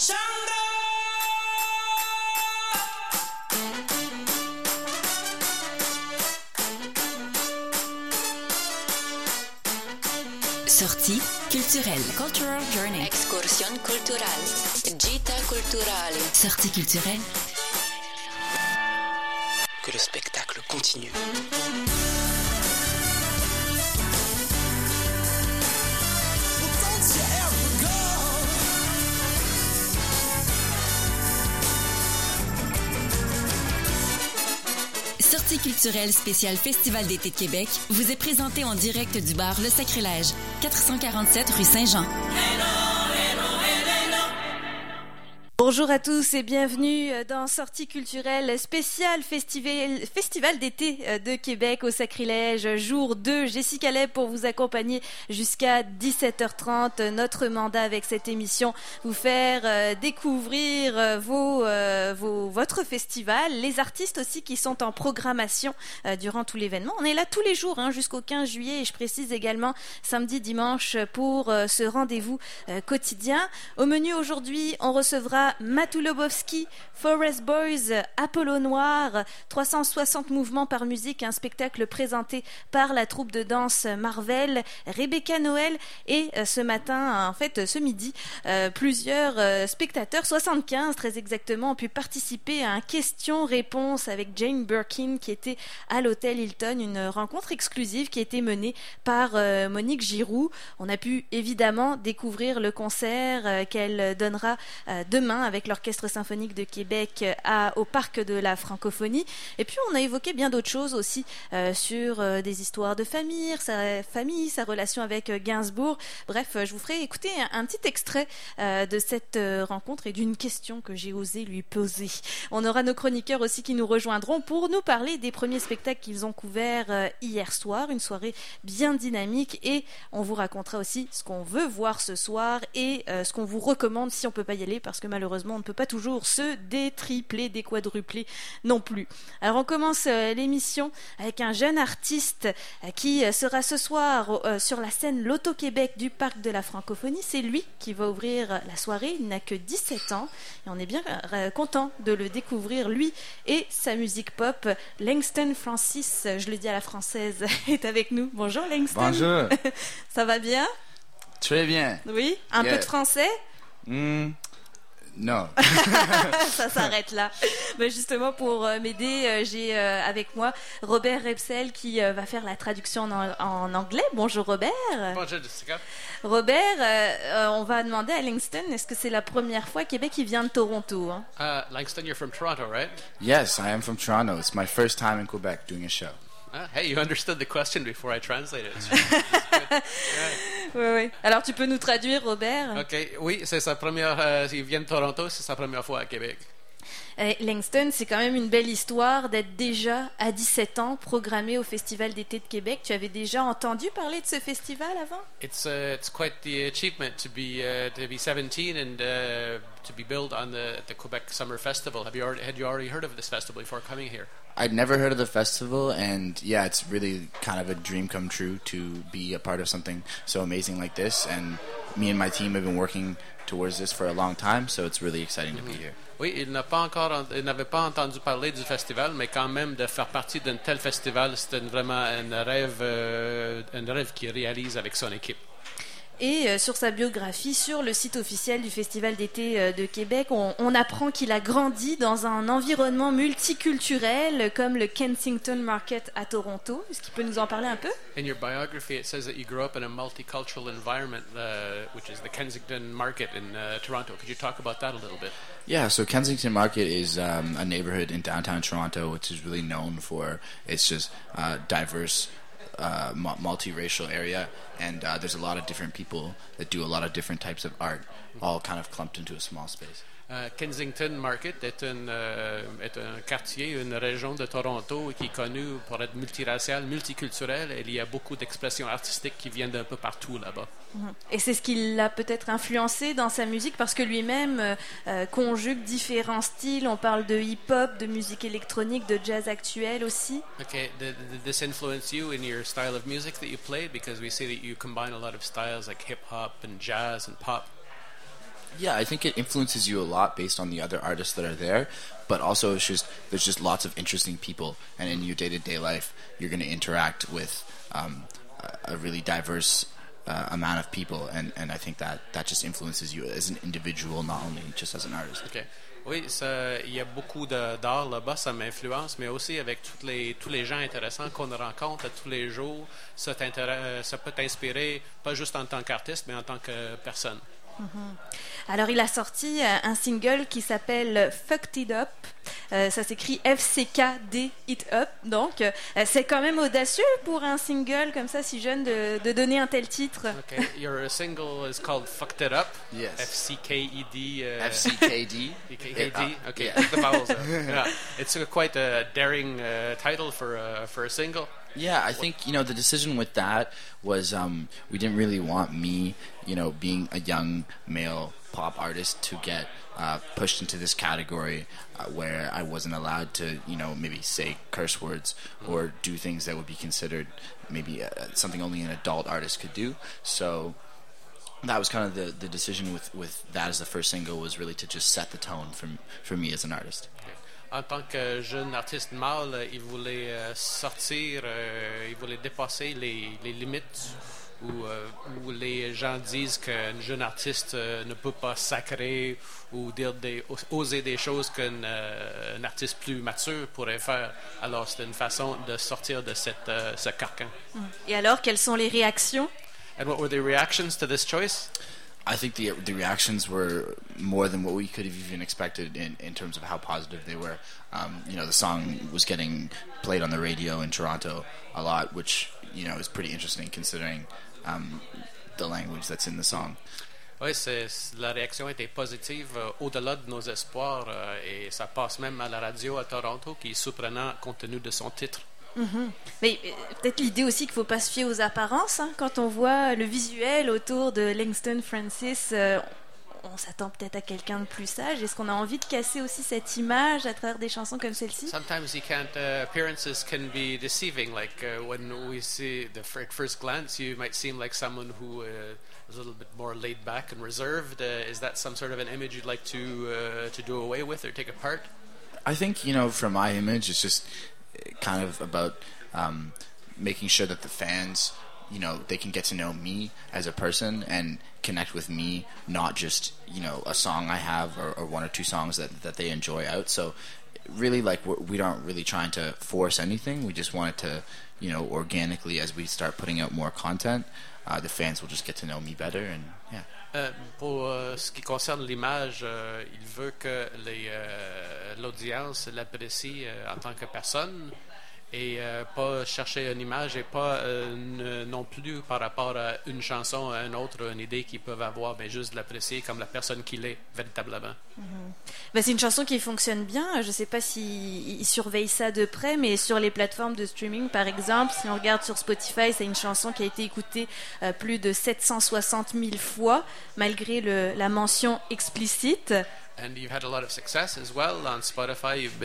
Sortie culturelle. Cultural Journey. Excursión cultural. Gita culturale. Sortie culturelle. Que le spectacle continue. Sortie culturelle spéciale Festival d'été de Québec vous est présentée en direct du bar Le Sacrilège, 447 rue Saint-Jean. Bonjour à tous et bienvenue dans Sortie culturelle spéciale Festival d'été de Québec au Sacrilège, jour 2. Jessica Leb pour vous accompagner jusqu'à 17h30. Notre mandat avec cette émission, vous faire découvrir votre festival, les artistes aussi qui sont en programmation durant tout l'événement. On est là tous les jours jusqu'au 15 juillet et je précise également samedi, dimanche pour ce rendez-vous quotidien. Au menu aujourd'hui, on recevra Matou Lobowski, Forest Boys, Apollo Noir, 360 mouvements par musique, un spectacle présenté par la troupe de danse Marvel, Rebecca Noël et ce midi, plusieurs spectateurs, 75 très exactement, ont pu participer à un question-réponse avec Jane Birkin qui était à l'hôtel Hilton, une rencontre exclusive qui a été menée par Monique Giroux. On a pu évidemment découvrir le concert qu'elle donnera demain avec l'Orchestre symphonique de Québec au Parc de la Francophonie. Et puis on a évoqué bien d'autres choses aussi sur des histoires de famille, sa relation avec Gainsbourg. Bref, je vous ferai écouter un petit extrait de cette rencontre et d'une question que j'ai osé lui poser. On aura nos chroniqueurs aussi qui nous rejoindront pour nous parler des premiers spectacles qu'ils ont couverts hier soir, une soirée bien dynamique, et on vous racontera aussi ce qu'on veut voir ce soir et ce qu'on vous recommande si on peut pas y aller, parce que malheureusement on ne peut pas toujours se détripler, déquadrupler non plus. Alors on commence l'émission avec un jeune artiste qui sera ce soir sur la scène L'Auto-Québec du Parc de la Francophonie. C'est lui qui va ouvrir la soirée, il n'a que 17 ans et on est bien content de le découvrir, lui et sa musique pop. Langston Francis, je le dis à la française, est avec nous. Bonjour Langston. Bonjour. Ça va bien? Très bien. Oui, un peu de français? Non. Ça s'arrête là. Mais justement, pour m'aider, j'ai avec moi Robert Repsel qui va faire la traduction en anglais. Bonjour Robert. Bonjour Jessica. Robert, on va demander à Langston, est-ce que c'est la première fois Québec il vient de Toronto? Langston, you're from Toronto, right? Yes, I am from Toronto. It's my first time in Quebec doing a show. Hey, you understood the question before I translated it. Oui. Alors, tu peux nous traduire, Robert? OK. Oui, c'est sa première... il vient de Toronto, c'est sa première fois à Québec. Langston, c'est quand même une belle histoire d'être déjà à 17 ans programmé au Festival d'été de Québec. Tu avais déjà entendu parler de ce festival avant? It's quite the achievement to be 17 and to be billed on the Quebec Summer Festival. Had you already heard of this festival before coming here? I'd never heard of the festival, and yeah, it's really kind of a dream come true to be a part of something so amazing like this. And me and my team have been working towards this for a long time, so it's really exciting to be here. Oui, il n'avait pas entendu parler du festival, mais quand même de faire partie d'un tel festival, c'était vraiment un rêve qu'il réalise avec son équipe. Et sur sa biographie, sur le site officiel du Festival d'été de Québec, on apprend qu'il a grandi dans un environnement multiculturel comme le Kensington Market à Toronto. Est-ce qu'il peut nous en parler un peu? In your biography, it says that you grew up in a multicultural environment, which is the Kensington Market in Toronto. Could you talk about that a little bit? Yeah, so Kensington Market is a neighborhood in downtown Toronto, which is really known for its just diverse, multiracial area, and there's a lot of different people that do a lot of different types of art, all kind of clumped into a small space. Kensington Market est un quartier, une région de Toronto qui est connue pour être multiracial, multiculturel, et il y a beaucoup d'expressions artistiques qui viennent d'un peu partout là-bas. Et c'est ce qui l'a peut-être influencé dans sa musique, parce que lui-même conjugue différents styles. On parle de hip-hop, de musique électronique, de jazz actuel aussi. Okay, did this influence you in your style of music that you played? Because we see that you combine a lot of styles like hip-hop and jazz and pop. Yeah, I think it influences you a lot based on the other artists that are there, but also there's just lots of interesting people, and in your day-to-day life, you're going to interact with a really diverse amount of people, and I think that just influences you as an individual, not only just as an artist. Okay. Oui, il y a beaucoup d'art là-bas, ça m'influence, mais aussi avec tous les gens intéressants qu'on rencontre tous les jours, ça peut t'inspirer, pas juste en tant qu'artiste, mais en tant que personne. Alors il a sorti un single qui s'appelle Fucked It Up, ça s'écrit FCKD It Up, donc c'est quand même audacieux pour un single comme ça si jeune de donner un tel titre. Okay, your single is called Fucked It Up. Yes. FCKED. FCKD. FCKD. Okay, the vowels. Yeah, it's quite a daring title for a single. Yeah, I think, the decision with that was we didn't really want me, being a young male pop artist to get pushed into this category where I wasn't allowed to, maybe say curse words or do things that would be considered maybe something only an adult artist could do. So that was kind of the decision with that as the first single, was really to just set the tone for me as an artist. En tant que jeune artiste mâle, il voulait sortir, il voulait dépasser les limites où les gens disent qu'un jeune artiste ne peut pas sacrer ou oser des choses qu'un artiste plus mature pourrait faire. Alors c'est une façon de sortir de ce carcan. Et alors, quelles sont les réactions? And what were the reactions to this choice? I think the reactions were more than what we could have even expected in terms of how positive they were. The song was getting played on the radio in Toronto a lot, which is pretty interesting considering the language that's in the song. Oui, la réaction était positive au-delà de nos espoirs et ça passe même à la radio à Toronto, qui est surprenant compte tenu de son titre. Mais peut-être l'idée aussi qu'il ne faut pas se fier aux apparences. Quand on voit le visuel autour de Langston Francis, on s'attend peut-être à quelqu'un de plus sage. Est-ce qu'on a envie de casser aussi cette image à travers des chansons comme celle-ci? Sometimes appearances can be deceiving. Like when we see at first glance, you might seem like someone who is a little bit more laid back and reserved. Is that some sort of an image you'd like to do away with or take apart? I think, from my image, it's just kind of about making sure that the fans, they can get to know me as a person and connect with me, not just, a song I have or one or two songs that they enjoy out. So really, like, we aren't really trying to force anything. We just want it to, organically, as we start putting out more content, the fans will just get to know me better, and yeah. Pour ce qui concerne l'image, il veut que l'audience l'apprécie en tant que personne et pas chercher une image et pas non plus par rapport à une chanson, à une autre, une idée qu'ils peuvent avoir, mais juste l'apprécier comme la personne qu'il est véritablement. C'est une chanson qui fonctionne bien. Je ne sais pas s'ils surveillent ça de près, mais sur les plateformes de streaming, par exemple, si on regarde sur Spotify, c'est une chanson qui a été écoutée plus de 760 000 fois, malgré la mention explicite. And you've had a lot of success as well on Spotify. You've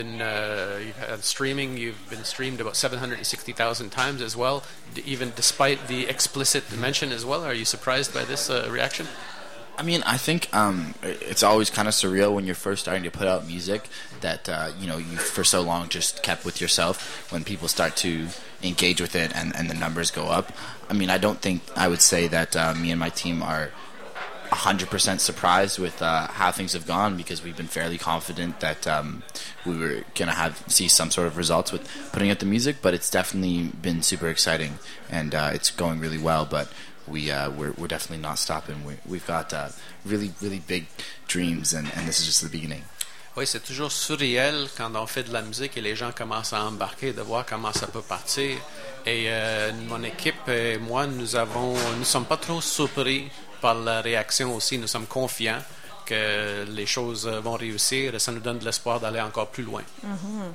had streaming. You've been streamed about 760,000 times as well, even despite the explicit mention as well. Are you surprised by this reaction? I mean, I think it's always kind of surreal when you're first starting to put out music that, you for so long just kept with yourself. When people start to engage with it and the numbers go up. I mean, I don't think I would say that me and my team are 100% surprised with how things have gone, because we've been fairly confident that we were going to see some sort of results with putting out the music, but it's definitely been super exciting and it's going really well, but we're definitely not stopping. We've got really, really big dreams, and this is just the beginning. Oui, c'est toujours surréel quand on fait de la musique et les gens commencent à embarquer, de voir comment ça peut partir. Et mon équipe et moi, nous sommes pas trop surpris par la réaction aussi. Nous sommes confiants que les choses vont réussir et ça nous donne de l'espoir d'aller encore plus loin.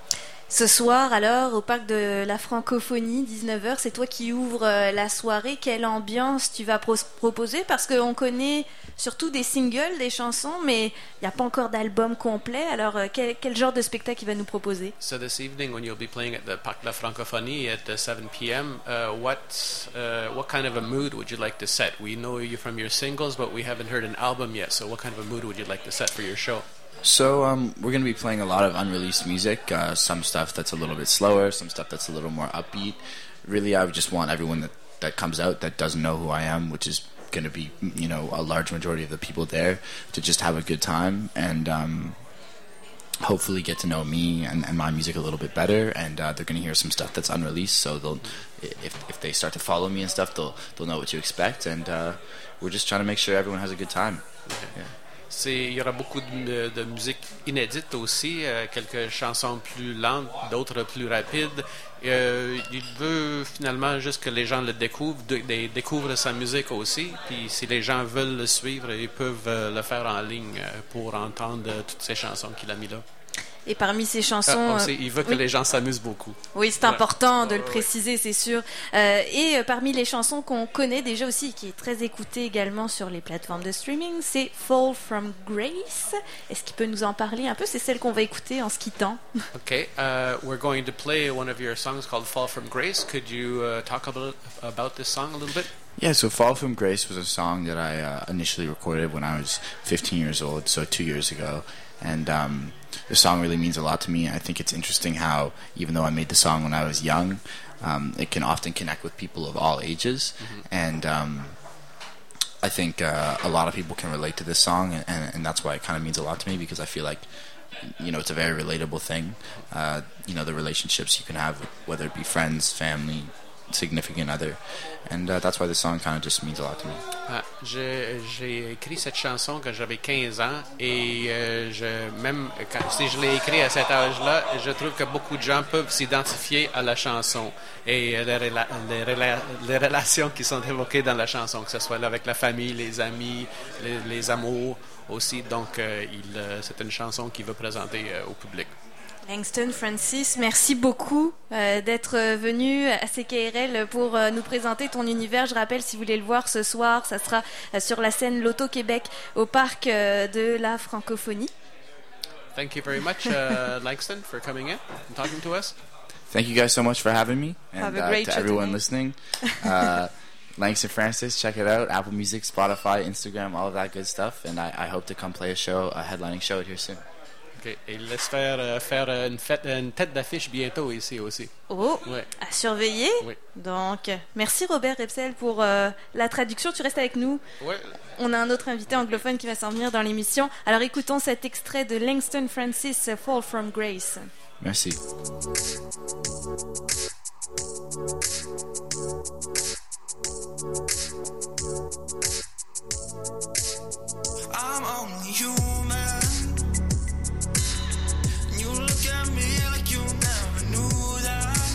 Ce soir, alors, au parc de la Francophonie, 19h, c'est toi qui ouvres la soirée. Quelle ambiance tu vas proposer? Parce qu'on connaît surtout des singles, des chansons, mais il n'y a pas encore d'album complet. Alors, quel genre de spectacle il va nous proposer? So this evening, when you'll be playing at the Parc de la Francophonie at 7 p.m., what kind of a mood would you like to set? We know you from your singles, but we haven't heard an album yet. So what kind of a mood would you like to set for your show? So we're going to be playing a lot of unreleased music, some stuff that's a little bit slower, some stuff that's a little more upbeat. Really, I would just want everyone that comes out that doesn't know who I am, which is going to be, you know, a large majority of the people there, to just have a good time and hopefully get to know me and my music a little bit better. And they're going to hear some stuff that's unreleased, so they'll, if they start to follow me and stuff, they'll know what to expect. And we're just trying to make sure everyone has a good time. Yeah. Il y aura beaucoup de musique inédite aussi, quelques chansons plus lentes, d'autres plus rapides. Il veut finalement juste que les gens le découvrent sa musique aussi. Puis si les gens veulent le suivre, ils peuvent le faire en ligne pour entendre toutes ces chansons qu'il a mis là. Et parmi ces chansons... il veut que les gens s'amusent beaucoup. Oui, c'est important de le préciser, c'est sûr. Et parmi les chansons qu'on connaît déjà aussi, qui est très écoutée également sur les plateformes de streaming, c'est Fall From Grace. Est-ce qu'il peut nous en parler un peu? C'est celle qu'on va écouter en se quittant. Okay, we're going to play one of your songs called Fall From Grace. Could you talk about this song a little bit? Yeah, so Fall From Grace was a song that I initially recorded when I was 15 years old, so 2 years ago. And the song really means a lot to me. I think it's interesting how, even though I made the song when I was young, it can often connect with people of all ages. Mm-hmm. And I think a lot of people can relate to this song, and that's why it kind of means a lot to me, because I feel like, you know, it's a very relatable thing. You know, the relationships you can have, whether it be friends, family, significant other, and that's why the song kind of just means a lot to me. J'ai écrit cette chanson quand j'avais 15 ans et si je l'ai écrit à cet âge-là, je trouve que beaucoup de gens peuvent s'identifier à la chanson et les relations qui sont évoquées dans la chanson, que ce soit là avec la famille, les amis, les amours aussi. Donc, c'est une chanson qu'il veut présenter au public. Langston Francis, merci beaucoup d'être venu à CKRL pour nous présenter ton univers. Je rappelle, si vous voulez le voir ce soir, ça sera sur la scène L'Auto-Québec au parc de la Francophonie. Thank you very much, Langston, for coming in and talking to us. Thank you guys so much for having me. And Have a great to show everyone tonight. listening. Langston Francis, check it out. Apple Music, Spotify, Instagram, all of that good stuff. And I hope to come play a headlining show here soon. Okay. Et il laisse faire une tête d'affiche bientôt ici aussi. Oh, ouais. À surveiller. Oui. Donc, merci Robert Repsel pour la traduction. Tu restes avec nous. Oui. On a un autre invité anglophone qui va s'en venir dans l'émission. Alors écoutons cet extrait de Langston Francis, Fall From Grace. Merci. I'm only human. You look at me like you never knew that.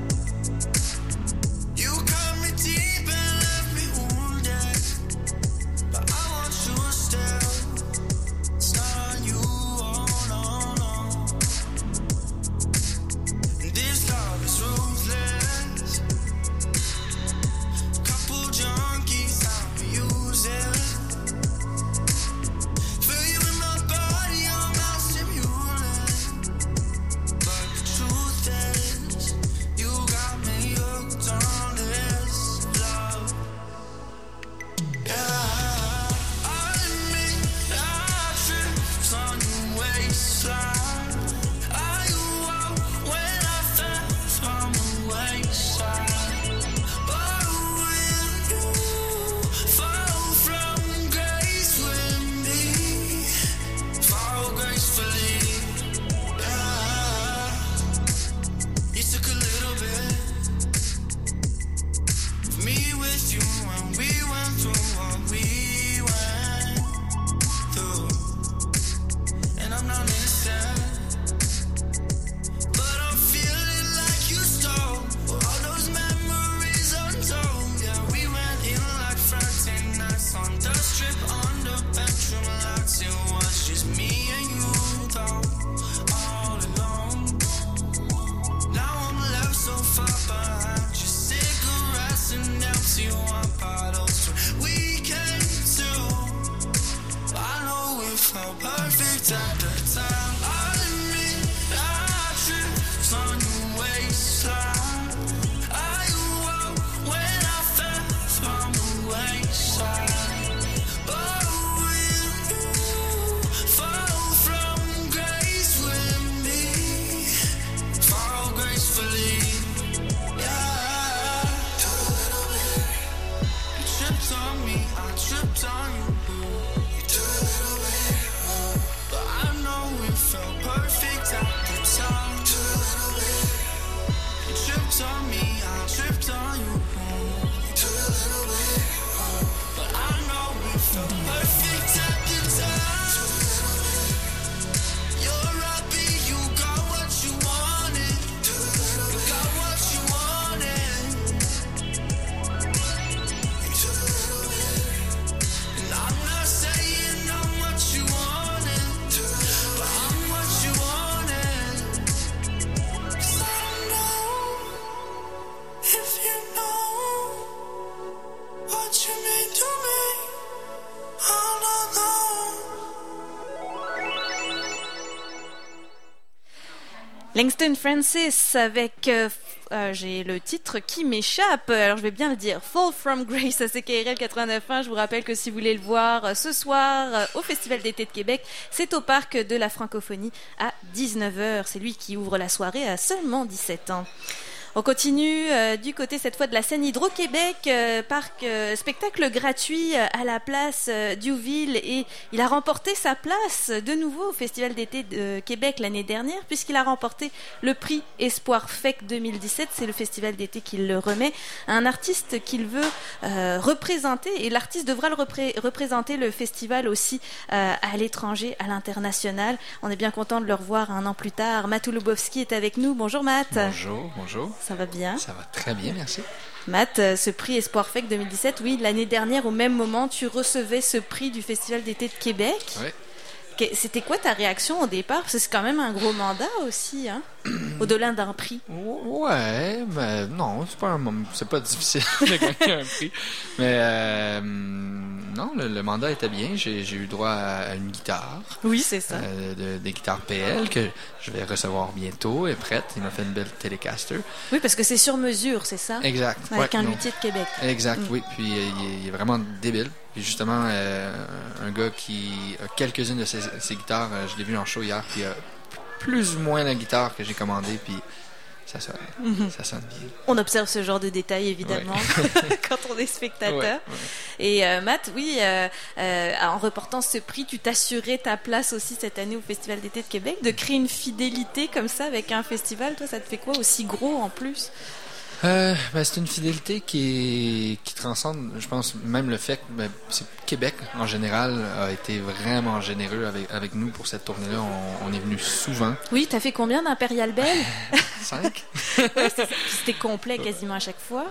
You cut me deep and left me wounded, but I want you still. It's not on you, oh no, no. And this love is ruthless. Langston Francis avec, j'ai le titre qui m'échappe, alors je vais bien le dire, Fall From Grace à CKRL 89.1. Je vous rappelle que si vous voulez le voir ce soir au Festival d'été de Québec, c'est au Parc de la Francophonie à 19h. C'est lui qui ouvre la soirée à seulement 17 ans. On continue du côté cette fois de la scène Hydro-Québec, spectacle gratuit à la place Diouville, et il a remporté sa place de nouveau au Festival d'été de Québec l'année dernière puisqu'il a remporté le prix Espoir FEC 2017. C'est le festival d'été qui le remet à un artiste qu'il veut représenter, et l'artiste devra représenter le festival aussi à l'étranger, à l'international. On est bien content de le revoir un an plus tard. Matt Lubowski est avec nous. Bonjour Matt. Bonjour. Ça va bien? Ça va très bien, merci. Matt, ce prix Espoir FEC 2017, oui, l'année dernière, au même moment, tu recevais ce prix du Festival d'été de Québec. Oui. C'était quoi ta réaction au départ? Parce que c'est quand même un gros mandat aussi, hein? Au-delà d'un prix. Ouais, mais non, c'est pas difficile de gagner un prix. Mais non, le mandat était bien. J'ai eu droit à une guitare. Oui, c'est ça. Des guitares PL que je vais recevoir bientôt. Elle est prête. Il m'a fait une belle Telecaster. Oui, parce que c'est sur mesure, c'est ça? Exact. Avec un luthier de Québec. Exact, oui. Puis il est vraiment débile. Puis justement, un gars qui a quelques-unes de ses guitares, je l'ai vu en show hier, puis il a plus ou moins la guitare que j'ai commandée, puis ça sonne bien. On observe ce genre de détails, évidemment, quand on est spectateur. Ouais. Et Matt, oui, en reportant ce prix, tu t'assurais ta place aussi cette année au Festival d'été de Québec. De créer une fidélité comme ça avec un festival, toi, ça te fait quoi aussi gros en plus? C'est une fidélité qui transcende, je pense, même le fait que Québec, en général, a été vraiment généreux avec nous pour cette tournée-là. On est venu souvent. Oui, t'as fait combien d'Impérial Belle? 5. Ouais, c'était complet quasiment à chaque fois.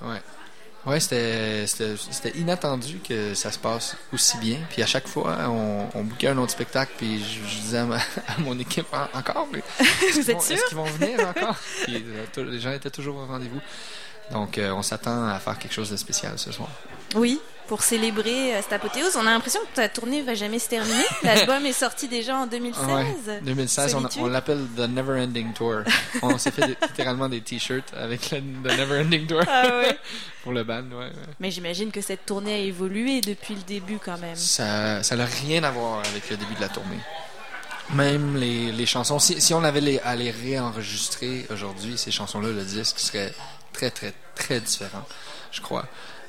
Ouais, c'était inattendu que ça se passe aussi bien. Puis à chaque fois, on bookait un autre spectacle, puis je disais à mon équipe, encore? Vous êtes sûr? Est-ce qu'ils vont venir encore? Puis les gens étaient toujours au rendez-vous. Donc, on s'attend à faire quelque chose de spécial ce soir. Oui, pour célébrer cette apothéose. On a l'impression que ta tournée va jamais se terminer. L'album est sorti déjà en 2016. Ouais, 2016, on l'appelle The Never Ending Tour. On s'est fait littéralement des t-shirts avec The Never Ending Tour. Ah ouais. Pour le band, ouais. Mais j'imagine que cette tournée a évolué depuis le début quand même. Ça n'a rien à voir avec le début de la tournée. Même les chansons, si on avait à les réenregistrer aujourd'hui, ces chansons-là, le disque serait très, très, très différent, je crois.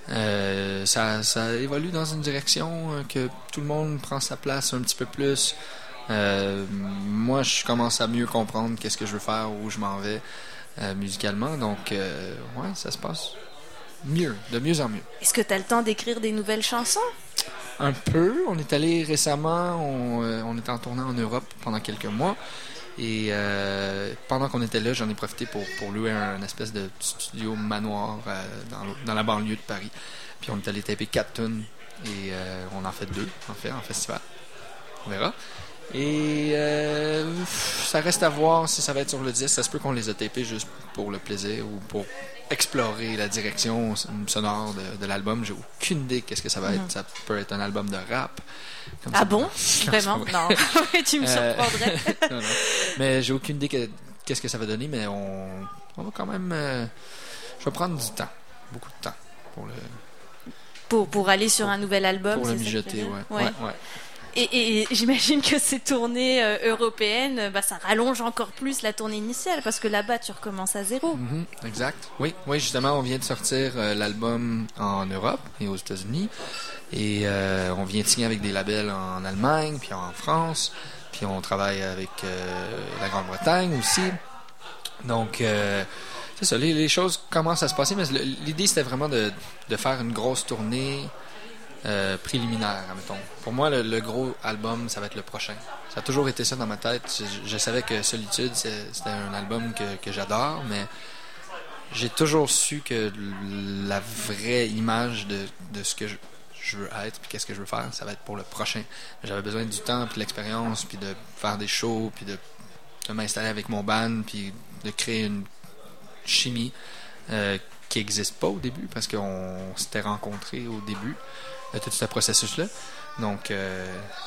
Ça évolue dans une direction que tout le monde prend sa place un petit peu plus. Moi, je commence à mieux comprendre qu'est-ce que je veux faire, où je m'en vais musicalement. Donc, ouais, ça se passe mieux, de mieux en mieux. Est-ce que tu as le temps d'écrire des nouvelles chansons? Un peu. On est allé récemment, on était en tournée en Europe pendant quelques mois. Et pendant qu'on était là, j'en ai profité pour louer un espèce de studio manoir dans la banlieue de Paris. Puis on est allé taper 4 tunes et on en fait 2 en festival. On verra. Et ça reste à voir si ça va être sur le disque. Ça se peut qu'on les a tapés juste pour le plaisir ou pour explorer la direction sonore de l'album. J'ai aucune idée qu'est-ce que ça va être. Ça peut être un album de rap. Ah bon? Vraiment? Non. Tu me surprendrais. Non. Mais j'ai aucune idée qu'est-ce que ça va donner, mais on va quand même... je vais prendre du temps. Beaucoup de temps pour aller sur un nouvel album. Pour le mijoter, ouais. Et j'imagine que ces tournées européennes, ça rallonge encore plus la tournée initiale, parce que là-bas, tu recommences à zéro. Exact. Oui, justement, on vient de sortir l'album en Europe et aux États-Unis. Et on vient de signer avec des labels en Allemagne, puis en France. Puis on travaille avec la Grande-Bretagne aussi. Donc, c'est ça, les choses commencent à se passer. Mais l'idée, c'était vraiment de faire une grosse tournée préliminaire, admettons. Pour moi, le gros album, ça va être le prochain. Ça a toujours été ça dans ma tête. Je savais que Solitude, c'était un album que j'adore, mais j'ai toujours su que la vraie image de ce que je veux être, puis qu'est-ce que je veux faire, ça va être pour le prochain. J'avais besoin du temps, puis de l'expérience, puis de faire des shows, puis de m'installer avec mon band, puis de créer une chimie qui n'existe pas au début, parce qu'on s'était rencontrés au début de tout ce processus-là. Donc,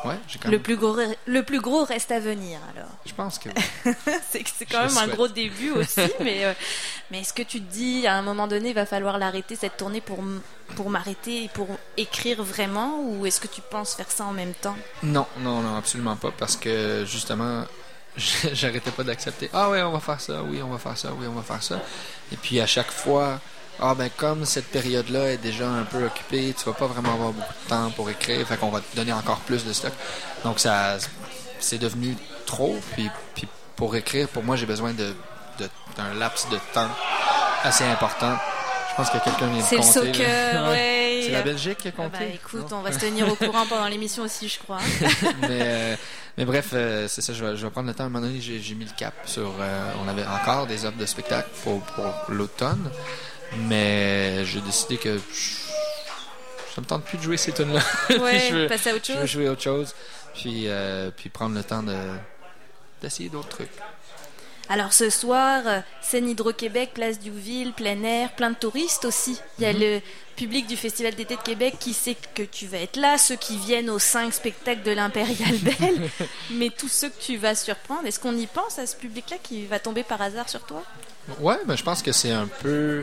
Ouais, j'ai quand Le même... plus gros reste à venir, alors. Je pense que oui. C'est quand même un gros début aussi, mais est-ce que tu te dis, à un moment donné, il va falloir l'arrêter, cette tournée, pour m'arrêter et pour écrire vraiment, ou est-ce que tu penses faire ça en même temps? Non, absolument pas, parce que, justement, j'arrêtais pas d'accepter. Ah ouais, on va faire ça, oui, on va faire ça, oui, on va faire ça. Et puis, à chaque fois... Ah ben comme cette période-là est déjà un peu occupée, tu vas pas vraiment avoir beaucoup de temps pour écrire, fait qu'on va te donner encore plus de stock. Donc ça c'est devenu trop, puis pour écrire, pour moi j'ai besoin d'un laps de temps assez important. Je pense que quelqu'un vient de compter. C'est le soccer, ouais. C'est la Belgique qui a compté. Bah écoute, on va se tenir au courant pendant l'émission aussi, je crois. Mais bref, c'est ça, je vais prendre le temps. À un moment donné, j'ai mis le cap sur... on avait encore des offres de spectacle pour l'automne. Mais j'ai décidé que ça me tente plus de jouer ces tunes-là. Ouais, je veux passer à autre chose. Je veux jouer autre chose. Puis prendre le temps d'essayer d'autres trucs. Alors ce soir, scène Hydro-Québec, place Diouville, plein air, plein de touristes aussi. Il y a le public du Festival d'été de Québec qui sait que tu vas être là, ceux qui viennent aux 5 spectacles de l'Impérial Belle, mais tous ceux que tu vas surprendre. Est-ce qu'on y pense à ce public-là qui va tomber par hasard sur toi? Ouais, ben je pense que c'est un peu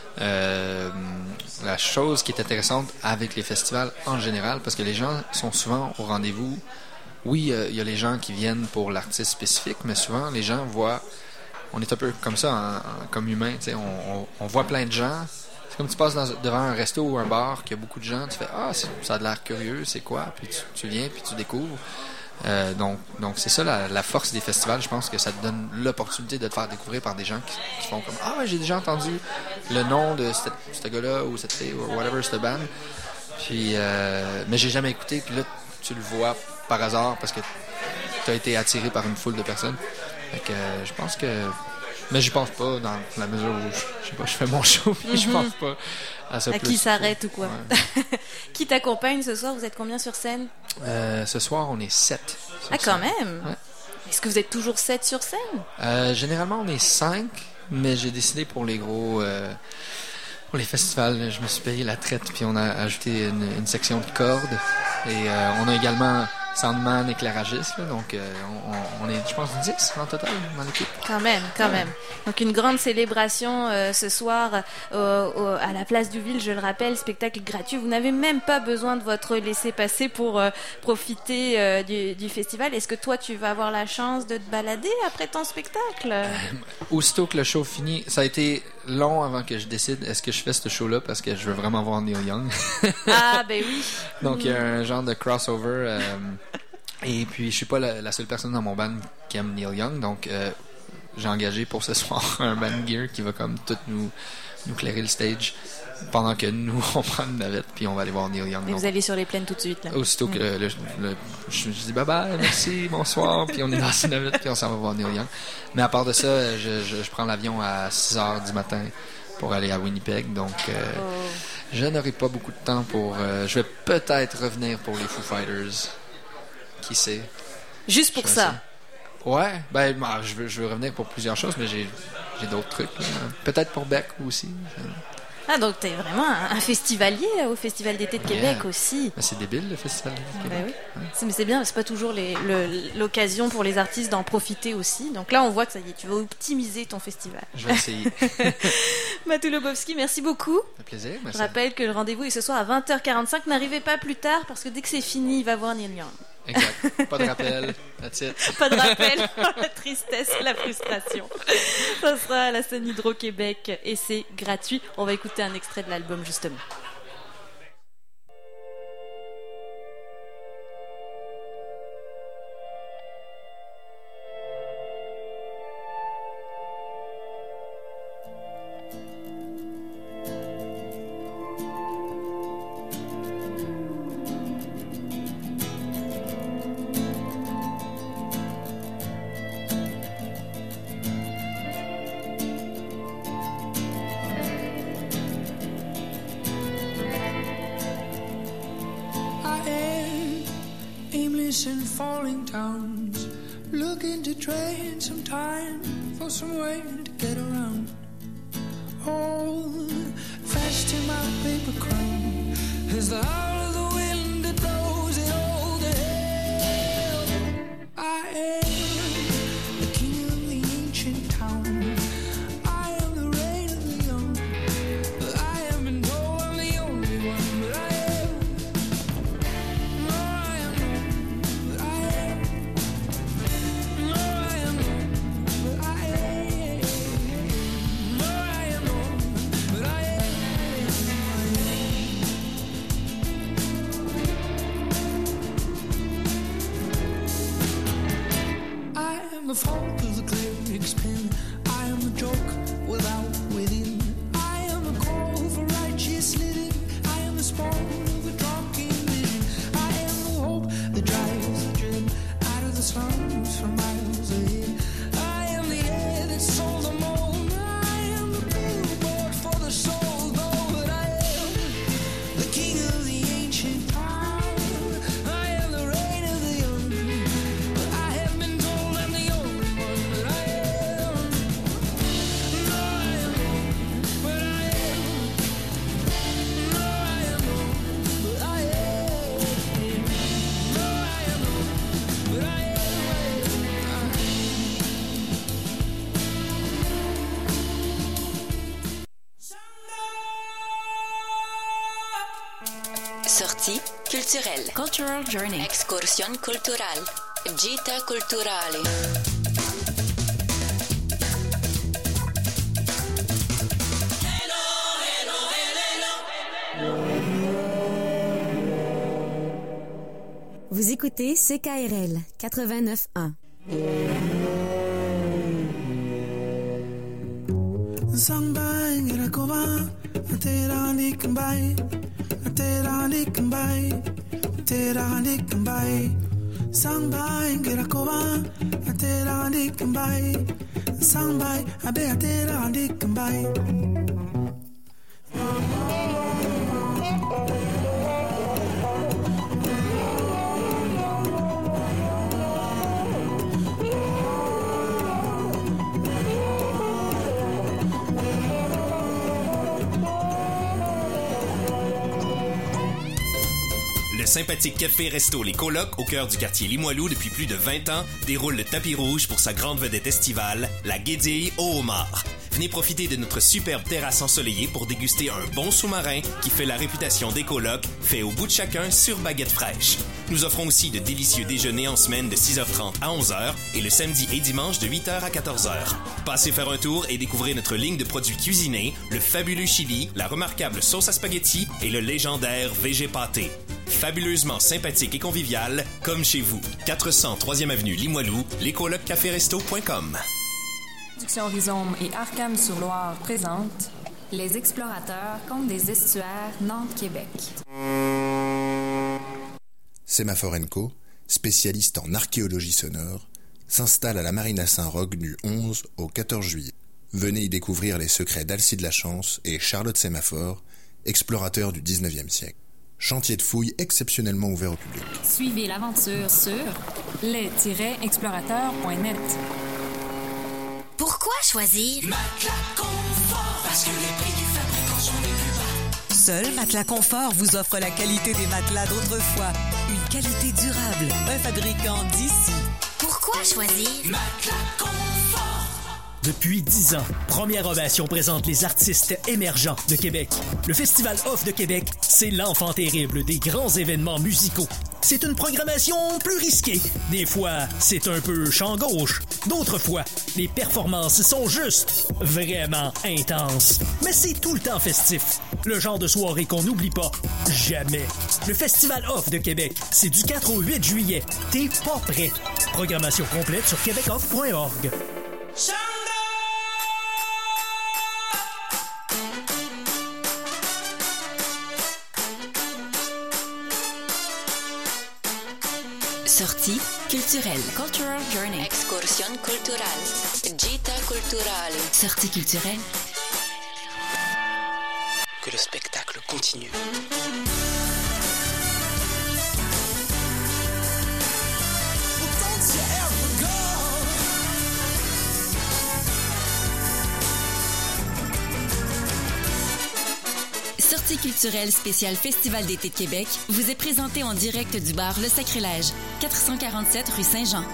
la chose qui est intéressante avec les festivals en général, parce que les gens sont souvent au rendez-vous. Oui, il y a les gens qui viennent pour l'artiste spécifique, mais souvent les gens voient, on est un peu comme ça comme humain, tu sais, on voit plein de gens. C'est comme tu passes devant un resto ou un bar, qu'il y a beaucoup de gens, tu fais ça a l'air curieux, c'est quoi, puis tu viens puis tu découvres. Donc c'est ça la force des festivals. Je pense que ça te donne l'opportunité de te faire découvrir par des gens qui font comme ouais, j'ai déjà entendu le nom de ce gars-là ou cette fille ou whatever, cette band, puis mais j'ai jamais écouté, puis là tu le vois par hasard parce que tu as été attiré par une foule de personnes. Fait que je pense que... Mais j'y pense pas dans la mesure où je sais pas, je fais mon show puis je pense pas à ça. À qui s'arrête ou quoi. Ouais. Qui t'accompagne ce soir? Vous êtes combien sur scène? Ce soir, on est 7. Quand même? Ouais. Est-ce que vous êtes toujours 7 sur scène? Généralement, on est 5, mais j'ai décidé pour les gros... pour les festivals, je me suis payé la traite puis on a ajouté une section de cordes. Et on a également... Soundman, éclairagiste, là, donc on est, je pense, 10 en total dans l'équipe. Quand même. Donc une grande célébration ce soir à la place Diouville, je le rappelle, spectacle gratuit. Vous n'avez même pas besoin de votre laissez-passer pour profiter du festival. Est-ce que toi, tu vas avoir la chance de te balader après ton spectacle? Aussitôt que le show finit, ça a été long avant que je décide est-ce que je fais ce show-là parce que je veux vraiment voir Neil Young. Ah, ben oui. Donc il y a un genre de crossover. Et puis, je suis pas la seule personne dans mon band qui aime Neil Young, donc j'ai engagé pour ce soir un band gear qui va comme tout nous clairer le stage pendant que nous, on prend une navette puis on va aller voir Neil Young. Et vous allez sur les plaines tout de suite, là. Aussitôt que je dis bye-bye, merci, bonsoir, puis on est dans une navette puis on s'en va voir Neil Young. Mais à part de ça, je prends l'avion à 6h du matin pour aller à Winnipeg, donc je n'aurai pas beaucoup de temps pour... je vais peut-être revenir pour les Foo Fighters. Qui sait? Juste pour ça? Ouais, ben je veux revenir pour plusieurs choses, mais j'ai d'autres trucs. Peut-être pour Beck aussi. Ah, donc t'es vraiment un festivalier au Festival d'été de Québec aussi. Mais c'est débile le Festival d'été de Québec. Ben oui. Mais c'est bien, c'est pas toujours l'occasion pour les artistes d'en profiter aussi. Donc là, on voit que ça y est, tu vas optimiser ton festival. Je vais essayer. Matou Lobovski, merci beaucoup. Un plaisir, merci. Je rappelle que le rendez-vous est ce soir à 20h45. N'arrivez pas plus tard parce que dès que c'est fini, il va voir Neil Young. Exact. Pas de rappel. That's it. Pas de rappel. La tristesse, la frustration. Ça sera à la scène Hydro-Québec et c'est gratuit. On va écouter un extrait de l'album justement. And falling towns, looking to trade some time for some way to get around. Oh, fast in my paper crown is the howl of the wind that blows it all to hell. am the fault of the cleric's pen. I am a joke without within. I am a call for righteous living. I am the spawn of a drunken vision. I am the hope that drives the dream out of the slums for miles ahead. I am the air that sold the mold. I am the billboard for the soul. Though, but I am the king of the ancient time. I am the reign of the young. But I have been told I'm the only one. But I am. No, I am not. But I am. No, I am not. But I am. No, I am not. But I am. Sortie culturelle. Cultural Journey. Excursione culturale. Gita culturale. Vous écoutez CKRL 89.1. Sangbai Girakova, Terani Kambai, Terani Kambai, Terani Kambai. Sangbai Girakova, Terani Kambai, Sangbai Abe Terani Kambai. Le sympathique café-resto Les Colocs, au cœur du quartier Limoilou depuis plus de 20 ans, déroule le tapis rouge pour sa grande vedette estivale, la Guédille au homard. Venez profiter de notre superbe terrasse ensoleillée pour déguster un bon sous-marin qui fait la réputation des Colocs, fait au bout de chacun sur baguette fraîche. Nous offrons aussi de délicieux déjeuners en semaine de 6h30 à 11h et le samedi et dimanche de 8h à 14h. Passez faire un tour et découvrez notre ligne de produits cuisinés, le fabuleux chili, la remarquable sauce à spaghetti et le légendaire VG pâté. Fabuleusement sympathique et convivial, comme chez vous. 400 3e avenue Limoilou, lescoloccaferesto.com. Production Rhizome et Arcam-sur-Loire présente Les Explorateurs contre des estuaires Nantes-Québec. Sémaphore & Co, spécialiste en archéologie sonore, s'installe à la Marina Saint-Roch du 11 au 14 juillet. Venez y découvrir les secrets d'Alcide Lachance et Charlotte Sémaphore, explorateurs du 19e siècle. Chantier de fouilles exceptionnellement ouvert au public. Suivez l'aventure sur les-explorateurs.net. Pourquoi choisir Matelas Confort, parce que les prix du fabricant sont les plus bas. Seul Matelas Confort vous offre la qualité des matelas d'autrefois. Une qualité durable, un fabricant d'ici. Pourquoi choisir Matelas Confort. Depuis 10 ans, Première Ovation présente les artistes émergents de Québec. Le Festival Off de Québec, c'est l'enfant terrible des grands événements musicaux. C'est une programmation plus risquée. Des fois, c'est un peu champ gauche. D'autres fois, les performances sont juste vraiment intenses. Mais c'est tout le temps festif. Le genre de soirée qu'on n'oublie pas jamais. Le Festival Off de Québec, c'est du 4 au 8 juillet. T'es pas prêt. Programmation complète sur québecoff.org. Sortie culturelle. Cultural Journey. Excursione culturale. Gita culturale. Sortie culturelle. Que le spectacle continue. Sortie culturelle spéciale Festival d'été de Québec vous est présentée en direct du bar Le Sacrilège, 447 rue Saint-Jean.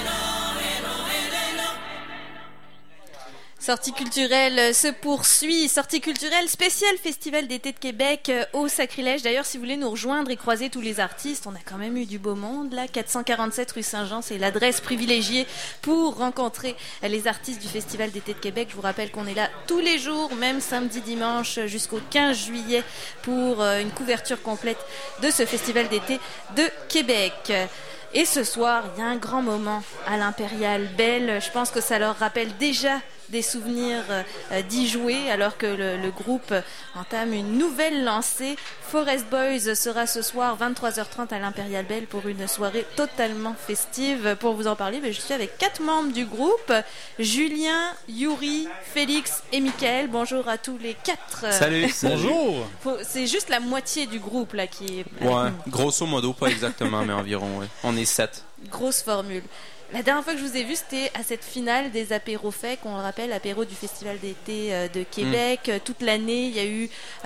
Sortie culturelle se poursuit. Sortie culturelle spéciale Festival d'été de Québec au Sacrilège. D'ailleurs, si vous voulez nous rejoindre et croiser tous les artistes, on a quand même eu du beau monde là. 447 rue Saint-Jean, c'est l'adresse privilégiée pour rencontrer les artistes du Festival d'été de Québec. Je vous rappelle qu'on est là tous les jours, même samedi, dimanche, jusqu'au 15 juillet pour une couverture complète de ce Festival d'été de Québec. Et ce soir, il y a un grand moment à l'Impérial Belle. Je pense que ça leur rappelle déjà des souvenirs d'y jouer alors que le groupe entame une nouvelle lancée. Forest Boys sera ce soir 23h30 à l'Impérial Belle pour une soirée totalement festive. Pour vous en parler, je suis avec 4 membres du groupe, Julien, Yuri, Félix et Mickaël. Bonjour à tous les 4. Salut. Bonjour. C'est juste la moitié du groupe là qui est... Ouais, grosso modo, pas exactement, mais environ, ouais. On est 7. Grosse formule. La dernière fois que je vous ai vu, c'était à cette finale des apéros faits, qu'on le rappelle, apéro du Festival d'été de Québec. Toute l'année, il y a eu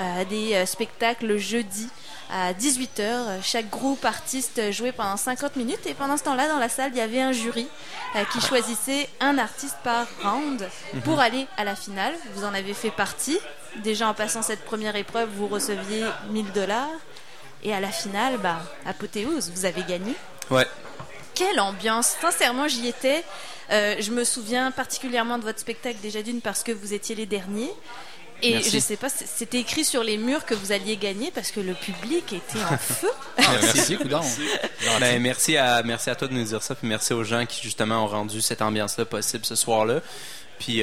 des spectacles le jeudi à 18h. Chaque groupe artiste jouait pendant 50 minutes et pendant ce temps-là, dans la salle, il y avait un jury qui choisissait un artiste par round pour aller à la finale. Vous en avez fait partie. Déjà, en passant cette première épreuve, vous receviez $1000. Et à la finale, apothéose, vous avez gagné. Ouais. Quelle ambiance! Sincèrement, j'y étais. Je me souviens particulièrement de votre spectacle, déjà d'une parce que vous étiez les derniers. Et Merci. je sais pas, c'était écrit sur les murs que vous alliez gagner parce que le public était en feu. Merci, coudonc. Merci à toi de nous dire ça, puis merci aux gens qui justement ont rendu cette ambiance-là possible ce soir-là. Puis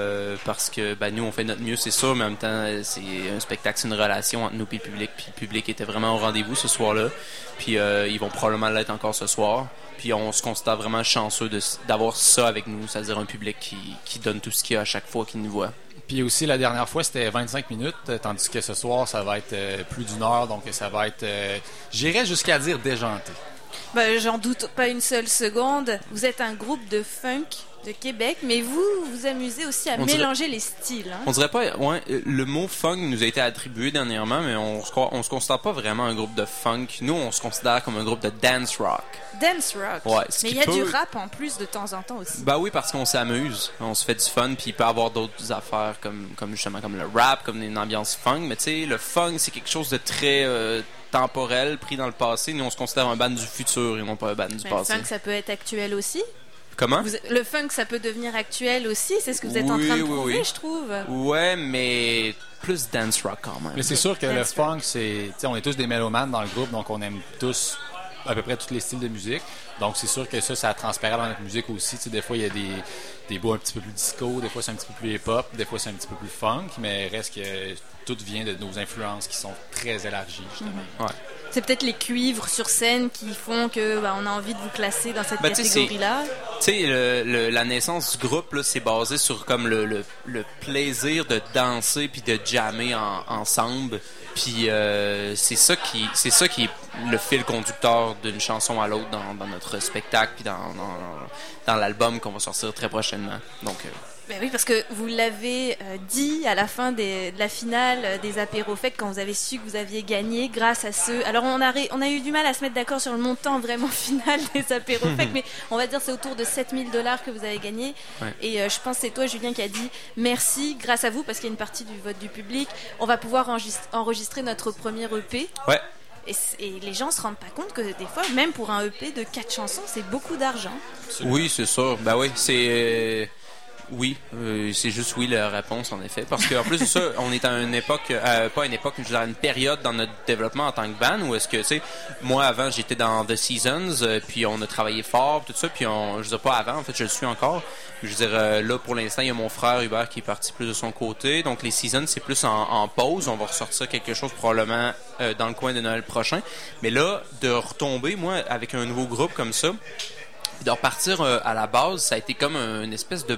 parce que nous on fait notre mieux, c'est sûr, mais en même temps c'est un spectacle, c'est une relation entre nous et le public. Puis le public était vraiment au rendez-vous ce soir-là. Puis ils vont probablement l'être encore ce soir. Puis on se considère vraiment chanceux d'avoir ça avec nous, c'est-à-dire un public qui donne tout ce qu'il y a à chaque fois qu'il nous voit. Puis aussi, la dernière fois, c'était 25 minutes, tandis que ce soir, ça va être plus d'une heure, donc ça va être, j'irais jusqu'à dire déjanté. J'en doute pas une seule seconde. Vous êtes un groupe de funk de Québec, mais vous amusez aussi à mélanger les styles. Hein? On dirait pas, le mot funk nous a été attribué dernièrement, mais on se considère pas vraiment un groupe de funk. Nous, on se considère comme un groupe de dance rock. Dance rock. Ouais, mais il y a du rap en plus de temps en temps aussi. Oui, parce qu'on s'amuse, on se fait du fun, puis il peut y avoir d'autres affaires comme justement comme le rap, comme une ambiance funk. Mais tu sais, le funk, c'est quelque chose de très temporel, pris dans le passé. Nous, on se considère un band du futur et non pas un band du passé. Le funk, ça peut être actuel aussi. Comment? Le funk, ça peut devenir actuel aussi, c'est ce que vous êtes en train de prouver, je trouve. Ouais, mais plus dance rock quand même. Mais c'est sûr que le funk, on est tous des mélomanes dans le groupe, donc on aime tous à peu près tous les styles de musique. Donc c'est sûr que ça transparaît dans notre musique aussi. Des fois, il y a des bouts un petit peu plus disco, des fois c'est un petit peu plus hip-hop, des fois c'est un petit peu plus funk, mais reste que tout vient de nos influences qui sont très élargies, justement. Ouais. C'est peut-être les cuivres sur scène qui font que on a envie de vous classer dans cette catégorie-là. Tu sais, la naissance du groupe, là, c'est basé sur comme le plaisir de danser puis de jammer ensemble. Puis c'est ça qui est le fil conducteur d'une chanson à l'autre dans notre spectacle puis dans l'album qu'on va sortir très prochainement. Donc oui, parce que vous l'avez dit à la fin de la finale des apéros faits quand vous avez su que vous aviez gagné grâce à ceux... Alors on a eu du mal à se mettre d'accord sur le montant vraiment final des apéros faits, mais on va dire c'est autour de $7,000 que vous avez gagné. Ouais. Et je pense que c'est toi, Julien, qui a dit merci, grâce à vous, parce qu'il y a une partie du vote du public, on va pouvoir enregistrer notre premier EP. Ouais. Et les gens se rendent pas compte que des fois, même pour un EP de 4 chansons, c'est beaucoup d'argent. Oui, c'est sûr. Oui, c'est... Oui, c'est juste oui la réponse en effet, parce qu'en plus de ça, on est à une époque, pas une époque, je dirais une période dans notre développement en tant que band où est-ce que, tu sais, moi avant j'étais dans The Seasons, puis on a travaillé fort, tout ça, puis je veux dire pas avant, en fait je le suis encore, je veux dire là pour l'instant il y a mon frère Hubert qui est parti plus de son côté, donc les Seasons c'est plus en pause, on va ressortir quelque chose probablement dans le coin de Noël prochain, mais là de retomber moi avec un nouveau groupe comme ça, de repartir à la base, ça a été comme une espèce de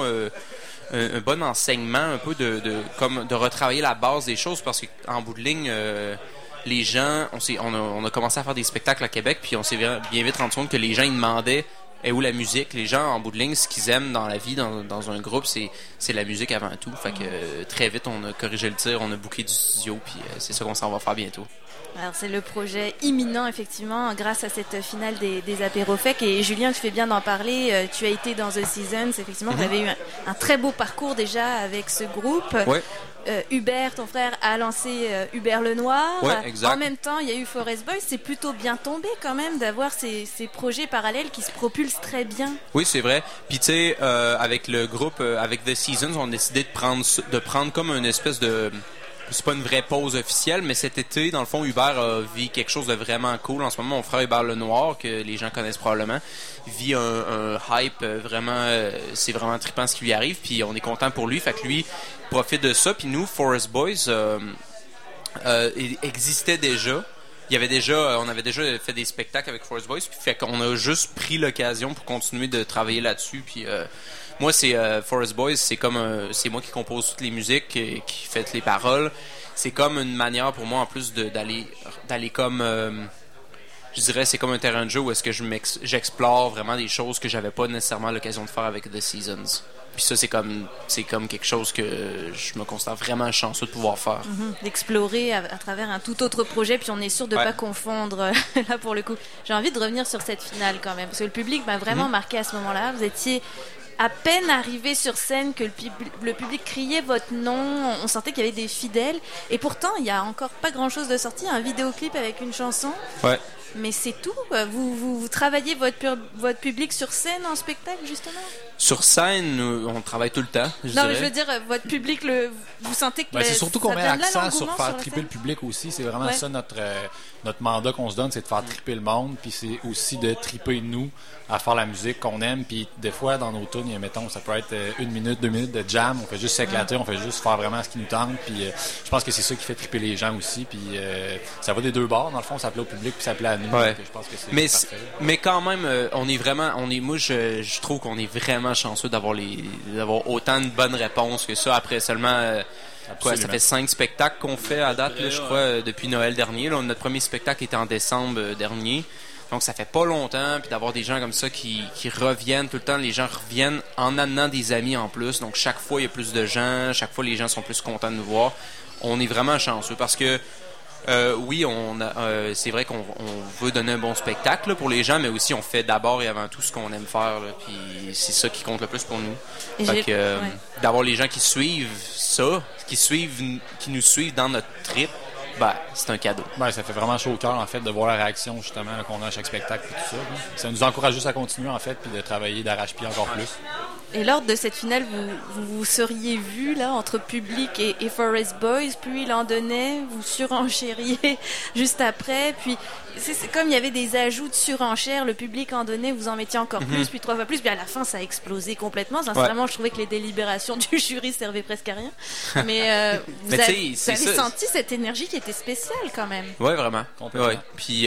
un bon enseignement, un peu comme de retravailler la base des choses, parce qu'en bout de ligne, les gens, on a commencé à faire des spectacles à Québec, puis on s'est bien vite rendu compte que les gens ils demandaient où la musique. Les gens en bout de ligne, ce qu'ils aiment dans la vie, dans un groupe, c'est la musique avant tout. Fait que très vite, on a corrigé le tir, on a booké du studio, puis c'est ça qu'on s'en va faire bientôt. Alors c'est le projet imminent effectivement grâce à cette finale des apéros faits, et Julien, tu fais bien d'en parler, tu as été dans The Seasons, effectivement tu avais eu un très beau parcours déjà avec ce groupe. Ouais. Hubert, ton frère, a lancé Hubert Lenoir. Ouais, exact. En même temps, il y a eu Forest Boys. C'est plutôt bien tombé quand même d'avoir ces projets parallèles qui se propulsent très bien. Oui, c'est vrai. Puis tu sais, avec le groupe, avec The Seasons, on a décidé de prendre comme une espèce de c'est pas une vraie pause officielle, mais cet été, dans le fond, Hubert vit quelque chose de vraiment cool. En ce moment, mon frère Hubert Lenoir, que les gens connaissent probablement, vit un hype vraiment... c'est vraiment trippant ce qui lui arrive, puis on est content pour lui. Fait que lui profite de ça. Puis nous, Forest Boys, existait déjà. On avait déjà fait des spectacles avec Forest Boys, puis fait qu'on a juste pris l'occasion pour continuer de travailler là-dessus. Puis moi, c'est Forest Boys, c'est moi qui compose toutes les musiques, qui fait les paroles. C'est comme une manière pour moi en plus d'aller comme je dirais c'est comme un terrain de jeu où est-ce que j'explore vraiment des choses que j'avais pas nécessairement l'occasion de faire avec The Seasons. Puis ça, c'est comme quelque chose que je me considère vraiment chanceux de pouvoir faire. D'explorer à travers un tout autre projet, puis on est sûr de pas confondre, là pour le coup. J'ai envie de revenir sur cette finale quand même, parce que le public m'a vraiment marqué à ce moment-là. Vous étiez à peine arrivé sur scène que le public criait votre nom, on sentait qu'il y avait des fidèles, et pourtant, il n'y a encore pas grand-chose de sorti, un vidéoclip avec une chanson. Ouais. Mais c'est tout. Vous travaillez votre public sur scène en spectacle, justement? Sur scène, on travaille tout le temps, je Non, dirais. mais je veux dire, votre public, vous sentez que c'est surtout qu'on met l'accent sur faire sur triper le public aussi. C'est vraiment ça notre mandat qu'on se donne, c'est de faire triper le monde, puis c'est aussi de triper nous à faire la musique qu'on aime. Puis des fois, dans nos tunes, mettons, ça peut être 1 minute, 2 minutes de jam. On fait juste s'éclater, on fait juste faire vraiment ce qui nous tente. Puis je pense que c'est ça qui fait triper les gens aussi. Puis ça va des deux bords. Dans le fond, ça plaît au public, puis ça plaît à nous. Ouais. Je pense que c'est parfait. Mais quand même, moi, je trouve qu'on est vraiment chanceux d'avoir autant de bonnes réponses que ça après seulement ça fait 5 spectacles qu'on fait à date, là, je crois, depuis Noël dernier. Là, notre premier spectacle était en décembre dernier. Donc ça fait pas longtemps, puis d'avoir des gens comme ça qui reviennent tout le temps, les gens reviennent en amenant des amis en plus. Donc chaque fois il y a plus de gens, chaque fois les gens sont plus contents de nous voir. On est vraiment chanceux parce que oui, c'est vrai qu'on veut donner un bon spectacle là, pour les gens, mais aussi on fait d'abord et avant tout ce qu'on aime faire, là, puis c'est ça qui compte le plus pour nous. Fait que, d'avoir les gens qui suivent ça, qui nous suivent dans notre trip, c'est un cadeau. Ça fait vraiment chaud au cœur, en fait, de voir la réaction, justement, là, qu'on a à chaque spectacle et tout ça. Là. Ça nous encourage juste à continuer, en fait, puis de travailler d'arrache-pied encore plus. Et lors de cette finale, vous seriez vu là entre public et Forest Boys, puis il en donnait, vous surenchériez juste après, puis c'est comme il y avait des ajouts de surenchère, le public en donnait, vous en mettiez encore plus, puis 3 fois plus, puis à la fin ça a explosé complètement. Sincèrement, je trouvais que les délibérations du jury servaient presque à rien. Mais vous avez senti cette énergie qui était spéciale quand même. Ouais, vraiment. Ouais. Puis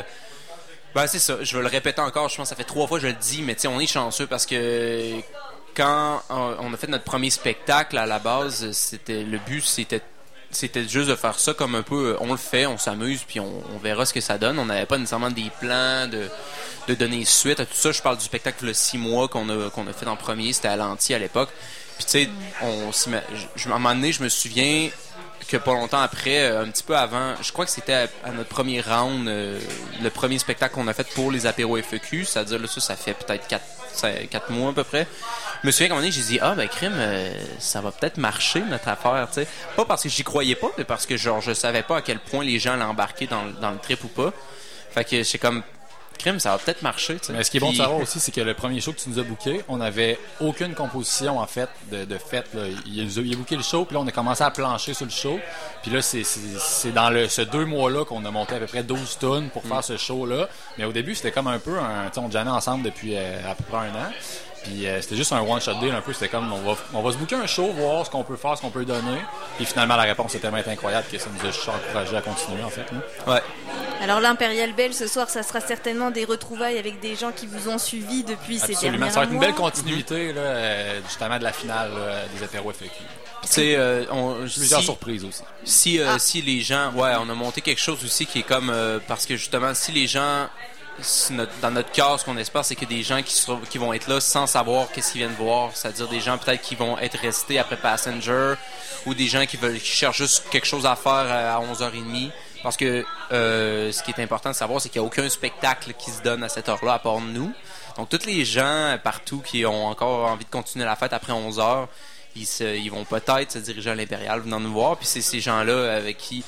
c'est ça, je vais le répéter encore, je pense que ça fait 3 fois que je le dis, mais on est chanceux parce que quand on a fait notre premier spectacle, à la base, le but c'était juste de faire ça comme un peu, on le fait, on s'amuse, puis on verra ce que ça donne. On n'avait pas nécessairement des plans de donner suite à tout ça. Je parle du spectacle le 6 mois qu'on a fait en premier, c'était à l'Anti à l'époque. Puis tu sais, à un moment donné, je me souviens que pas longtemps après, un petit peu avant, je crois que c'était à notre premier round, le premier spectacle qu'on a fait pour les apéros FEQ, c'est-à-dire là, ça fait peut-être 4 mois à peu près. Je me souviens qu'à un moment donné, j'ai dit crime, ça va peut-être marcher notre affaire, tu sais. Pas parce que j'y croyais pas, mais parce que je savais pas à quel point les gens allaient embarquer dans le trip ou pas. Fait que c'est comme crime, ça va peut-être marcher, tu sais. Mais ce qui est bon de savoir aussi, c'est que le premier show que tu nous as booké, on n'avait aucune composition en fait de fait. Là. Il a booké le show, puis là on a commencé à plancher sur le show. Puis là c'est dans ce 2 mois-là qu'on a monté à peu près 12 tonnes pour faire ce show-là. Mais au début c'était comme un peu on jammait ensemble depuis à peu près 1 an. Puis c'était juste un one-shot deal un peu, c'était comme on va se booker un show, voir ce qu'on peut faire, ce qu'on peut donner. Puis finalement la réponse était tellement incroyable que ça nous a juste encouragé à continuer en fait. Là. Ouais. Alors l'Impérial Belle ce soir, ça sera certainement des retrouvailles avec des gens qui vous ont suivi depuis ces derniers mois. Ça va être une belle continuité là, justement de la finale des apéros FEQ. Plusieurs surprises aussi. Si les gens, on a monté quelque chose aussi qui est comme parce que justement si les gens dans notre cœur, ce qu'on espère, c'est qu'il y a des gens qui vont être là sans savoir qu'est-ce qu'ils viennent voir. C'est-à-dire des gens peut-être qui vont être restés après Passenger ou des gens qui cherchent juste quelque chose à faire à 11h30. Parce que ce qui est important de savoir, c'est qu'il n'y a aucun spectacle qui se donne à cette heure-là à part nous. Donc, tous les gens partout qui ont encore envie de continuer la fête après 11h, ils vont peut-être se diriger à l'Impérial venant nous voir. Puis c'est ces gens-là avec qui...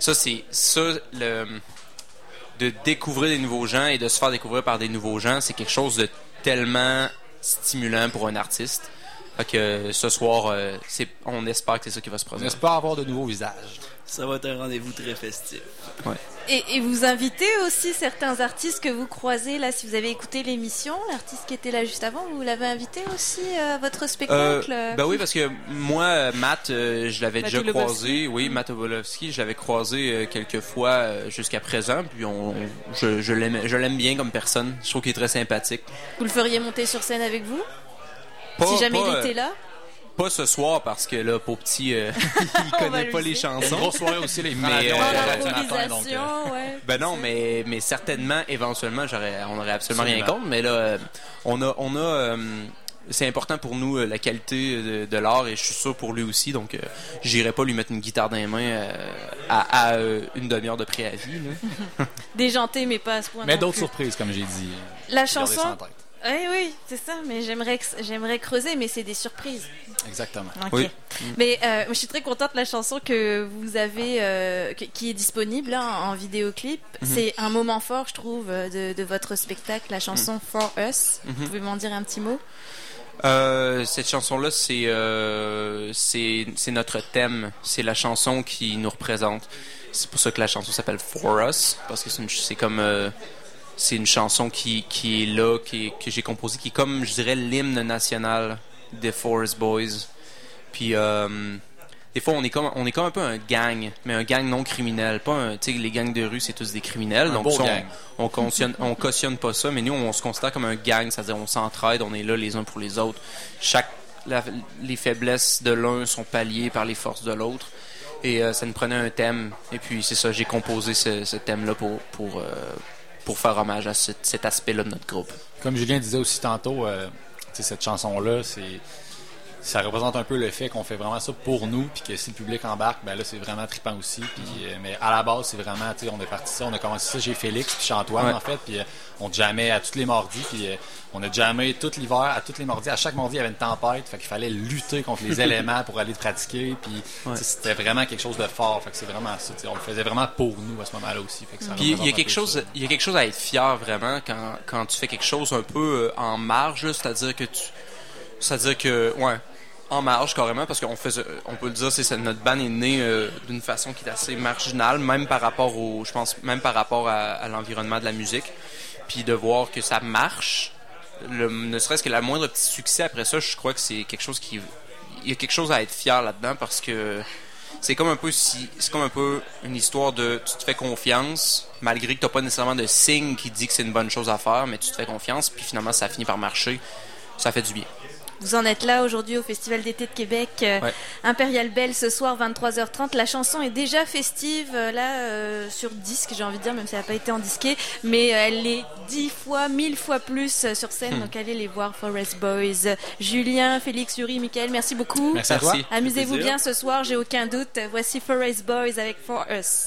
de découvrir des nouveaux gens et de se faire découvrir par des nouveaux gens, c'est quelque chose de tellement stimulant pour un artiste. Fait que ce soir, on espère que c'est ça qui va se On produire. espère avoir de nouveaux visages. Ça va être un rendez-vous très festif. Ouais. Et vous invitez aussi certains artistes que vous croisez là, si vous avez écouté l'émission, l'artiste qui était là juste avant, vous l'avez invité aussi à votre spectacle? Ben oui, parce que moi, Matt, je l'avais Matt déjà Obolowski. croisé. Oui, Matt Obolowski, je l'avais croisé quelques fois jusqu'à présent. Puis je l'aime bien comme personne. Je trouve qu'il est très sympathique. Vous le feriez monter sur scène avec vous? Pas- Si jamais pas, il était là? Pas ce soir parce que là, pour petit, il connaît pas les chansons. Une grosse soirée aussi, les mais l'improvisation, ouais. ben non, mais certainement, éventuellement, on aurait absolument rien Absolument. contre. Mais là, on a c'est important pour nous la qualité de l'art et je suis sûr pour lui aussi. Donc, j'irai pas lui mettre une guitare dans les mains à une demi-heure de préavis. Là. Déjanté, mais pas à ce point. Mais non d'autres plus. surprises, comme j'ai dit. La Gardez ça en chanson. tête. Oui, c'est ça. Mais j'aimerais creuser, mais c'est des surprises. Exactement. Ok. Oui. Mais je suis très contente de la chanson que vous avez, qui est disponible là, en vidéoclip. C'est un moment fort, je trouve, de votre spectacle, la chanson For Us. Vous pouvez m'en dire un petit mot? Cette chanson-là, c'est notre thème. C'est la chanson qui nous représente. C'est pour ça que la chanson s'appelle For Us, parce que c'est une chanson qui est là, que j'ai composée, qui est comme, je dirais, l'hymne national des Forest Boys. Puis des fois, on est comme un peu un gang, mais un gang non criminel. Pas tu sais, les gangs de rue, c'est tous des criminels. Un Donc beau ça, gang. on cautionne pas ça, mais nous, on se considère comme un gang, c'est-à-dire on s'entraide, on est là les uns pour les autres. Les faiblesses de l'un sont palliées par les forces de l'autre. Et ça nous prenait un thème. Et puis c'est ça, j'ai composé ce thème-là pour faire hommage à cet aspect-là de notre groupe. Comme Julien disait aussi tantôt, cette chanson-là, ça représente un peu le fait qu'on fait vraiment ça pour nous, puis que si le public embarque, ben là, c'est vraiment trippant aussi. Puis, mais à la base, c'est vraiment, on est parti ça, on a commencé ça chez Félix, puis chez Antoine, Ouais. en fait, puis on jammait à tous les mardis, puis on a jammé tout l'hiver, à tous les mardis. À chaque mardi, il y avait une tempête, fait qu'il fallait lutter contre les éléments pour aller pratiquer, puis c'était vraiment quelque chose de fort, fait que c'est vraiment ça. On le faisait vraiment pour nous à ce moment-là aussi. Fait que ça Puis il y a représente quelque un peu chose, il y a quelque chose à être fier vraiment quand tu fais quelque chose un peu en marge, là, c'est-à-dire que ouais, en marge carrément, parce qu'on faisait, on peut le dire, notre band est né d'une façon qui est assez marginale, même par rapport à l'environnement de la musique, puis de voir que ça marche, ne serait-ce que la moindre petit succès après ça, je crois que c'est quelque chose il y a quelque chose à être fier là-dedans parce que c'est comme un peu une histoire de tu te fais confiance malgré que t'as pas nécessairement de signe qui dit que c'est une bonne chose à faire, mais tu te fais confiance puis finalement ça finit par marcher, ça fait du bien. Vous en êtes là aujourd'hui au Festival d'été de Québec, Impérial Belle ce soir 23h30. La chanson est déjà festive sur disque, j'ai envie de dire, même si elle n'a pas été en disqué, mais elle est 10 fois, 1000 fois plus sur scène, donc allez les voir, Forest Boys. Julien, Félix, Yuri, Michael, merci beaucoup. Merci à toi. Amusez-vous bien ce soir, j'ai aucun doute. Voici Forest Boys avec For Us.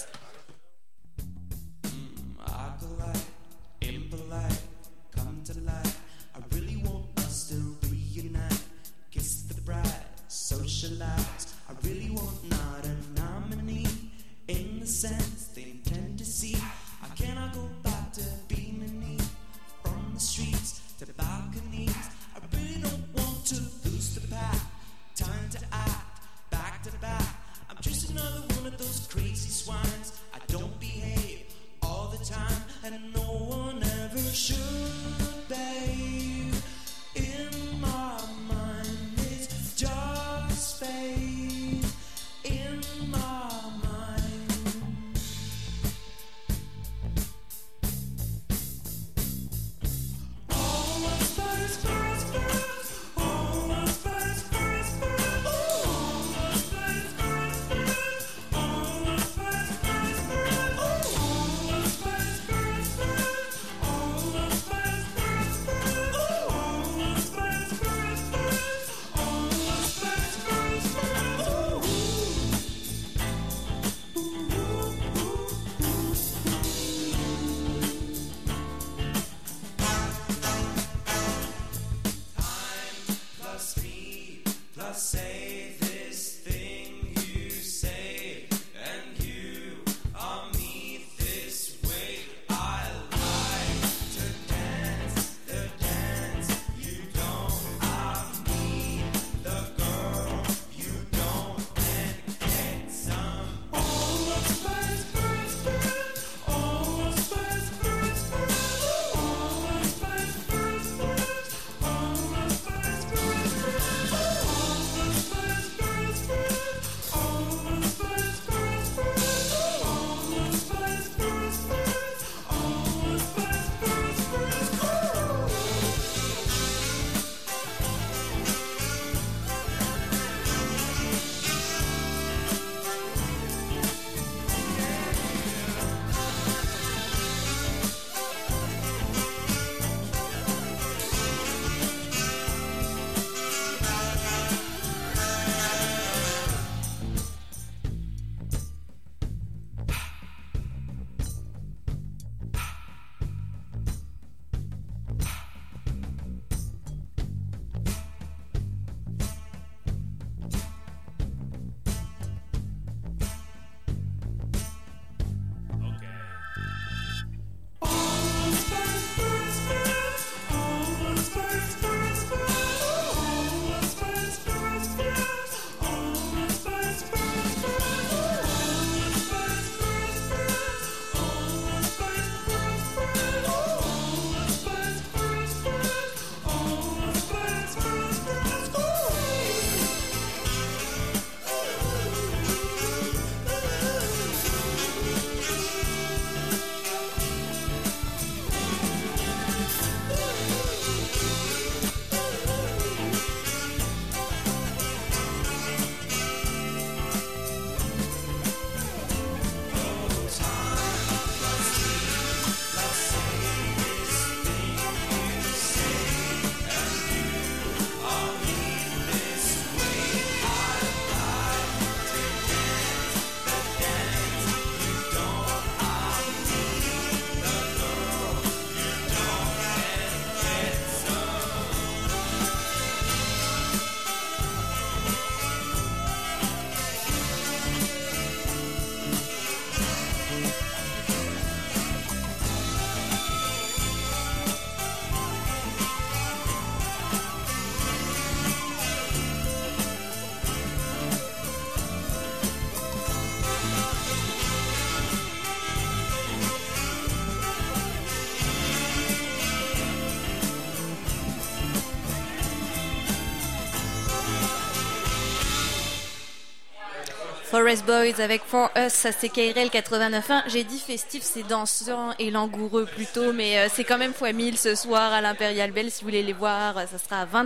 Socialize. I really want not a nominee in the sense they intend to see. I cannot go back to being a need from the streets to balconies. I really don't want to lose the path. Time to act back to back. I'm just another one of those crazy swines. I don't behave all the time, and no one ever should, babe. In my mind, it's just fade in my mind. All my space, space, space. All my space, space, space. All my space, space, space. All my space, space, space. All my space, space, space. All my space, space, space. All my space, space, space. All my space, space, space. Plus me, plus say this thing you say, and you are me this way. I like to dance the dance you don't. I need Forest Boys avec For Us, ça c'est KRL 89.1. J'ai dit festif, c'est dansant et langoureux plutôt, mais c'est quand même fois 1000 ce soir à l'Impérial Belle. Si vous voulez les voir, ça sera à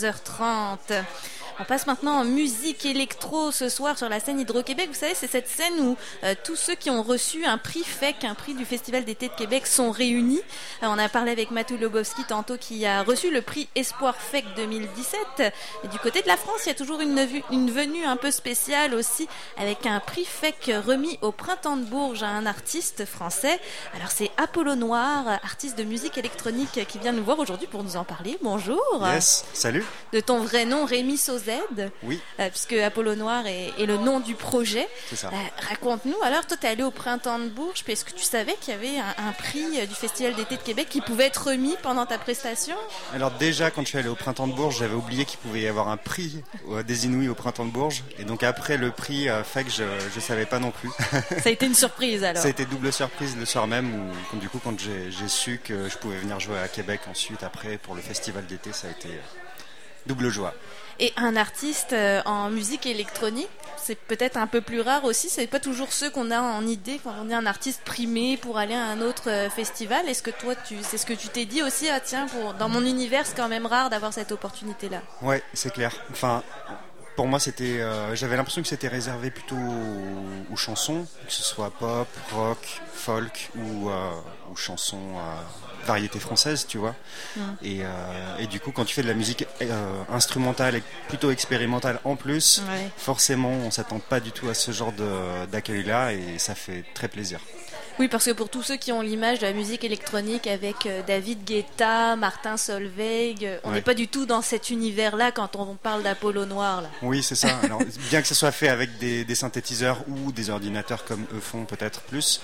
23h30. On passe maintenant en musique électro ce soir sur la scène Hydro-Québec. Vous savez, c'est cette scène où tous ceux qui ont reçu un prix FEC, un prix du Festival d'été de Québec, sont réunis. On a parlé avec Matou Lobowski tantôt qui a reçu le prix Espoir FEC 2017. Et du côté de la France, il y a toujours une venue un peu spéciale aussi avec un prix FEC remis au Printemps de Bourges à un artiste français. Alors c'est Apollo Noir, artiste de musique électronique qui vient nous voir aujourd'hui pour nous en parler. Bonjour. Yes, salut. De ton vrai nom, Rémi Sauzet. Oui. Puisque Apollo Noir est le nom du projet. C'est ça. Raconte-nous, alors toi t'es allé au Printemps de Bourges, puis est-ce que tu savais qu'il y avait un prix du Festival d'été de Québec qui pouvait être remis pendant ta prestation? Alors déjà quand je suis allé au Printemps de Bourges, j'avais oublié qu'il pouvait y avoir un prix des Inouïs au Printemps de Bourges, et donc après le prix FEC je savais pas non plus. Ça a été une surprise alors? Ça a été double surprise le soir même, où du coup quand j'ai su que je pouvais venir jouer à Québec ensuite après pour le Festival d'été, ça a été double joie. Et un artiste en musique électronique, c'est peut-être un peu plus rare aussi. C'est pas toujours ceux qu'on a en idée quand on est un artiste primé pour aller à un autre festival. Est-ce que toi, c'est ce que tu t'es dit aussi? Ah tiens, dans mon univers, c'est quand même rare d'avoir cette opportunité-là. Ouais, c'est clair. Enfin, pour moi, j'avais l'impression que c'était réservé plutôt aux chansons, que ce soit pop, rock, folk ou chansons variété française, tu vois. Et du coup, quand tu fais de la musique instrumentale et plutôt expérimentale en plus, forcément, on s'attend pas du tout à ce genre d'accueil-là, et ça fait très plaisir. Oui, parce que pour tous ceux qui ont l'image de la musique électronique avec David Guetta, Martin Solveig, on n'est pas du tout dans cet univers-là quand on parle d'Apollo Noir. Là. Oui, c'est ça. Alors, bien que ce soit fait avec des synthétiseurs ou des ordinateurs comme eux font peut-être plus,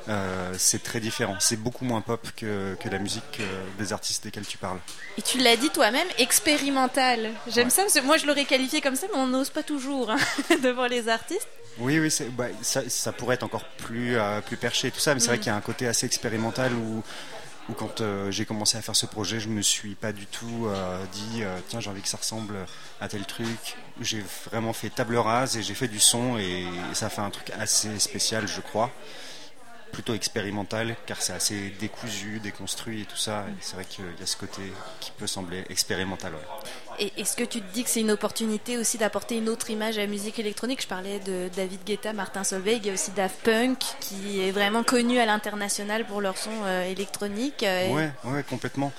c'est très différent. C'est beaucoup moins pop que la musique des artistes desquels tu parles. Et tu l'as dit toi-même, expérimental. J'aime ça, parce que moi je l'aurais qualifié comme ça, mais on n'ose pas toujours devant les artistes. Oui, ça pourrait être encore plus perché et tout ça, mais c'est vrai qu'il y a un côté assez expérimental où quand j'ai commencé à faire ce projet, je me suis pas du tout dit tiens, j'ai envie que ça ressemble à tel truc. J'ai vraiment fait table rase et j'ai fait du son, et ça fait un truc assez spécial, je crois. Plutôt expérimental, car c'est assez décousu, déconstruit et tout ça. Et c'est vrai qu'il y a ce côté qui peut sembler expérimental. Ouais. Et est-ce que tu te dis que c'est une opportunité aussi d'apporter une autre image à la musique électronique? Je parlais de David Guetta, Martin Solveig, il y a aussi Daft Punk qui est vraiment connu à l'international pour leur son électronique. Ouais, complètement.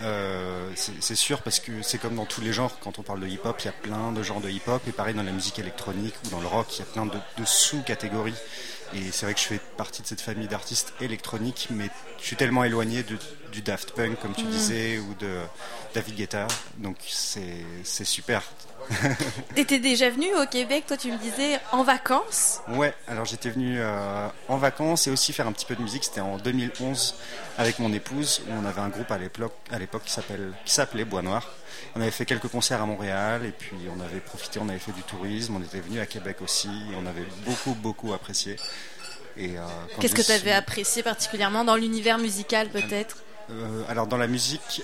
C'est sûr, parce que c'est comme dans tous les genres. Quand on parle de hip-hop, il y a plein de genres de hip-hop, et pareil dans la musique électronique ou dans le rock, il y a plein de sous-catégories. Et c'est vrai que je fais partie de cette famille d'artistes électroniques, mais je suis tellement éloigné du Daft Punk, comme tu disais, ou de David Guetta, donc c'est super. T'étais déjà venu au Québec, toi tu me disais, en vacances? Ouais, alors j'étais venu en vacances et aussi faire un petit peu de musique. C'était en 2011 avec mon épouse, où on avait un groupe à l'époque qui s'appelait Bois Noir. On avait fait quelques concerts à Montréal, et puis on avait profité, on avait fait du tourisme, on était venu à Québec aussi, et on avait beaucoup apprécié. Qu'est-ce que tu avais apprécié particulièrement dans l'univers musical peut-être? Alors dans la musique,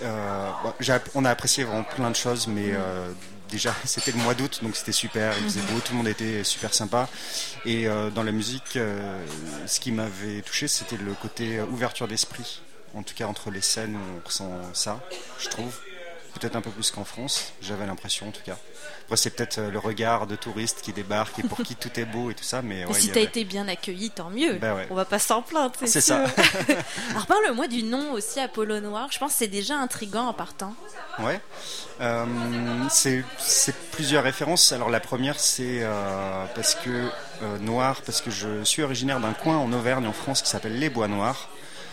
on a apprécié vraiment plein de choses, mais déjà c'était le mois d'août, donc c'était super, il faisait beau, tout le monde était super sympa. Et dans la musique, ce qui m'avait touché, c'était le côté ouverture d'esprit, en tout cas entre les scènes où on ressent ça, je trouve. Peut-être un peu plus qu'en France, j'avais l'impression en tout cas. Après, c'est peut-être le regard de touristes qui débarquent et pour qui tout est beau et tout ça. Mais si t'as été bien accueilli, tant mieux. Ouais. On va pas s'en plaindre, c'est sûr. Ça. Alors parle-moi du nom aussi, Apollo Noir. Je pense que c'est déjà intriguant en partant. Ouais. C'est plusieurs références. Alors la première, c'est parce que noir, parce que je suis originaire d'un coin en Auvergne, en France, qui s'appelle les Bois Noirs.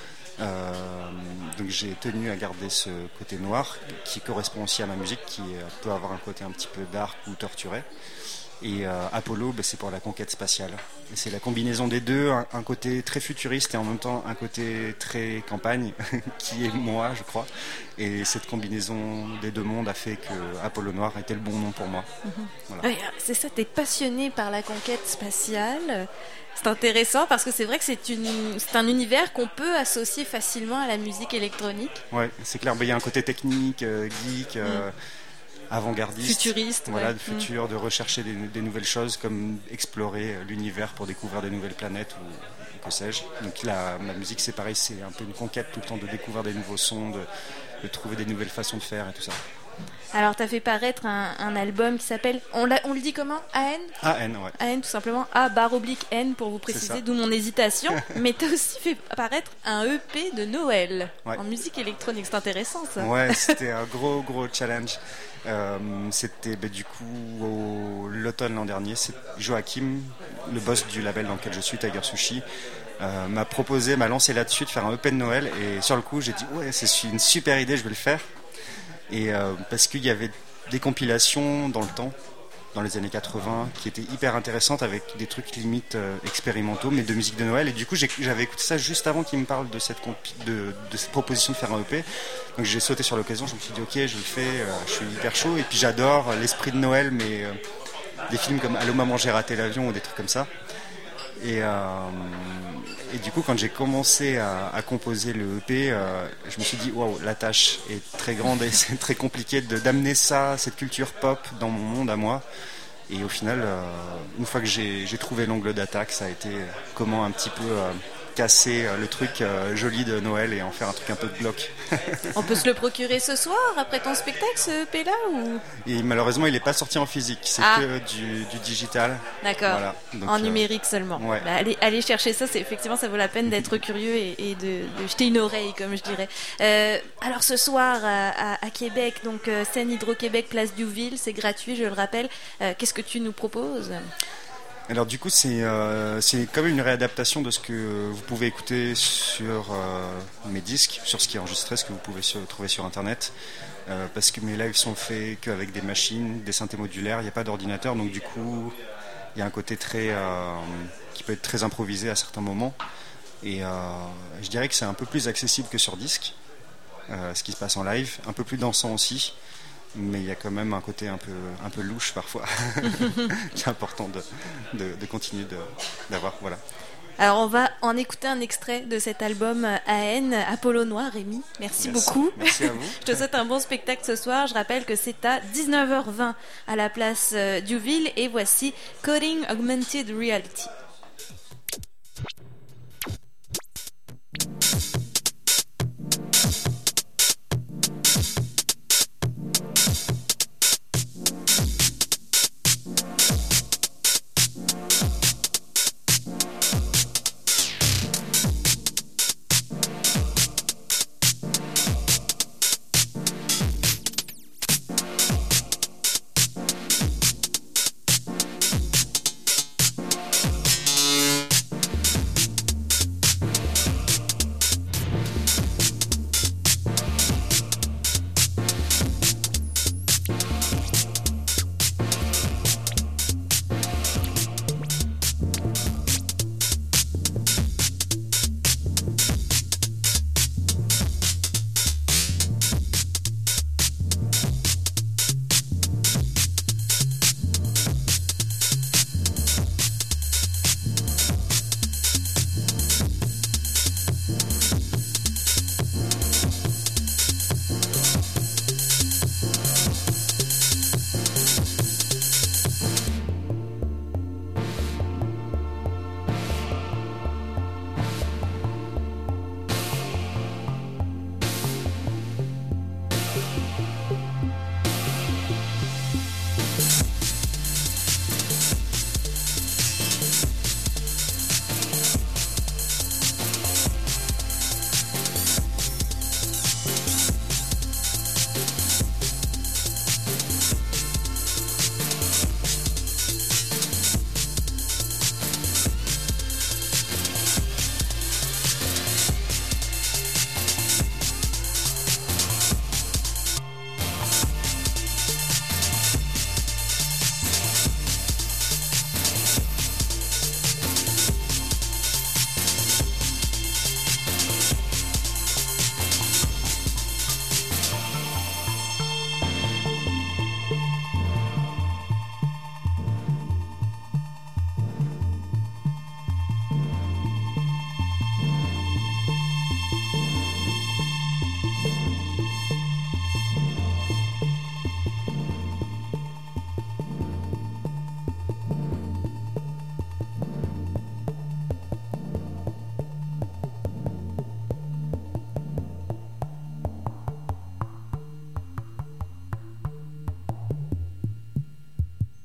Donc j'ai tenu à garder ce côté noir qui correspond aussi à ma musique, qui peut avoir un côté un petit peu dark ou torturé. Et Apollo, c'est pour la conquête spatiale. Et c'est la combinaison des deux, un côté très futuriste et en même temps un côté très campagne, qui est moi, je crois. Et cette combinaison des deux mondes a fait que Apollo Noir était le bon nom pour moi. Voilà. Ouais, c'est ça, t'es passionné par la conquête spatiale. C'est intéressant parce que c'est vrai que c'est un univers qu'on peut associer facilement à la musique électronique. Ouais, c'est clair. Il y a un côté technique, geek. avant-gardiste, futuriste, voilà, ouais. de futur, de rechercher des nouvelles choses, comme explorer l'univers pour découvrir des nouvelles planètes ou que sais-je. Donc ma musique, c'est pareil, c'est un peu une conquête tout le temps de découvrir des nouveaux sons, de trouver des nouvelles façons de faire et tout ça. Alors, tu as fait paraître un album qui s'appelle, on le dit comment? AN? AN, ouais. AN, tout simplement. A/N pour vous préciser, d'où mon hésitation. Mais tu as aussi fait paraître un EP de Noël en musique électronique. C'est intéressant, ça. Ouais, c'était un gros challenge. C'était du coup l'automne l'an dernier. C'est Joachim, le boss du label dans lequel je suis, Tiger Sushi, m'a lancé là-dessus de faire un EP de Noël. Et sur le coup, j'ai dit ouais, c'est une super idée, je vais le faire. Et parce qu'il y avait des compilations dans le temps, dans les années 80, qui étaient hyper intéressantes avec des trucs limite expérimentaux, mais de musique de Noël. Et du coup, j'avais écouté ça juste avant qu'il me parle de cette proposition de faire un EP. Donc j'ai sauté sur l'occasion, je me suis dit ok, je le fais, je suis hyper chaud. Et puis j'adore l'esprit de Noël, mais des films comme Allô maman j'ai raté l'avion ou des trucs comme ça. Et du coup, quand j'ai commencé à composer le EP, je me suis dit waouh, la tâche est très grande et c'est très compliqué d'amener cette culture pop dans mon monde à moi. Et au final, une fois que j'ai trouvé l'angle d'attaque, ça a été comment un petit peu casser le truc joli de Noël et en faire un truc un peu glauque. On peut se le procurer ce soir après ton spectacle, ce EP-là ou... Et malheureusement, il n'est pas sorti en physique, c'est que du digital. D'accord, voilà. Donc, en numérique seulement. Ouais. Bah, allez chercher ça, effectivement, ça vaut la peine d'être curieux et de jeter une oreille, comme je dirais. Alors ce soir à Québec, donc scène Hydro-Québec, place Diouville, c'est gratuit, je le rappelle. Qu'est-ce que tu nous proposes ? Alors du coup c'est quand même une réadaptation de ce que vous pouvez écouter sur mes disques, sur ce qui est enregistré, ce que vous pouvez trouver sur internet, parce que mes lives sont faits qu'avec des machines, des synthés modulaires, il n'y a pas d'ordinateur, donc du coup il y a un côté qui peut être très improvisé à certains moments, et je dirais que c'est un peu plus accessible que sur disque, ce qui se passe en live, un peu plus dansant aussi. Mais il y a quand même un côté un peu louche parfois. C'est important de continuer d'avoir. Voilà. Alors on va en écouter un extrait de cet album AN, Apollo Noir. Rémi, merci beaucoup. Merci à vous. Je te souhaite un bon spectacle ce soir. Je rappelle que c'est à 19h20 à la place Diouville. Et voici Coding Augmented Reality.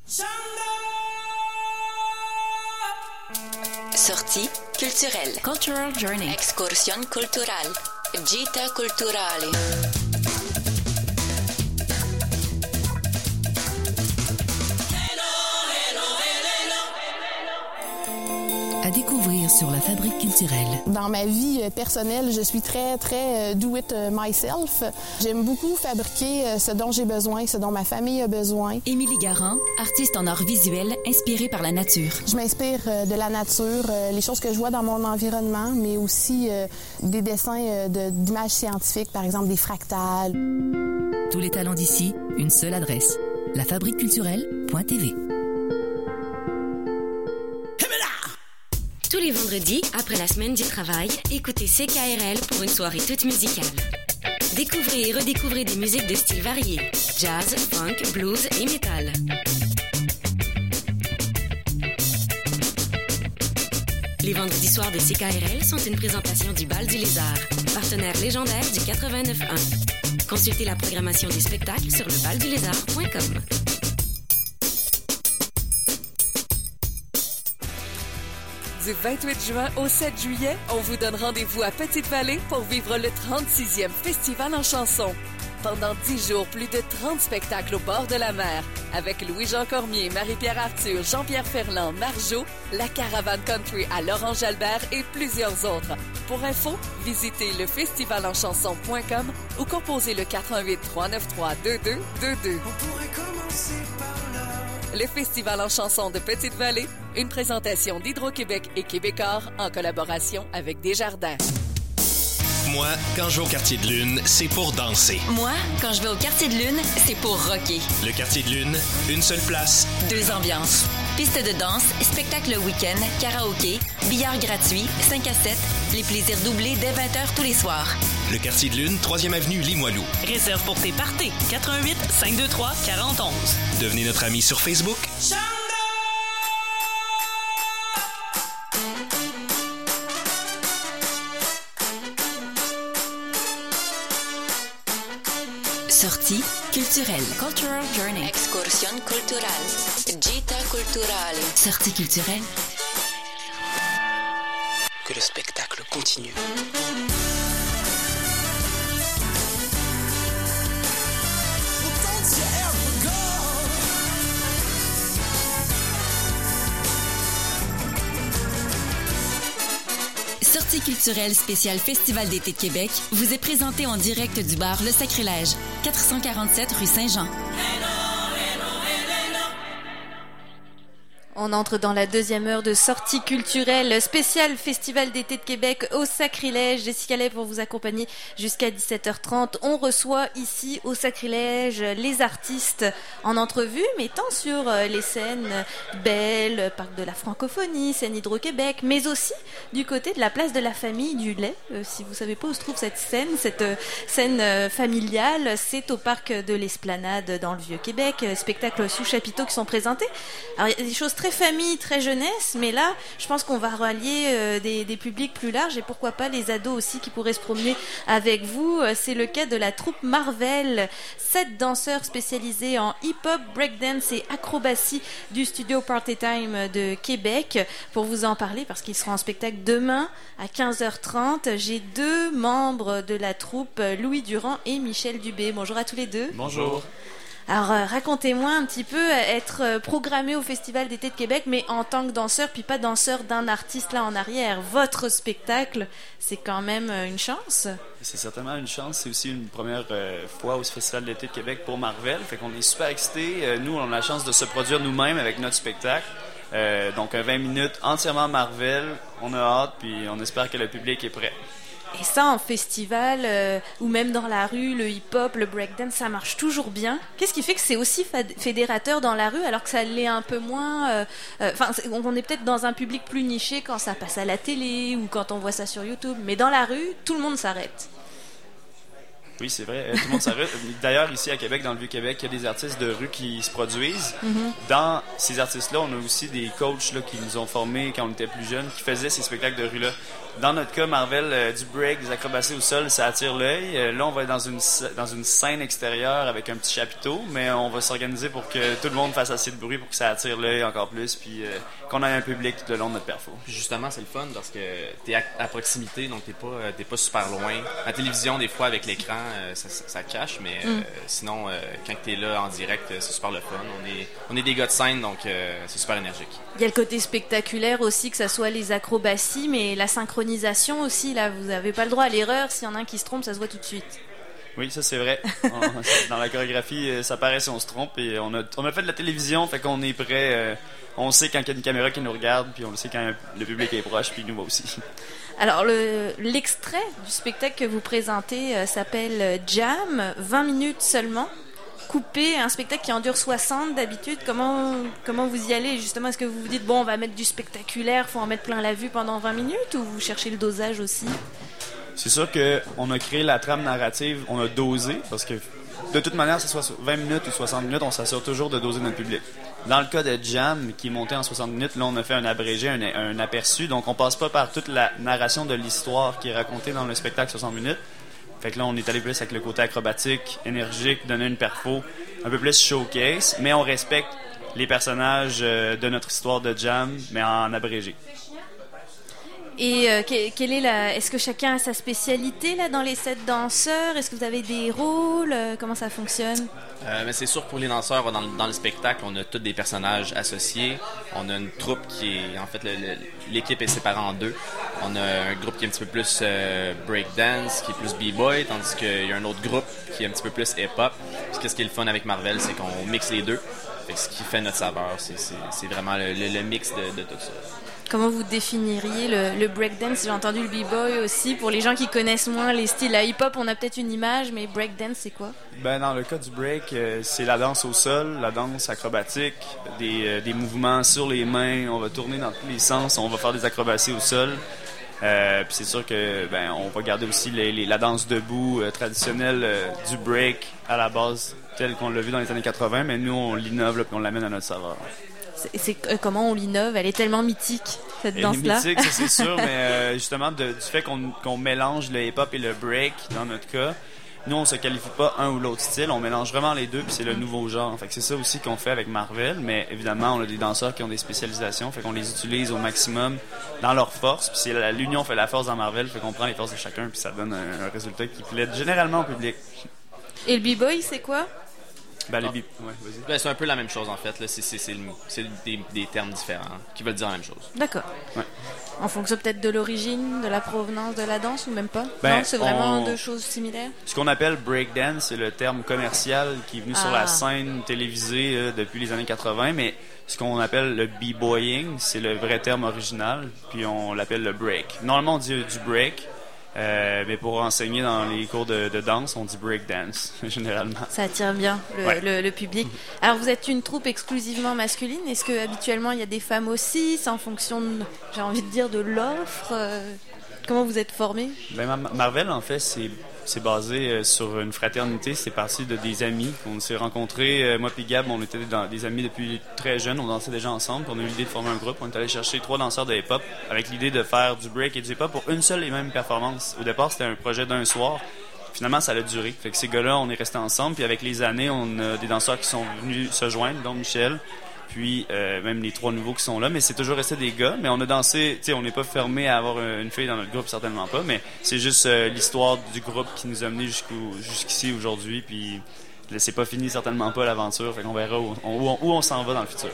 Sortie culturelle. Cultural Journey. Excursione culturale. Gita culturale. À découvrir sur la Fabrique culturelle. Dans ma vie personnelle, je suis très do it myself. J'aime beaucoup fabriquer ce dont j'ai besoin, ce dont ma famille a besoin. Émilie Garand, artiste en art visuel inspirée par la nature. Je m'inspire de la nature, les choses que je vois dans mon environnement, mais aussi des dessins d'images scientifiques, par exemple des fractales. Tous les talents d'ici, une seule adresse. lafabriqueculturelle.tv. Tous les vendredis, après la semaine du travail, écoutez CKRL pour une soirée toute musicale. Découvrez et redécouvrez des musiques de styles variés. Jazz, funk, blues et métal. Les vendredis soirs de CKRL sont une présentation du Bal du Lézard, partenaire légendaire du 89.1. Consultez la programmation des spectacles sur lebaldulézard.com. Du 28 juin au 7 juillet, on vous donne rendez-vous à Petite-Vallée pour vivre le 36e Festival en chanson. Pendant 10 jours, plus de 30 spectacles au bord de la mer, avec Louis-Jean Cormier, Marie-Pierre Arthur, Jean-Pierre Ferland, Marjo, la Caravane Country à Laurent-Jalbert et plusieurs autres. Pour info, visitez lefestivalenchanson.com ou composez le 418 393 2222. On pourrait commencer par là. Le Festival en chanson de Petite-Vallée, une présentation d'Hydro-Québec et Québecor en collaboration avec Desjardins. Moi, quand je vais au Quartier de Lune, c'est pour danser. Moi, quand je vais au Quartier de Lune, c'est pour rocker. Le Quartier de Lune, une seule place. 2 ambiances. Piste de danse, spectacle le week-end, karaoké, billard gratuit, 5 à 7, les plaisirs doublés dès 20h tous les soirs. Le Quartier de Lune, 3e avenue Limoilou. Réserve pour tes parties. 88 523 4011. Devenez notre ami sur Facebook. Sortie culturelle. Cultural Journey. Excursione culturale. Gita culturale. Sortie culturelle. Que le spectacle continue. Sortie culturelle spéciale Festival d'été de Québec vous est présentée en direct du bar Le Sacrilège, 447 rue Saint-Jean. On entre dans la deuxième heure de sortie culturelle spéciale Festival d'été de Québec au Sacrilège. Jessica Lay pour vous accompagner jusqu'à 17h30. On reçoit ici au Sacrilège les artistes en entrevue, mais tant sur les scènes Belle, Parc de la Francophonie, scène Hydro-Québec, mais aussi du côté de la place de la Famille du Lait. Si vous savez pas où se trouve cette scène familiale, c'est au Parc de l'Esplanade dans le Vieux-Québec. Spectacles sous chapiteaux qui sont présentés. Alors il y a des choses très famille, très jeunesse, mais là, je pense qu'on va rallier des publics plus larges et pourquoi pas les ados aussi qui pourraient se promener avec vous. C'est le cas de la troupe Marvel, 7 danseurs spécialisés en hip-hop, breakdance et acrobatie du studio Party Time de Québec. Pour vous en parler, parce qu'ils seront en spectacle demain à 15h30, j'ai 2 membres de la troupe, Louis Durand et Michel Dubé. Bonjour à tous les deux. Bonjour. Alors, racontez-moi un petit peu, être programmé au Festival d'été de Québec, mais en tant que danseur, puis pas danseur d'un artiste là en arrière. Votre spectacle, c'est quand même une chance. C'est certainement une chance. C'est aussi une première fois au Festival d'été de Québec pour Marvel. Fait qu'on est super excités. Nous, on a la chance de se produire nous-mêmes avec notre spectacle. Donc, 20 minutes entièrement Marvel. On a hâte, puis on espère que le public est prêt. Et ça, en festival, ou même dans la rue, le hip-hop, le breakdance, ça marche toujours bien. Qu'est-ce qui fait que c'est aussi fédérateur dans la rue, alors que ça l'est un peu moins... on est peut-être dans un public plus niché quand ça passe à la télé, ou quand on voit ça sur YouTube. Mais dans la rue, tout le monde s'arrête. Oui, c'est vrai. Tout le monde s'arrête. D'ailleurs, ici à Québec, dans le Vieux-Québec, il y a des artistes de rue qui se produisent. Dans ces artistes-là, on a aussi des coachs là, qui nous ont formés quand on était plus jeunes, qui faisaient ces spectacles de rue-là. Dans notre cas, Marvel, du break, des acrobaties au sol, ça attire l'œil. Là, on va être dans une scène extérieure avec un petit chapiteau, mais on va s'organiser pour que tout le monde fasse assez de bruit pour que ça attire l'œil encore plus, puis qu'on ait un public tout le long de notre perfo. Puis justement, c'est le fun parce que t'es à proximité, donc t'es pas super loin. La télévision, des fois, avec l'écran, ça cache, mais sinon, quand t'es là en direct, c'est super le fun. On est des gars de scène, donc c'est super énergique. Il y a le côté spectaculaire aussi, que ça soit les acrobaties, mais la synchronisation aussi, là, vous n'avez pas le droit à l'erreur. S'il y en a un qui se trompe, ça se voit tout de suite. Oui, ça c'est vrai. Dans la chorégraphie, ça paraît si on se trompe. Et on a fait de la télévision, fait qu'on est prêt. On sait quand il y a une caméra qui nous regarde, puis on sait quand le public est proche, puis il nous voit aussi. Alors, l'extrait du spectacle que vous présentez s'appelle Jam, 20 minutes seulement. Coupé, un spectacle qui en dure 60 d'habitude. Comment vous y allez justement? Est-ce que vous vous dites, bon, on va mettre du spectaculaire, faut en mettre plein la vue pendant 20 minutes, ou vous cherchez le dosage aussi? C'est sûr qu'on a créé la trame narrative, on a dosé, parce que de toute manière, que ce soit 20 minutes ou 60 minutes, on s'assure toujours de doser notre public. Dans le cas de Jam, qui est monté en 60 minutes, là, on a fait un abrégé, un aperçu, donc on passe pas par toute la narration de l'histoire qui est racontée dans le spectacle 60 minutes. Fait que là, on est allé plus avec le côté acrobatique, énergique, donner une perfo, un peu plus showcase, mais on respecte les personnages de notre histoire de Jam, mais en abrégé. Et est-ce que chacun a sa spécialité là dans les 7 danseurs? Est-ce que vous avez des rôles? Comment ça fonctionne? Mais c'est sûr que pour les danseurs, dans le spectacle, on a tous des personnages associés. On a une troupe qui est... En fait, l'équipe est séparée en deux. On a un groupe qui est un petit peu plus breakdance, qui est plus b-boy, tandis qu'il y a un autre groupe qui est un petit peu plus hip-hop. Puis ce qui est le fun avec Marvel, c'est qu'on mixe les deux. Fait que ce qui fait notre saveur, c'est vraiment le mix de tout ça. Comment vous définiriez le breakdance? J'ai entendu le b-boy aussi. Pour les gens qui connaissent moins les styles à hip-hop, on a peut-être une image, mais breakdance, c'est quoi? Ben, dans le cas du break, c'est la danse au sol, la danse acrobatique, des mouvements sur les mains. On va tourner dans tous les sens, on va faire des acrobaties au sol. Puis c'est sûr que on va garder aussi la danse debout traditionnelle du break à la base, telle qu'on l'a vu dans les années 80, mais nous, on l'innove et on l'amène à notre saveur. Comment on l'innove? Elle est tellement mythique, cette danse-là. Elle est mythique, ça, c'est sûr, mais justement, du fait qu'on mélange le hip-hop et le break, dans notre cas, nous, on se qualifie pas un ou l'autre style, on mélange vraiment les deux, puis c'est le nouveau genre. Fait que c'est ça aussi qu'on fait avec Marvel, mais évidemment, on a des danseurs qui ont des spécialisations, fait qu'on les utilise au maximum dans leur force, puis c'est l'union fait la force dans Marvel, fait qu'on prend les forces de chacun, puis ça donne un résultat qui plaît généralement au public. Et le b-boy, c'est quoi? Ouais, vas-y. C'est un peu la même chose en fait. Là. C'est des termes différents qui veulent dire la même chose. D'accord. Ouais. En fonction peut-être de l'origine, de la provenance de la danse ou même pas? Non, c'est vraiment deux choses similaires? Ce qu'on appelle breakdance, c'est le terme commercial qui est venu sur la scène télévisée depuis les années 80, mais ce qu'on appelle le b-boying, c'est le vrai terme original, puis on l'appelle le break. Normalement, on dit du break. Mais pour enseigner dans les cours de danse, on dit breakdance, généralement. Ça attire bien le public. Alors, vous êtes une troupe exclusivement masculine. Est-ce que habituellement il y a des femmes aussi? C'est en fonction, j'ai envie de dire, de l'offre. Comment vous êtes formés? Marvel, en fait, c'est basé sur une fraternité. C'est parti de des amis. On s'est rencontrés, moi et Gab, on était des amis depuis très jeunes. On dansait déjà ensemble. On a eu l'idée de former un groupe. On est allé chercher 3 danseurs de hip-hop avec l'idée de faire du break et du hip-hop pour une seule et même performance. Au départ, c'était un projet d'un soir. Finalement, ça a duré. Fait que ces gars-là, on est restés ensemble. Puis avec les années, on a des danseurs qui sont venus se joindre, dont Michel. Puis même les 3 nouveaux qui sont là, mais c'est toujours resté des gars. Mais on a dansé, tu sais, on n'est pas fermé à avoir une fille dans notre groupe, certainement pas, mais c'est juste l'histoire du groupe qui nous a menés jusqu'ici aujourd'hui, puis c'est pas fini, certainement pas l'aventure, fait qu'on verra où on s'en va dans le futur.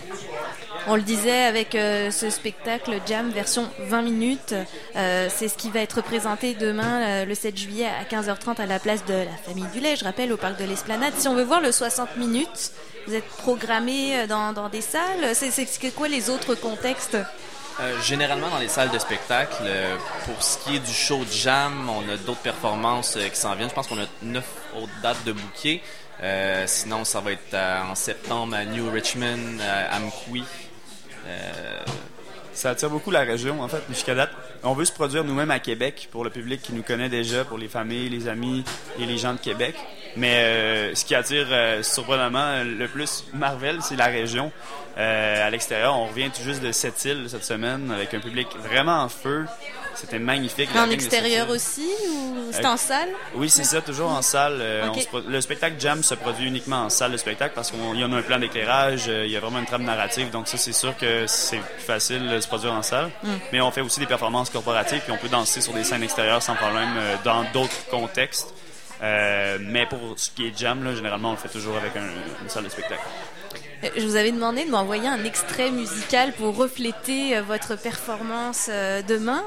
On le disait avec ce spectacle Jam version 20 minutes, c'est ce qui va être présenté demain le 7 juillet à 15h30 à la place de la Famille du Lait, je rappelle, au Parc de l'Esplanade. Si on veut voir le 60 minutes, vous êtes programmé dans des salles. C'est quoi les autres contextes? Généralement dans les salles de spectacle. Pour ce qui est du show Jam, on a d'autres performances qui s'en viennent. Je pense qu'on a 9 autres dates de bouquet. Sinon, ça va être en septembre à New Richmond, à Amqui. Ça attire beaucoup la région, en fait, jusqu'à date. On veut se produire nous-mêmes à Québec pour le public qui nous connaît déjà, pour les familles, les amis et les gens de Québec. Mais ce qui attire surprenamment le plus Marvel, c'est la région. À l'extérieur, on revient tout juste de Sept-Îles cette semaine avec un public vraiment en feu. C'était magnifique. En extérieur aussi ou c'est en salle? Oui, c'est ça, toujours en salle. Okay. Le spectacle Jam se produit uniquement en salle de spectacle parce qu'il y en a un plan d'éclairage, il y a vraiment une trame narrative, donc ça, c'est sûr que c'est plus facile de se produire en salle. Mais on fait aussi des performances corporatives, puis on peut danser sur des scènes extérieures sans problème dans d'autres contextes. Mais pour ce qui est Jam, là, généralement, on le fait toujours avec une salle de spectacle. Je vous avais demandé de m'envoyer un extrait musical pour refléter votre performance demain.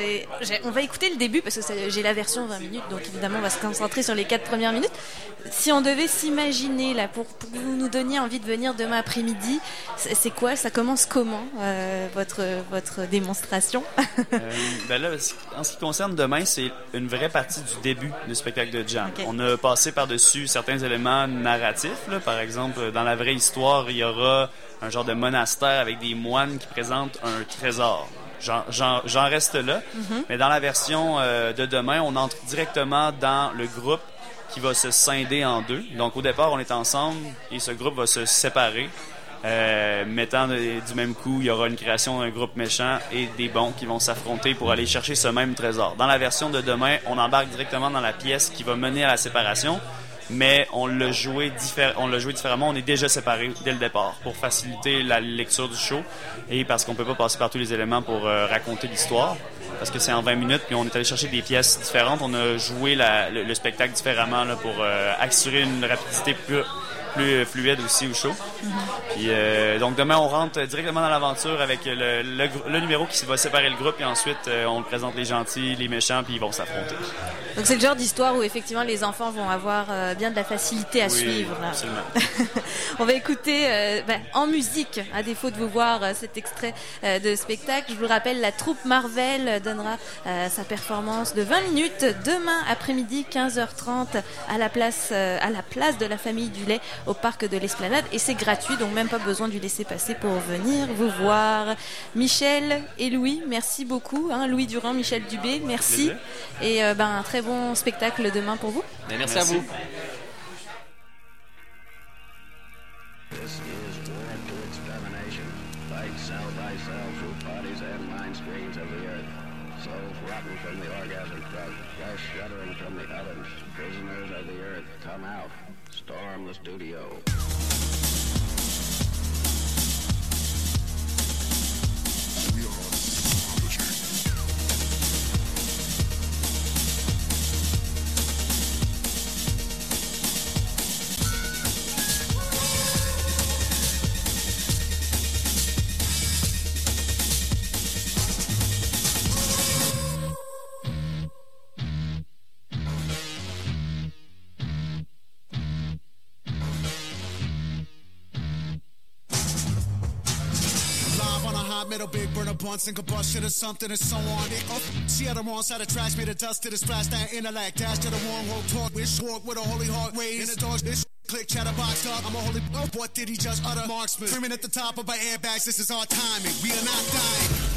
On va écouter le début parce que j'ai la version 20 minutes, donc évidemment on va se concentrer sur les 4 premières minutes. Si on devait s'imaginer là pour que vous nous donniez envie de venir demain après-midi, c'est quoi? Ça commence comment votre démonstration? Ben là, en ce qui concerne demain, c'est une vraie partie du début du spectacle de Jam. Okay. On a passé par-dessus certains éléments narratifs. Là. Par exemple, dans la vraie histoire, il y aura un genre de monastère avec des moines qui présentent un trésor. J'en reste là. Mais dans la version de demain, on entre directement dans le groupe qui va se scinder en deux. Donc au départ, on est ensemble et ce groupe va se séparer. Mettant du même coup, il y aura une création d'un groupe méchant et des bons qui vont s'affronter pour aller chercher ce même trésor. Dans la version de demain, on embarque directement dans la pièce qui va mener à la séparation. Mais on l'a joué différemment. On est déjà séparés dès le départ pour faciliter la lecture du show et parce qu'on peut pas passer par tous les éléments pour raconter l'histoire. Parce que c'est en 20 minutes, puis on est allé chercher des pièces différentes. On a joué le spectacle différemment là, pour assurer une rapidité plus fluide aussi au show. Puis, donc demain, on rentre directement dans l'aventure avec le numéro qui va séparer le groupe et ensuite on présente les gentils, les méchants, puis ils vont s'affronter. Donc c'est le genre d'histoire où effectivement les enfants vont avoir bien de la facilité à suivre. Là. Absolument. On va écouter en musique, à défaut de vous voir cet extrait de spectacle. Je vous rappelle, la troupe Marvel donnera sa performance de 20 minutes demain après-midi 15h30 à la place de la famille du lait au parc de l'Esplanade et c'est gratuit, donc même pas besoin du laisser-passer pour venir vous voir. Michel et Louis, merci beaucoup. Louis Durand, Michel Dubé, merci. Et un très bon spectacle demain pour vous. Merci à vous. This is war to extermination. Fight cell by cell through bodies and mind screens of the earth. Souls rotten from the orgasm drug, flesh shuddering from the ovens. Prisoners of the earth, come out. Storm the studio. Metal big burner blunts and combustion or something and so on. See other wrong side of trash made of dust to the splash that intellect. Dash to the wrong road talk. Wish walk with a holy heart raised. In the doors, this click chatterbox up. I'm a holy. What did he just utter? Marksman. Screaming at the top of my airbags. This is our timing. We are not dying.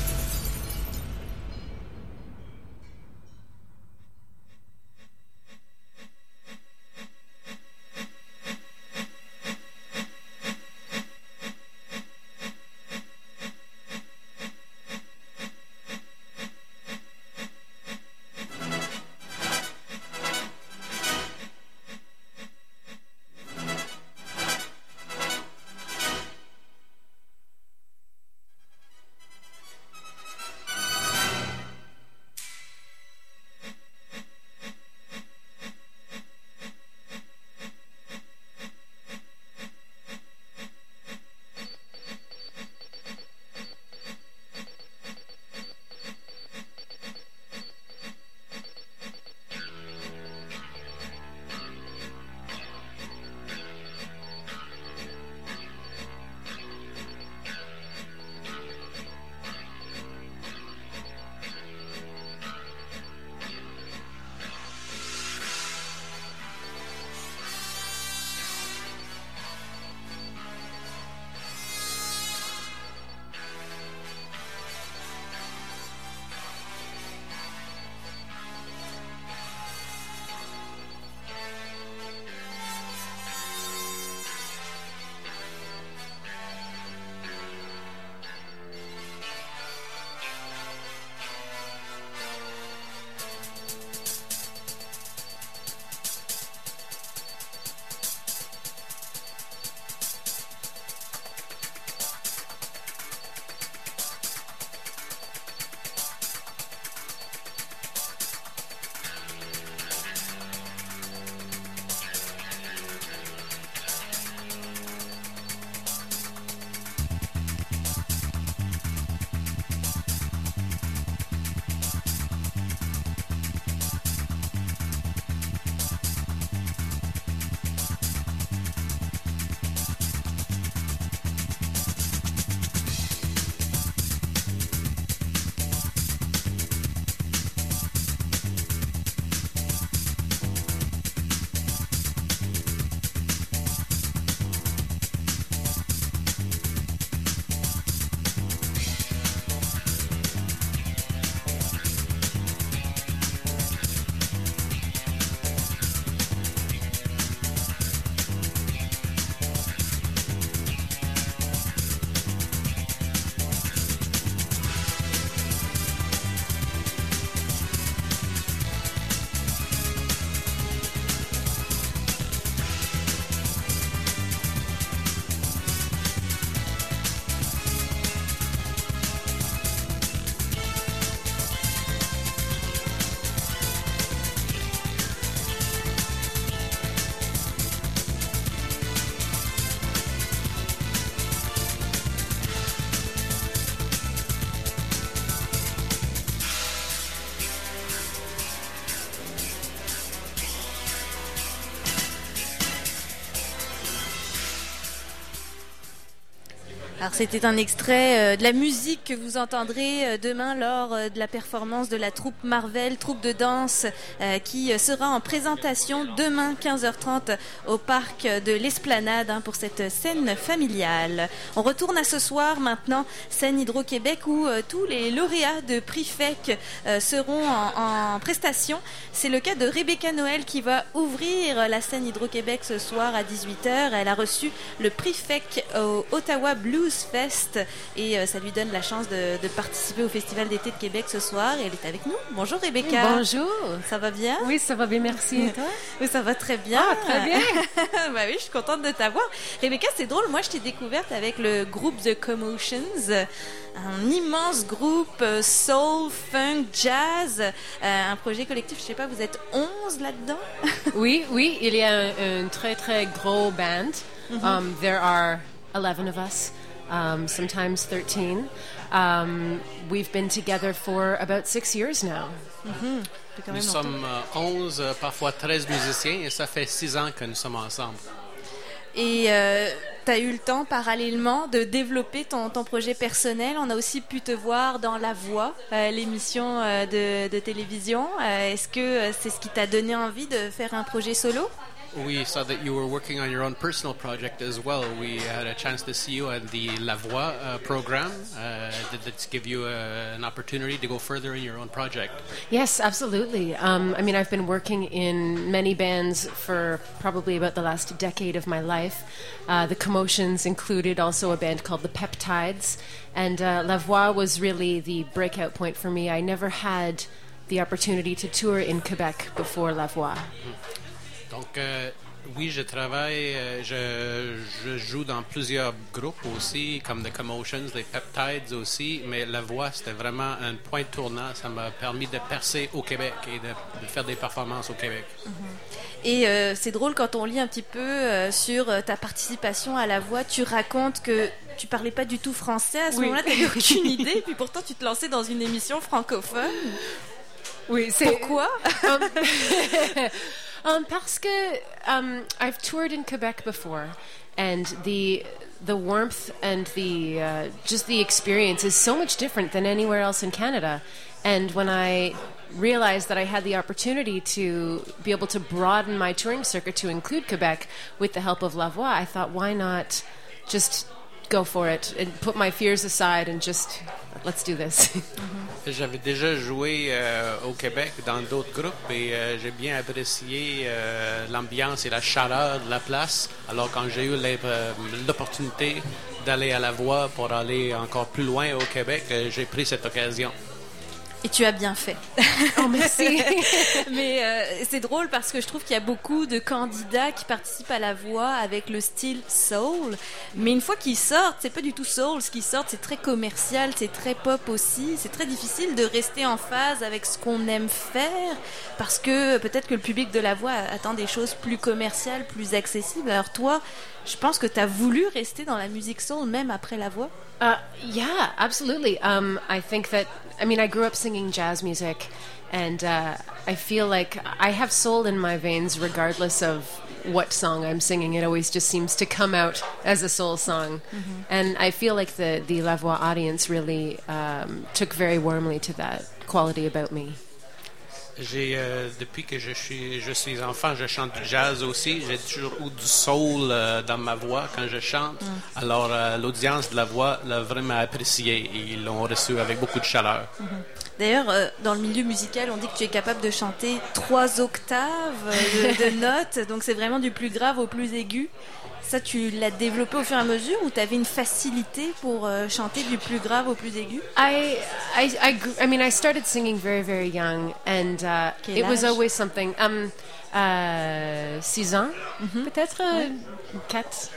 Alors c'était un extrait de la musique que vous entendrez demain lors de la performance de la troupe Marvel, troupe de danse qui sera en présentation demain 15h30 au parc de l'Esplanade pour cette scène familiale. On retourne à ce soir maintenant, scène Hydro-Québec où tous les lauréats de prix FEC seront en prestation. C'est le cas de Rebecca Noël qui va ouvrir la scène Hydro-Québec ce soir à 18h. Elle a reçu le prix FEC au Ottawa Blues Fest et ça lui donne la chance de participer au Festival d'été de Québec ce soir et elle est avec nous. Bonjour Rebecca. Bonjour. Ça va bien? Oui, ça va bien, merci. Et toi? Oui, ça va très bien. Ah, très bien. Bah oui, je suis contente de t'avoir. Rebecca, c'est drôle, moi je t'ai découverte avec le groupe The Commotions, un immense groupe soul, funk, jazz, un projet collectif, je sais pas, vous êtes 11 là-dedans? Oui, il y a un très très gros band. There are 11 of us. Sometimes 13. We've been together for about 6 years now. Nous sommes 11, parfois 13 musiciens, et ça fait 6 ans que nous sommes ensemble. Et tu as eu le temps parallèlement de développer ton projet personnel. On a aussi pu te voir dans La Voix, l'émission de télévision. Est-ce que c'est ce qui t'a donné envie de faire un projet solo? We saw that you were working on your own personal project as well. We had a chance to see you at the La Voix program. Did that give you an opportunity to go further in your own project? Yes, absolutely. I mean, I've been working in many bands for probably about the last decade of my life. The Commotions included also a band called the Peptides. And La Voix was really the breakout point for me. I never had the opportunity to tour in Quebec before La Voix. Donc, oui, je travaille, je joue dans plusieurs groupes aussi, comme The Commotions, les Peptides aussi, mais La Voix, c'était vraiment un point tournant. Ça m'a permis de percer au Québec et de faire des performances au Québec. Et c'est drôle, quand on lit un petit peu sur ta participation à La Voix, tu racontes que tu parlais pas du tout français. À ce moment-là, tu n'avais aucune idée, puis pourtant tu te lançais dans une émission francophone. Oui, c'est... Pourquoi? Parce que I've toured in Quebec before, and the warmth and the just the experience is so much different than anywhere else in Canada. And when I realized that I had the opportunity to be able to broaden my touring circuit to include Quebec with the help of La Voix, I thought, why not just go for it and put my fears aside and just let's do this. J'avais déjà joué au Québec dans d'autres groupes et j'ai bien apprécié l'ambiance et la chaleur de la place. Alors quand j'ai eu l'opportunité d'aller à La Voix pour aller encore plus loin au Québec, j'ai pris cette occasion. Et tu as bien fait. Oh, merci. Mais c'est drôle parce que je trouve qu'il y a beaucoup de candidats qui participent à La Voix avec le style soul. Mais une fois qu'ils sortent, c'est pas du tout soul. Ce qu'ils sortent, c'est très commercial, c'est très pop aussi. C'est très difficile de rester en phase avec ce qu'on aime faire parce que peut-être que le public de La Voix attend des choses plus commerciales, plus accessibles. Alors toi, je pense que tu as voulu rester dans la musique soul même après La Voix. Yeah, absolutely. I think that, I mean, I grew up singing jazz music, and I feel like I have soul in my veins regardless of what song I'm singing. It always just seems to come out as a soul song. And I feel like the La Voix audience really took very warmly to that quality about me. Depuis que je suis enfant, je chante du jazz aussi. J'ai toujours eu du soul dans ma voix quand je chante. Alors, l'audience de La Voix l'a vraiment apprécié et ils l'ont reçu avec beaucoup de chaleur. D'ailleurs, dans le milieu musical, on dit que tu es capable de chanter 3 octaves de notes. Donc, c'est vraiment du plus grave au plus aigu. Ça, tu l'as développé au fur et à mesure ou tu avais une facilité pour chanter du plus grave au plus aigu? I mean, I started singing very, very young, and it was always something. 6 ans, peut-être 4.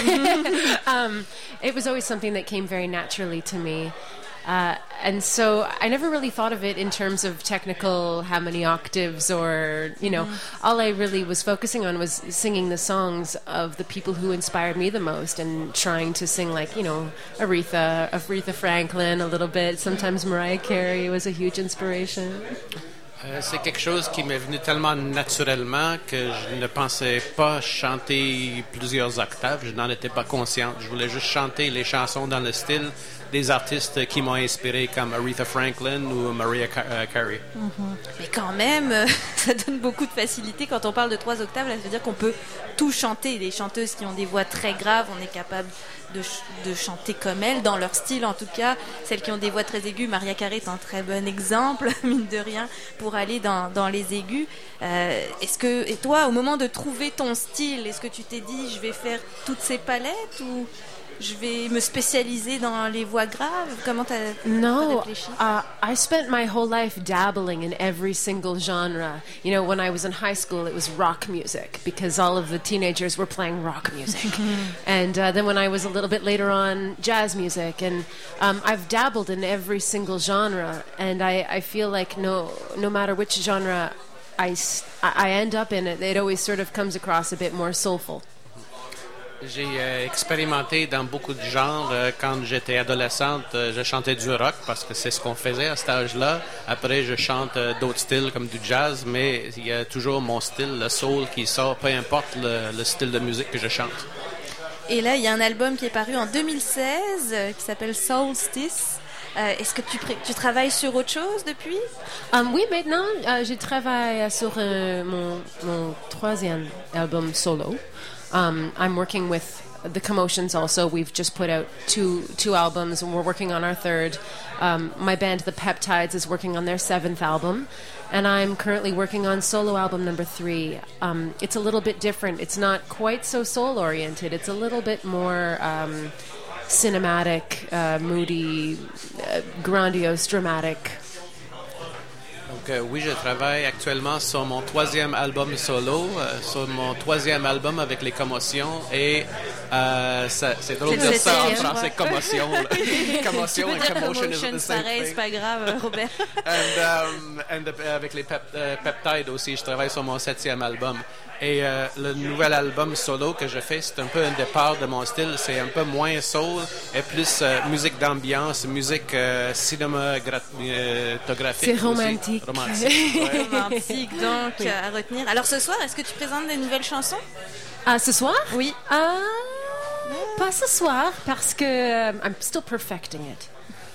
It was always something that came very naturally to me. And so I never really thought of it in terms of technical, how many octaves or, you know, all I really was focusing on was singing the songs of the people who inspired me the most and trying to sing like, you know, Aretha Franklin a little bit. Sometimes Mariah Carey was a huge inspiration. C'est quelque chose qui m'est venu tellement naturellement que je ne pensais pas chanter plusieurs octaves. Je n'en étais pas conscient. Je voulais juste chanter les chansons dans le style des artistes qui m'ont inspiré, comme Aretha Franklin ou Mariah Carey. Mais quand même, ça donne beaucoup de facilité. Quand on parle de 3 octaves, là, ça veut dire qu'on peut tout chanter. Les chanteuses qui ont des voix très graves, on est capable de chanter comme elles, dans leur style en tout cas. Celles qui ont des voix très aiguës, Mariah Carey est un très bon exemple, mine de rien, pour aller dans les aigus. Et toi, au moment de trouver ton style, est-ce que tu t'es dit, je vais faire toutes ces palettes ou je vais me spécialiser dans les voix graves? Comment t'as réfléchi? I spent my whole life dabbling in every single genre. You know, when I was in high school, it was rock music because all of the teenagers were playing rock music. And then when I was a little bit later on, jazz music. And I've dabbled in every single genre. And I feel like no matter which genre I end up in, it always sort of comes across a bit more soulful. J'ai expérimenté dans beaucoup de genres. Quand j'étais adolescente, je chantais du rock parce que c'est ce qu'on faisait à cet âge-là. Après, je chante d'autres styles comme du jazz, mais il y a toujours mon style, le soul, qui sort, peu importe le style de musique que je chante. Et là, il y a un album qui est paru en 2016 qui s'appelle Solstice. Est-ce que tu travailles sur autre chose depuis? Oui, maintenant, je travaille sur mon 3e album solo. I'm working with the Commotions also. We've just put out two albums, and we're working on our 3rd. My band, The Peptides, is working on their 7th album, and I'm currently working on solo album number 3. It's a little bit different. It's not quite so soul-oriented. It's a little bit more cinematic, moody, grandiose, dramatic. Donc oui, je travaille actuellement sur mon 3e album solo, sur mon 3e album avec les Commotions et c'est drôle de dire ça en français, commotion. Commotion et commotion is the same pareil, c'est pas grave, Robert. Avec les Peptides aussi, je travaille sur mon 7e album. Et le nouvel album solo que je fais, c'est un peu un départ de mon style. C'est un peu moins soul et plus musique d'ambiance, musique cinématographique. C'est romantique. Ouais. Romantique, donc, oui. À retenir. Alors ce soir, est-ce que tu présentes des nouvelles chansons? Ce soir? Oui. Pas ce soir, parce que I'm still perfecting it.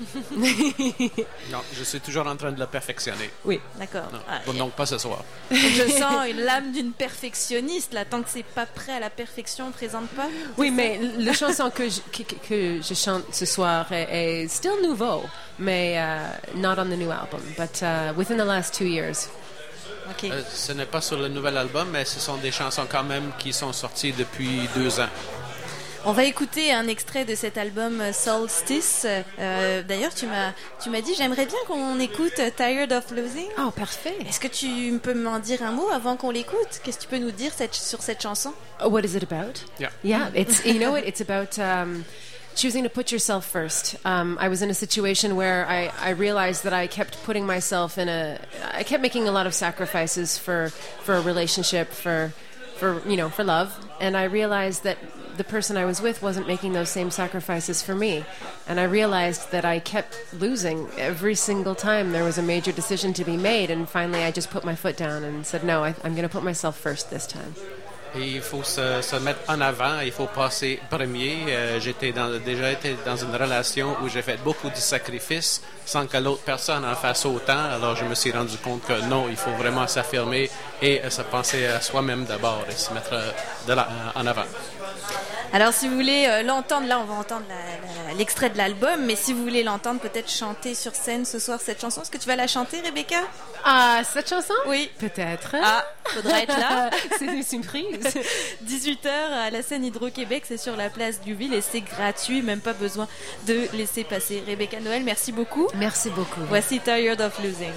Non, je suis toujours en train de le perfectionner. Oui, d'accord. Donc pas ce soir. Je sens l'âme d'une perfectionniste là. Tant que c'est pas prêt à la perfection, on présente pas. Oui, mais la chanson que je chante ce soir est still nouveau, mais not on the new album, but within the last 2 years. Okay. Ce n'est pas sur le nouvel album, mais ce sont des chansons quand même qui sont sorties depuis 2 ans. On va écouter un extrait de cet album Solstice. D'ailleurs, tu m'as dit, j'aimerais bien qu'on écoute Tired of Losing. Oh, parfait. Est-ce que tu peux m'en dire un mot avant qu'on l'écoute? Qu'est-ce que tu peux nous dire sur cette chanson? What is it about? Yeah, it's it's about choosing to put yourself first. I was in a situation where I realized that I kept putting myself I kept making a lot of sacrifices for a relationship, for love, and I realized that the person I was with wasn't making those same sacrifices for me. And I realized that I kept losing every single time there was a major decision to be made. And finally, I just put my foot down and said, no, I'm going to put myself first this time. Et il faut se mettre en avant, il faut passer premier. J'ai déjà été dans une relation où j'ai fait beaucoup de sacrifices sans que l'autre personne en fasse autant. Alors je me suis rendu compte que non, il faut vraiment s'affirmer et se penser à soi-même d'abord et se mettre en avant. Alors si vous voulez l'entendre, là on va entendre l'extrait de l'album, mais si vous voulez l'entendre peut-être chanter sur scène ce soir cette chanson, est-ce que tu vas la chanter, Rebecca? Cette chanson? Oui. Peut-être. Faudra être là. C'est une surprise. 18h à la scène Hydro-Québec, c'est sur la place du Ville et c'est gratuit, même pas besoin de laisser passer. Rebecca Noël, merci beaucoup. Merci beaucoup. Voici Tired of Losing.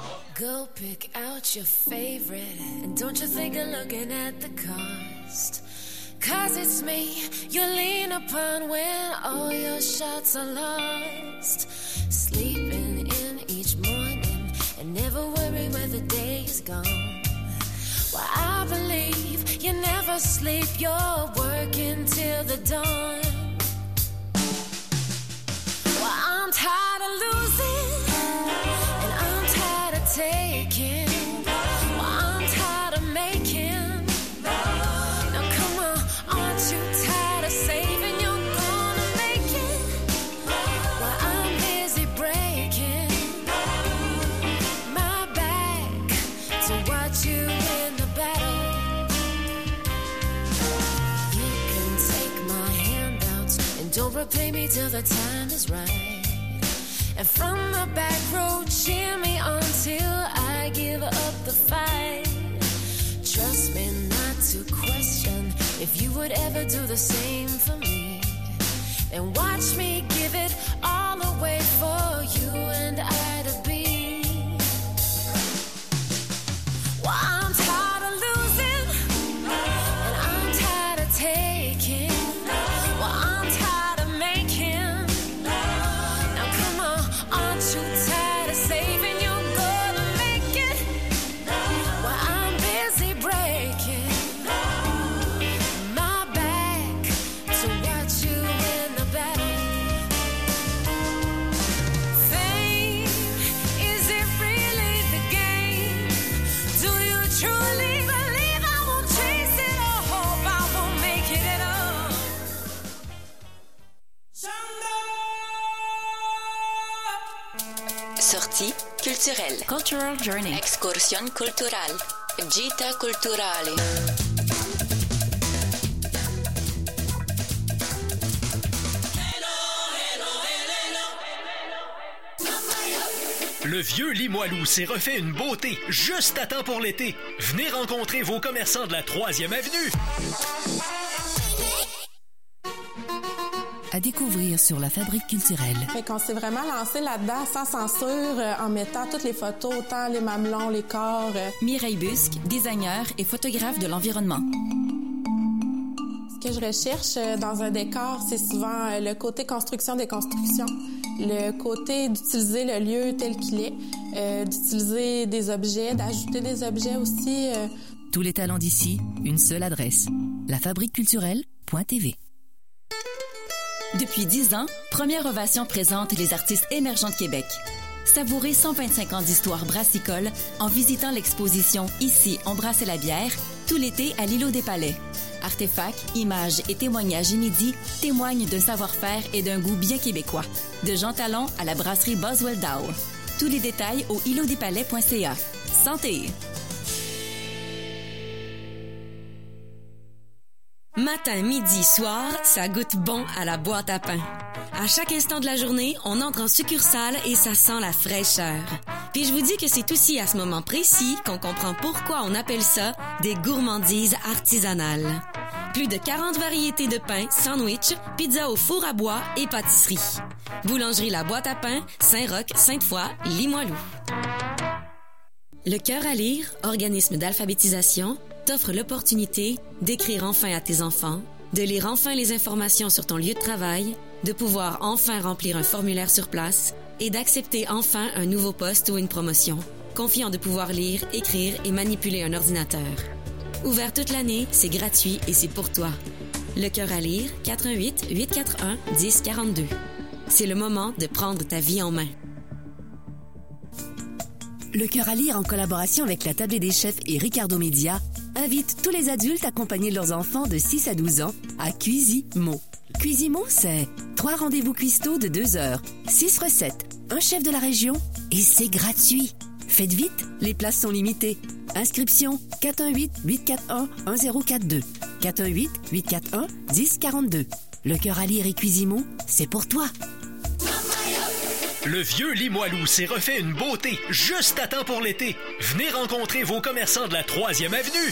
Go pick out your favorite and don't you think of looking at the cost. 'Cause it's me you lean upon when all your shots are lost. Sleeping in each morning and never worry where the day is gone. Well, I believe you never sleep, you're working till the dawn. Well, I'm tired of losing and I'm tired of taking. Don't repay me till the time is right. And from the back row, cheer me on till I give up the fight. Trust me not to question if you would ever do the same for me. And watch me give it all away for you and I to be. Well, I'm tired of losing, and I'm tired of taking. Well, I'm tired of making. Now come on, aren't you tired of saving? You're gonna make it. Well, I'm busy breaking my back to watch you win the battle. Fame, is it really the game? Do you truly believe I won't chase it or hope I won't make it at all? Sortie culturelle. Cultural Journey. Excursión cultural. Gita culturale. Le vieux Limoilou s'est refait une beauté juste à temps pour l'été. Venez rencontrer vos commerçants de la 3e avenue. À découvrir sur la Fabrique culturelle. Fait qu'on s'est vraiment lancé là-dedans sans censure, en mettant toutes les photos, autant les mamelons, les corps. Mireille Busque, designer et photographe de l'environnement. Ce que je recherche dans un décor, c'est souvent le côté construction des constructions, le côté d'utiliser le lieu tel qu'il est, d'utiliser des objets, d'ajouter des objets aussi. Tous les talents d'ici, une seule adresse. lafabriqueculturelle.tv. Depuis 10 ans, Première Ovation présente les artistes émergents de Québec. Savourez 125 ans d'histoire brassicole en visitant l'exposition Ici, on brassait la bière, tout l'été à l'îlot des Palais. Artefacts, images et témoignages inédits témoignent d'un savoir-faire et d'un goût bien québécois. De Jean Talon à la brasserie Boswell Dow. Tous les détails au îlotdespalais.ca. Santé! Matin, midi, soir, ça goûte bon à la boîte à pain. À chaque instant de la journée, on entre en succursale et ça sent la fraîcheur. Puis je vous dis que c'est aussi à ce moment précis qu'on comprend pourquoi on appelle ça des gourmandises artisanales. Plus de 40 variétés de pain, sandwich, pizza au four à bois et pâtisserie. Boulangerie La Boîte à Pain, Saint-Roch, Sainte-Foy, Limoilou. Le Cœur à lire, organisme d'alphabétisation, t'offre l'opportunité d'écrire enfin à tes enfants, de lire enfin les informations sur ton lieu de travail, de pouvoir enfin remplir un formulaire sur place et d'accepter enfin un nouveau poste ou une promotion, confiant de pouvoir lire, écrire et manipuler un ordinateur. Ouvert toute l'année, c'est gratuit et c'est pour toi. Le Cœur à lire, 88 841 1042. C'est le moment de prendre ta vie en main. Le Cœur à lire, en collaboration avec la Tablée des chefs et Ricardo Média, invite tous les adultes à accompagner leurs enfants de 6 à 12 ans à Cuisimo. Cuisimo, c'est 3 rendez-vous cuistots de 2 heures, 6 recettes, un chef de la région et c'est gratuit. Faites vite, les places sont limitées. Inscription 418-841-1042. 418-841-1042. Le Cœur à lire et Cuisimo, c'est pour toi. Le vieux Limoilou s'est refait une beauté juste à temps pour l'été. Venez rencontrer vos commerçants de la 3e avenue.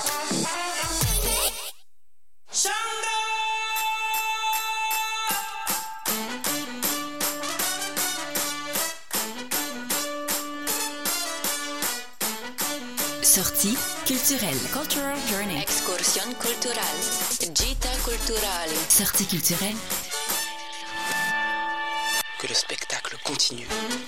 Sortie culturelle. Cultural Journey. Excursión cultural. Gita culturale. Sortie culturelle. Que le spectacle continue.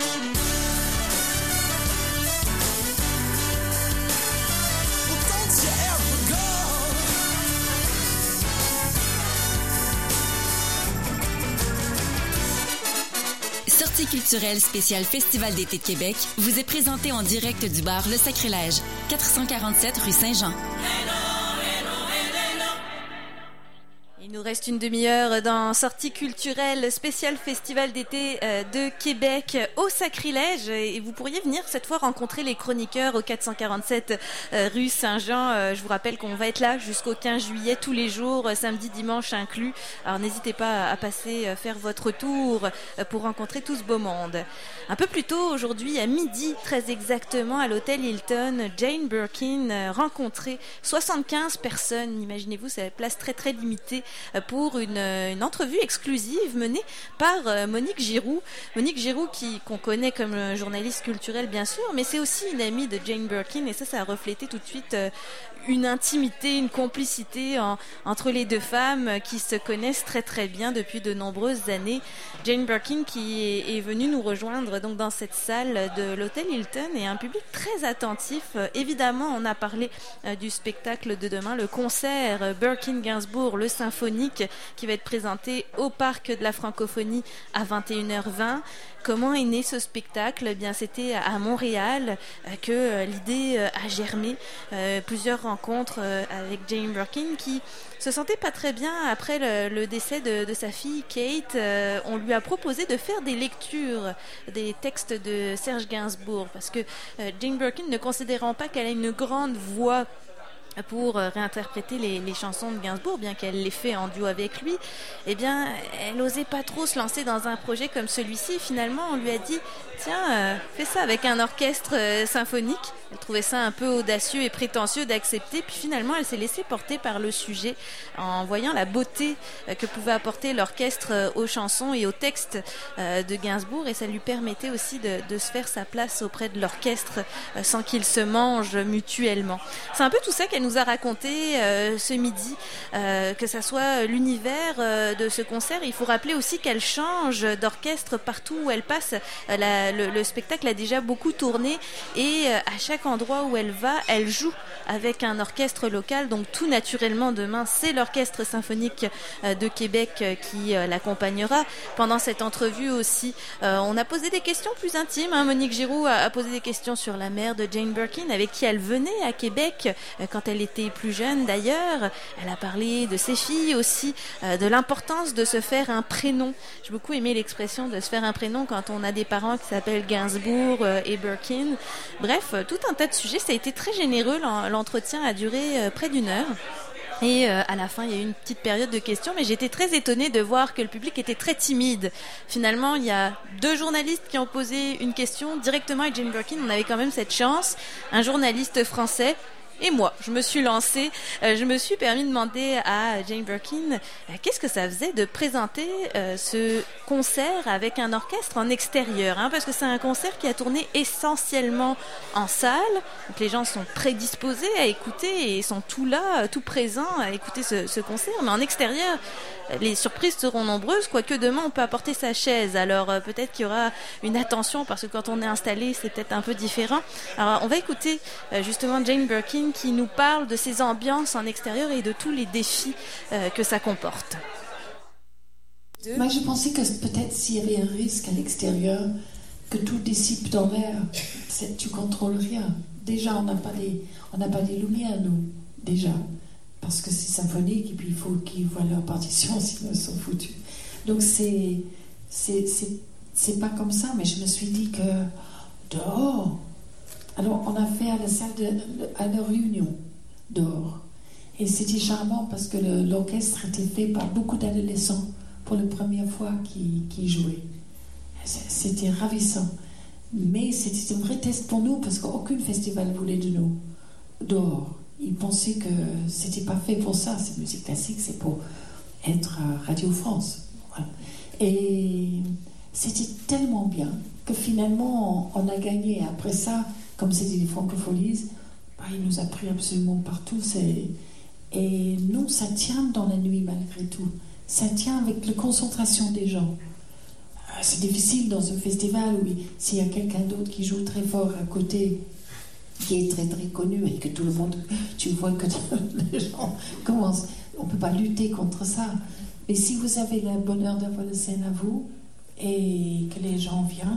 Sortie culturelle spéciale Festival d'été de Québec vous est présentée en direct du bar Le Sacrilège, 447 rue Saint-Jean. Et nous nous reste une demi-heure dans Sortie culturelle spéciale festival d'été de Québec au Sacrilège et vous pourriez venir cette fois rencontrer les chroniqueurs au 447 rue Saint-Jean. Je vous rappelle qu'on va être là jusqu'au 15 juillet tous les jours, samedi, dimanche inclus. Alors n'hésitez pas à passer faire votre tour pour rencontrer tout ce beau monde. Un peu plus tôt aujourd'hui, à midi très exactement, à l'hôtel Hilton, Jane Birkin rencontrait 75 personnes. Imaginez-vous, c'est une place très très limitée pour une entrevue exclusive menée par Monique Giroux. Monique Giroux qu'on connaît comme journaliste culturelle bien sûr, mais c'est aussi une amie de Jane Birkin et ça a reflété tout de suite une intimité, une complicité entre les deux femmes qui se connaissent très très bien depuis de nombreuses années. Jane Birkin qui est venue nous rejoindre donc dans cette salle de l'hôtel Hilton et un public très attentif. Évidemment, on a parlé du spectacle de demain, le concert Birkin-Gainsbourg, le symphonique qui va être présenté au Parc de la Francophonie à 21h20. Comment est né ce spectacle ? Eh bien, c'était à Montréal que l'idée a germé. Plusieurs rencontres avec Jane Birkin qui se sentait pas très bien après le décès de sa fille Kate. On lui a proposé de faire des lectures des textes de Serge Gainsbourg parce que Jane Birkin, ne considérant pas qu'elle a une grande voix pour réinterpréter les chansons de Gainsbourg, bien qu'elle l'ait fait en duo avec lui, eh bien, elle n'osait pas trop se lancer dans un projet comme celui-ci. Finalement, on lui a dit « Tiens, fais ça avec un orchestre symphonique ». Elle trouvait ça un peu audacieux et prétentieux d'accepter, puis finalement, elle s'est laissée porter par le sujet en voyant la beauté que pouvait apporter l'orchestre aux chansons et aux textes de Gainsbourg, et ça lui permettait aussi de se faire sa place auprès de l'orchestre sans qu'ils se mangent mutuellement. C'est un peu tout ça qu'elle nous a raconté ce midi, que ça soit l'univers de ce concert. Il faut rappeler aussi qu'elle change d'orchestre partout où elle passe. Le spectacle a déjà beaucoup tourné et à chaque endroit où elle va, elle joue avec un orchestre local. Donc tout naturellement demain, c'est l'Orchestre symphonique de Québec qui l'accompagnera. Pendant cette entrevue aussi, on a posé des questions plus intimes. Monique Giroux a posé des questions sur la mère de Jane Birkin, avec qui elle venait à Québec quand elle était plus jeune d'ailleurs. Elle a parlé de ses filles aussi, de l'importance de se faire un prénom. J'ai beaucoup aimé l'expression de se faire un prénom quand on a des parents qui s'appellent Gainsbourg et Birkin. Bref, tout un tas de sujets. Ça a été très généreux. L'entretien a duré près d'une heure. Et à la fin, il y a eu une petite période de questions, mais j'étais très étonnée de voir que le public était très timide. Finalement, il y a 2 journalistes qui ont posé une question directement à Jane Birkin. On avait quand même cette chance. Un journaliste français. Et moi, je me suis lancée, je me suis permis de demander à Jane Birkin qu'est-ce que ça faisait de présenter ce concert avec un orchestre en extérieur, parce que c'est un concert qui a tourné essentiellement en salle, donc les gens sont prédisposés à écouter et sont tout là, tout présents à écouter ce concert, mais en extérieur, les surprises seront nombreuses, quoique demain on peut apporter sa chaise, alors peut-être qu'il y aura une attention parce que quand on est installé c'est peut-être un peu différent. Alors on va écouter justement Jane Birkin qui nous parle de ces ambiances en extérieur et de tous les défis que ça comporte. Moi je pensais que peut-être s'il y avait un risque à l'extérieur, que tout dissipe dans l'air, tu contrôles rien. Déjà on n'a pas des lumières nous, déjà. Parce que c'est symphonique et puis il faut qu'ils voient leur partition, sinon ils sont foutus. Donc c'est pas comme ça, mais je me suis dit que dehors. Alors on a fait à la salle à la réunion dehors. Et c'était charmant parce que l'orchestre était fait par beaucoup d'adolescents pour la première fois qui jouaient. C'était ravissant. Mais c'était un vrai test pour nous parce qu'aucun festival voulait de nous dehors. Ils pensaient que c'était pas fait pour ça. Cette musique classique, c'est pour être à Radio France. Voilà. Et c'était tellement bien que finalement, on a gagné. Après ça, comme c'était des francopholies, il nous a pris absolument partout. Et non, ça tient dans la nuit malgré tout. Ça tient avec la concentration des gens. C'est difficile dans un festival où s'il y a quelqu'un d'autre qui joue très fort à côté, qui est très très connu et que tout le monde, tu vois que les gens commencent, on ne peut pas lutter contre ça. Mais si vous avez le bonheur d'avoir la scène à vous et que les gens viennent,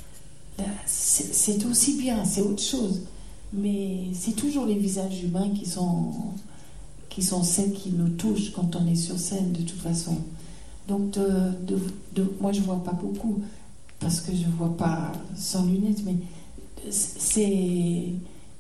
c'est aussi bien, c'est autre chose. Mais c'est toujours les visages humains qui sont qui sont celles qui nous touchent quand on est sur scène de toute façon. Donc moi je vois pas beaucoup parce que je vois pas sans lunettes, mais c'est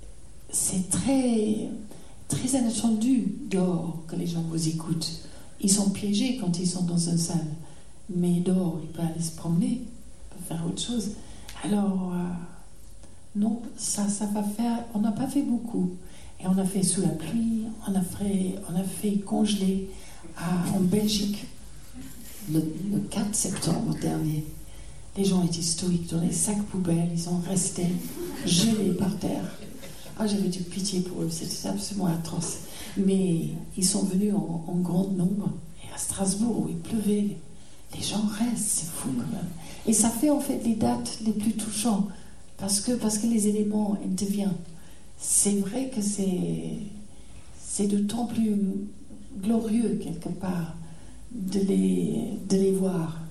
très très inattendu dehors que les gens vous écoutent. Ils sont piégés quand ils sont dans une salle, mais dehors ils peuvent aller se promener, ils peuvent faire autre chose. Alors non, ça va faire. On n'a pas fait beaucoup. Et on a fait sous la pluie, on a fait congeler en Belgique le 4 septembre dernier. Les gens étaient stoïques dans les sacs poubelles, ils sont restés gelés par terre. Ah, j'avais du pitié pour eux, c'était absolument atroce. Mais ils sont venus en grand nombre. Et à Strasbourg, où il pleuvait, les gens restent, c'est fou quand même. Et ça fait en fait les dates les plus touchantes, parce que les éléments interviennent. C'est vrai que c'est d'autant plus glorieux quelque part de les voir.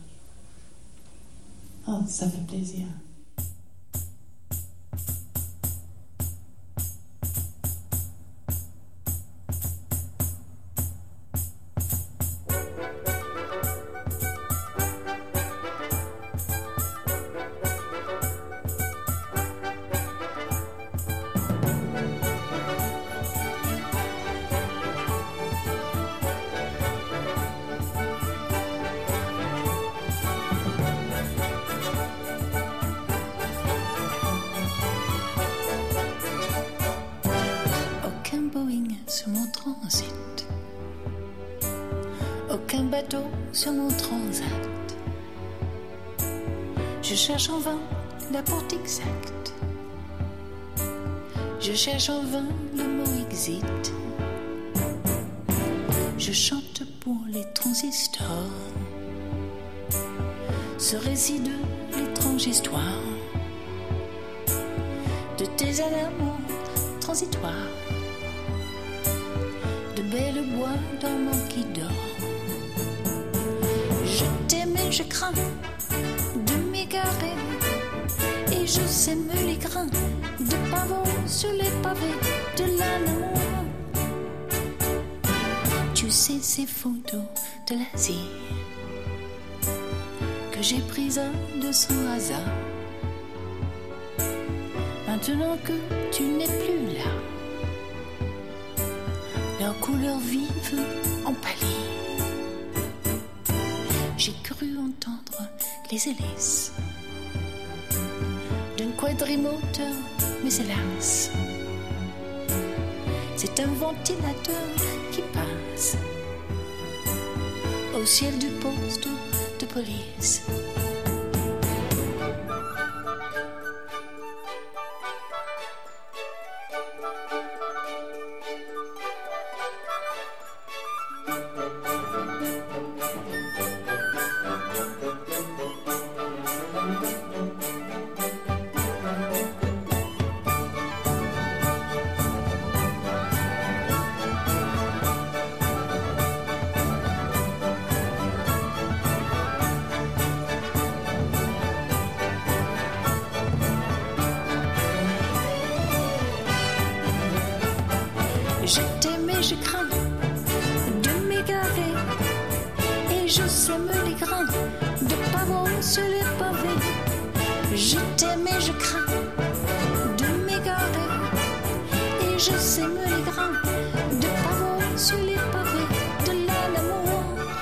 Ah, ça fait plaisir. Sur mon transat, je cherche en vain la porte exacte, je cherche en vain le mot exit, je chante pour les transistors, ce récit de l'étrange histoire de tes amours transitoires, de belles bois dormants qui dorment. Je t'aime et je crains de m'égarer, et je sème les grains de pavot sur les pavés de l'amour. Tu sais ces photos de l'Asie que j'ai prises de son hasard. Maintenant que tu n'es plus là, leurs couleurs vives en pâlit. J'ai cru entendre les hélices d'un quadrimoteur, mais hélas, c'est un ventilateur qui passe au ciel du poste de police. Je t'aime et je crains de m'égarer, et je sème les grains de pavot sur les pavés. Je t'aime et je crains de m'égarer, et je sème les grains de pavot sur les pavés de l'amour.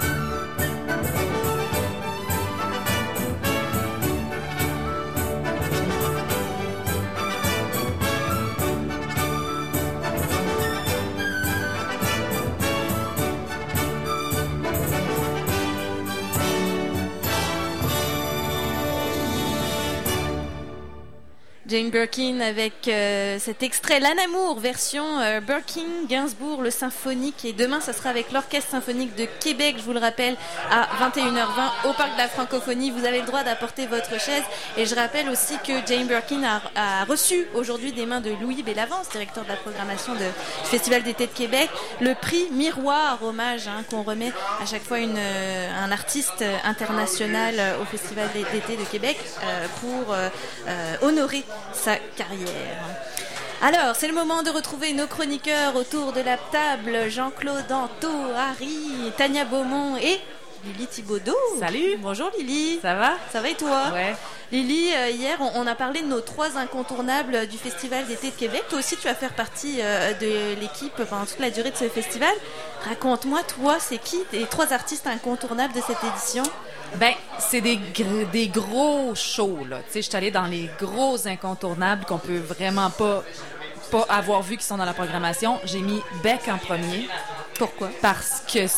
Jane Birkin avec cet extrait L'Anamour, version Birkin, Gainsbourg, le symphonique. Et demain, ça sera avec l'Orchestre symphonique de Québec, je vous le rappelle, à 21h20 au Parc de la Francophonie. Vous avez le droit d'apporter votre chaise. Et je rappelle aussi que Jane Birkin a reçu aujourd'hui des mains de Louis Bellavance, directeur de la programmation du Festival d'été de Québec, le prix Miroir, hommage qu'on remet à chaque fois un artiste international au Festival d'été de Québec pour honorer sa carrière. Alors, c'est le moment de retrouver nos chroniqueurs autour de la table. Jean-Claude Anto, Harry, Tania Beaumont et Lily Thibaudot. Salut. Bonjour Lily. Ça va? Ça va et toi? Ouais. Lily, hier, on a parlé de nos 3 incontournables du Festival d'été de Québec. Toi aussi, tu vas faire partie de l'équipe pendant toute la durée de ce festival. Raconte-moi, toi, c'est qui les 3 artistes incontournables de cette édition? Ben, c'est des gros shows, là. Tu sais, je suis allée dans les gros incontournables qu'on peut vraiment pas avoir vu qui sont dans la programmation. J'ai mis Beck en premier. Pourquoi? Parce que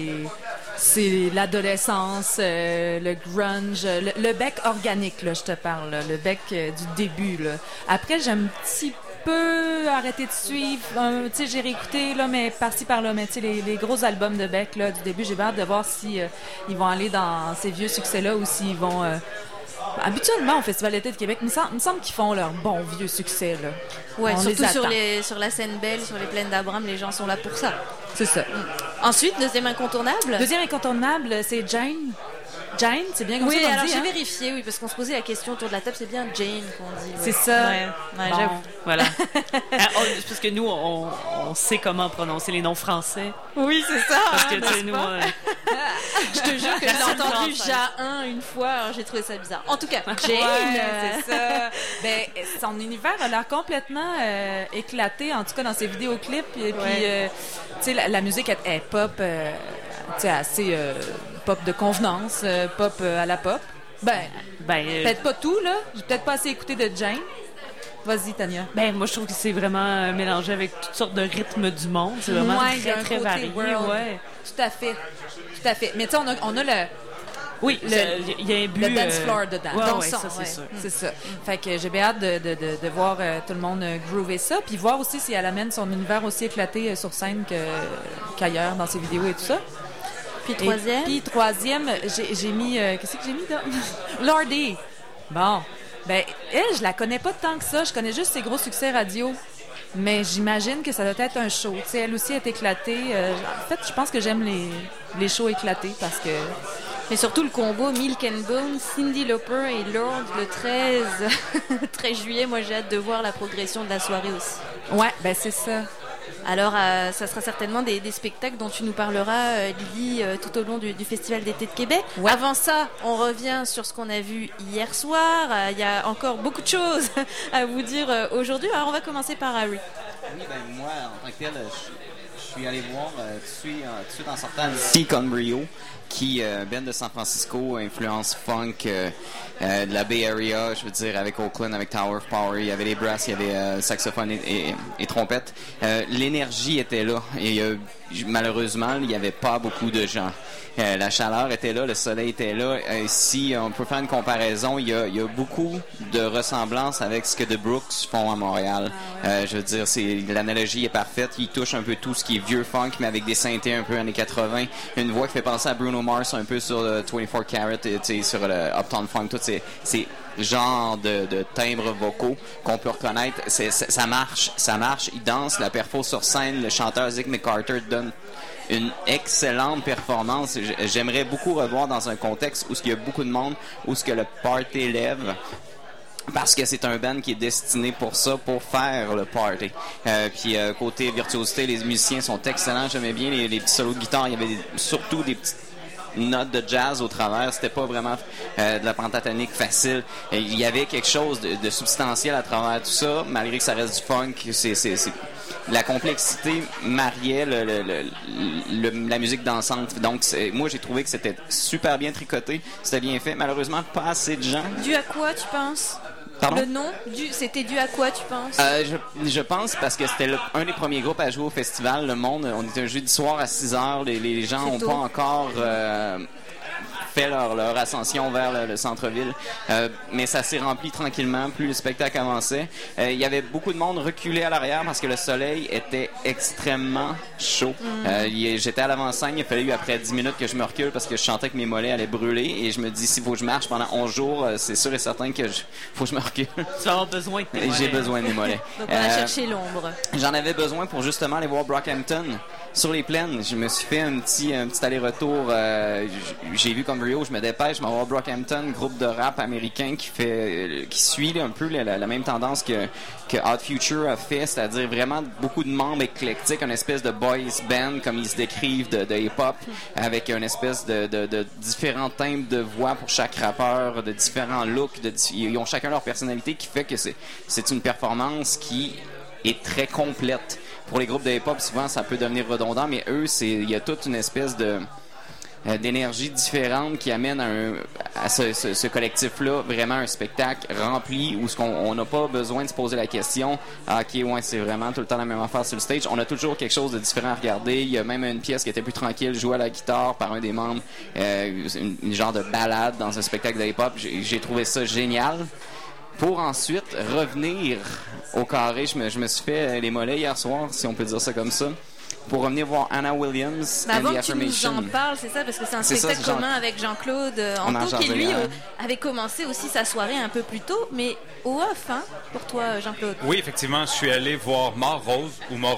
c'est l'adolescence, le grunge, le Beck organique, là, je te parle, là, le Beck du début, là. Après, j'ai un petit peu arrêté de suivre, tu sais, j'ai réécouté, là, mais par-ci, par-là, mais tu sais, les gros albums de Beck, là, du début, j'ai hâte de voir si ils vont aller dans ces vieux succès-là ou s'ils vont... habituellement, au Festival d'été de Québec, il me semble qu'ils font leur bon vieux succès, là. Ouais, on surtout les sur la scène belle, sur les plaines d'Abraham, les gens sont là pour ça. C'est ça. Ensuite, deuxième incontournable. Deuxième incontournable, c'est Jane. Jane, c'est bien comme ça qu'on alors dit, j'ai hein? vérifié, oui, parce qu'on se posait la question autour de la table, c'est bien Jane qu'on dit. C'est ça. Ouais, Bon, j'avoue. voilà. Parce que nous, on sait comment prononcer les noms français. Oui, c'est ça. Parce que, tu sais, nous... Je te jure que j'ai entendu Ja-1 une fois, alors j'ai trouvé ça bizarre. En tout cas, Jane, c'est ça. Ben, son univers a l'air complètement éclaté, en tout cas dans ses vidéoclips. Et puis, tu sais, la musique est pop, tu sais, assez pop de convenance, pop à la pop. Ben peut-être pas tout, là. J'ai peut-être pas assez écouté de Jane. Vas-y, Tania. Ben, moi, je trouve que c'est vraiment mélangé avec toutes sortes de rythmes du monde. C'est vraiment très, très varié. Ouais. Tout à fait. Mais tu sais, on a le... Oui, il y a un but... Le dance floor dedans. Ouais, ça, c'est sûr. C'est ça. Fait que j'ai bien hâte de voir tout le monde groover ça, puis voir aussi si elle amène son univers aussi éclaté sur scène qu'ailleurs dans ses vidéos et tout ça. Puis troisième, j'ai mis... qu'est-ce que j'ai mis là? Lordi. Bon. Ben, elle, je la connais pas tant que ça. Je connais juste ses gros succès radio. Mais j'imagine que ça doit être un show. Tu sais, elle aussi est éclatée. En fait, je pense que j'aime les shows éclatés parce que... Mais surtout le combo Milk and Bone, Cyndi Lauper et Lorde le 13 juillet. Moi, j'ai hâte de voir la progression de la soirée aussi. Ouais, ben c'est ça. Alors, ça sera certainement des spectacles dont tu nous parleras, Lily, tout au long du Festival d'été de Québec. Ouais. Avant ça, on revient sur ce qu'on a vu hier soir. Il y a encore beaucoup de choses à vous dire aujourd'hui. Alors, on va commencer par Harry. Oui, ben moi, en tant que tel, je suis allé voir tout de suite en sortant ici Conbrio, qui band de San Francisco, influence funk de la Bay Area, je veux dire, avec Oakland, avec Tower of Power, il y avait les brasses, il y avait saxophone et trompette. L'énergie était là. Et malheureusement, il n'y avait pas beaucoup de gens. La chaleur était là, le soleil était là. Si on peut faire une comparaison, il y a beaucoup de ressemblances avec ce que The Brooks font à Montréal. Je veux dire, l'analogie est parfaite. Ils touchent un peu tout ce qui est vieux funk, mais avec des synthés un peu années 80. Une voix qui fait penser à Bruno Mars un peu sur le 24 Karat, sur le Uptown Funk, tout ces genres de timbres vocaux qu'on peut reconnaître. Ça marche. Ils dansent, la perfo sur scène. Le chanteur Zig McCarter donne une excellente performance. J'aimerais beaucoup revoir dans un contexte où il y a beaucoup de monde, où ce que le party lève. Parce que c'est un band qui est destiné pour ça, pour faire le party. Puis côté virtuosité, les musiciens sont excellents. J'aimais bien les petits solos de guitare. Il y avait surtout des petites notes de jazz au travers. C'était pas vraiment de la pentatonique facile. Et il y avait quelque chose de substantiel à travers tout ça, malgré que ça reste du funk. La complexité mariait la musique dansante. Donc, moi, j'ai trouvé que c'était super bien tricoté. C'était bien fait. Malheureusement, pas assez de gens. Dû à quoi, tu penses? Pardon? Le nom, c'était dû à quoi, tu penses? Je pense parce que c'était un des premiers groupes à jouer au festival. Le Monde, on était un jeudi soir à 6h. Les gens n'ont pas encore fait leur ascension vers le centre-ville. Mais ça s'est rempli tranquillement. Plus le spectacle avançait. Il y avait beaucoup de monde reculé à l'arrière parce que le soleil était extrêmement chaud. J'étais à l'avant-scène. Il a fallu après 10 minutes que je me recule parce que je sentais que mes mollets allaient brûler. Et je me dis, s'il faut que je marche pendant 11 jours, c'est sûr et certain que faut que je me recule. Tu vas avoir besoin de tes mollets. J'ai besoin de mes mollets. Donc on a cherché l'ombre. J'en avais besoin pour justement aller voir Brockhampton sur les plaines. Je me suis fait un petit aller-retour. J'ai vu comme Conbrio, je me dépêche, je m'en vais voir Brockhampton, groupe de rap américain qui suit là, un peu la même tendance que Odd Future a fait, c'est-à-dire vraiment beaucoup de membres éclectiques, une espèce de boys band comme ils se décrivent de hip-hop, avec une espèce de différents timbres de voix pour chaque rappeur, de différents looks, ils ont chacun leur personnalité qui fait que c'est une performance qui est très complète. Pour les groupes de hip-hop, souvent ça peut devenir redondant, mais eux, il y a toute une espèce d'énergie différente qui amène à ce collectif-là vraiment un spectacle rempli où on n'a pas besoin de se poser la question ok, ouais, c'est vraiment tout le temps la même affaire sur le stage. On a toujours quelque chose de différent à regarder. Il y a même une pièce qui était plus tranquille, jouée à la guitare par un des membres, une genre de balade dans un spectacle de hip-hop. J'ai trouvé ça génial. Pour ensuite revenir au carré, je me suis fait les mollets hier soir, si on peut dire ça comme ça, pour revenir voir Anna Williams and avant the que tu Affirmation. nous en parles, c'est ça, parce que c'est un spectacle commun avec Jean-Claude Anto, qui lui avait commencé aussi sa soirée un peu plus tôt, mais au off, hein, pour toi, Jean-Claude. Oui, effectivement, je suis allé voir Morose,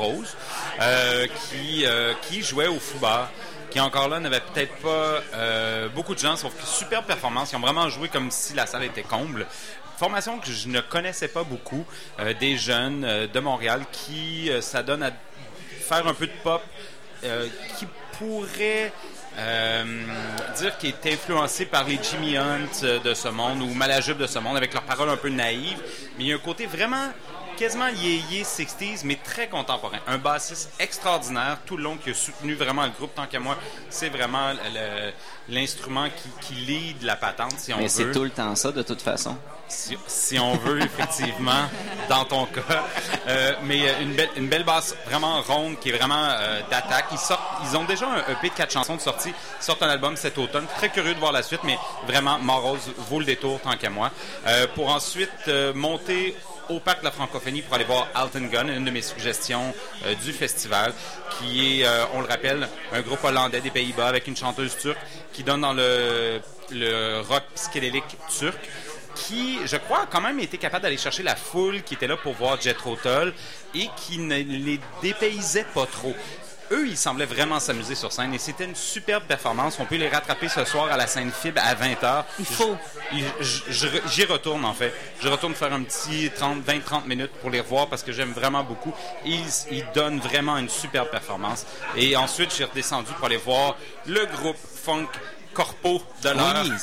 qui jouait au Foubar, qui encore là n'avait peut-être pas beaucoup de gens, sauf que super performance. Ils ont vraiment joué comme si la salle était comble. Formation que je ne connaissais pas beaucoup, des jeunes de Montréal qui s'adonnent à faire un peu de pop, qui pourrait dire qu'il est influencé par les Jimmy Hunt de ce monde ou Malajube de ce monde, avec leurs paroles un peu naïves, mais il y a un côté vraiment quasiment yéyé 60s, mais très contemporain. Un bassiste extraordinaire tout le long qui a soutenu vraiment le groupe, tant qu'à moi. C'est vraiment l'instrument qui lead la patente, si on veut. Mais c'est tout le temps ça, de toute façon. Si on veut, effectivement, dans ton cas. Mais une belle basse vraiment ronde qui est vraiment d'attaque. Ils ont déjà un EP de 4 chansons de sortie. Ils sortent un album cet automne. Très curieux de voir la suite, mais vraiment, Morose vaut le détour, tant qu'à moi. Pour ensuite monter au Parc de la Francophonie pour aller voir Alton Gun, une de mes suggestions du festival, qui est, on le rappelle, un groupe hollandais des Pays-Bas avec une chanteuse turque qui donne dans le rock psychédélique turc, qui, je crois, a quand même été capable d'aller chercher la foule qui était là pour voir Jethro Tull et qui ne les dépaysait pas trop. Eux, ils semblaient vraiment s'amuser sur scène et c'était une superbe performance. On peut les rattraper ce soir à la scène FIB à 20h. Il faut. J'y retourne, en fait. Je retourne faire un petit 20-30 minutes pour les revoir parce que j'aime vraiment beaucoup. Ils donnent vraiment une superbe performance. Et ensuite, j'ai redescendu pour aller voir le groupe funk Corpo de l'heure. Oui,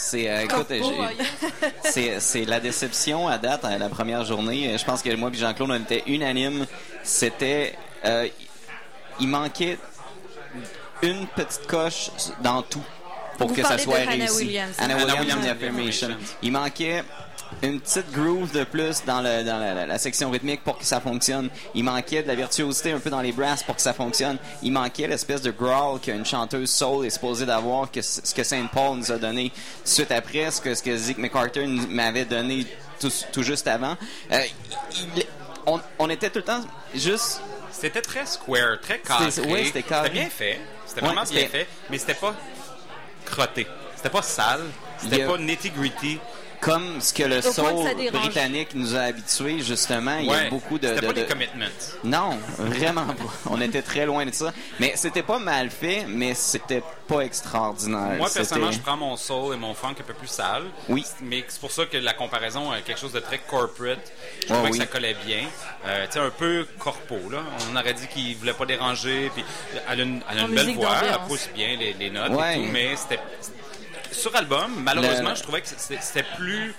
c'est la déception à date, à la première journée. Je pense que moi et Jean-Claude, on était unanimes. C'était... il manquait une petite coche dans tout pour que ça soit réussi. Anna Williams, The Affirmation. Il manquait une petite groove de plus dans la section rythmique pour que ça fonctionne. Il manquait de la virtuosité un peu dans les brasses pour que ça fonctionne. Il manquait l'espèce de growl qu'une chanteuse soul est supposée d'avoir, ce que Saint Paul nous a donné suite après, ce que Zeke McArthur m'avait donné tout juste avant. On était tout le temps juste... C'était très square, très carré. C'était bien fait. C'était vraiment bien fait, mais c'était pas crotté. C'était pas sale. C'était pas nitty-gritty. Comme ce que le soul britannique nous a habitués, justement. Il y a beaucoup de... C'était pas des commitments. Non, vraiment pas. On était très loin de ça. Mais c'était pas mal fait, mais c'était pas extraordinaire. Moi, personnellement, je prends mon soul et mon funk un peu plus sale. Oui. Mais c'est pour ça que la comparaison est quelque chose de très corporate. Je trouvais que ça collait bien. Tu sais, un peu corpo, là. On aurait dit qu'il voulait pas déranger. Puis elle a une belle voix. Elle pousse bien les notes et tout. Mais c'était... Sur album, malheureusement, je trouvais que c'était plus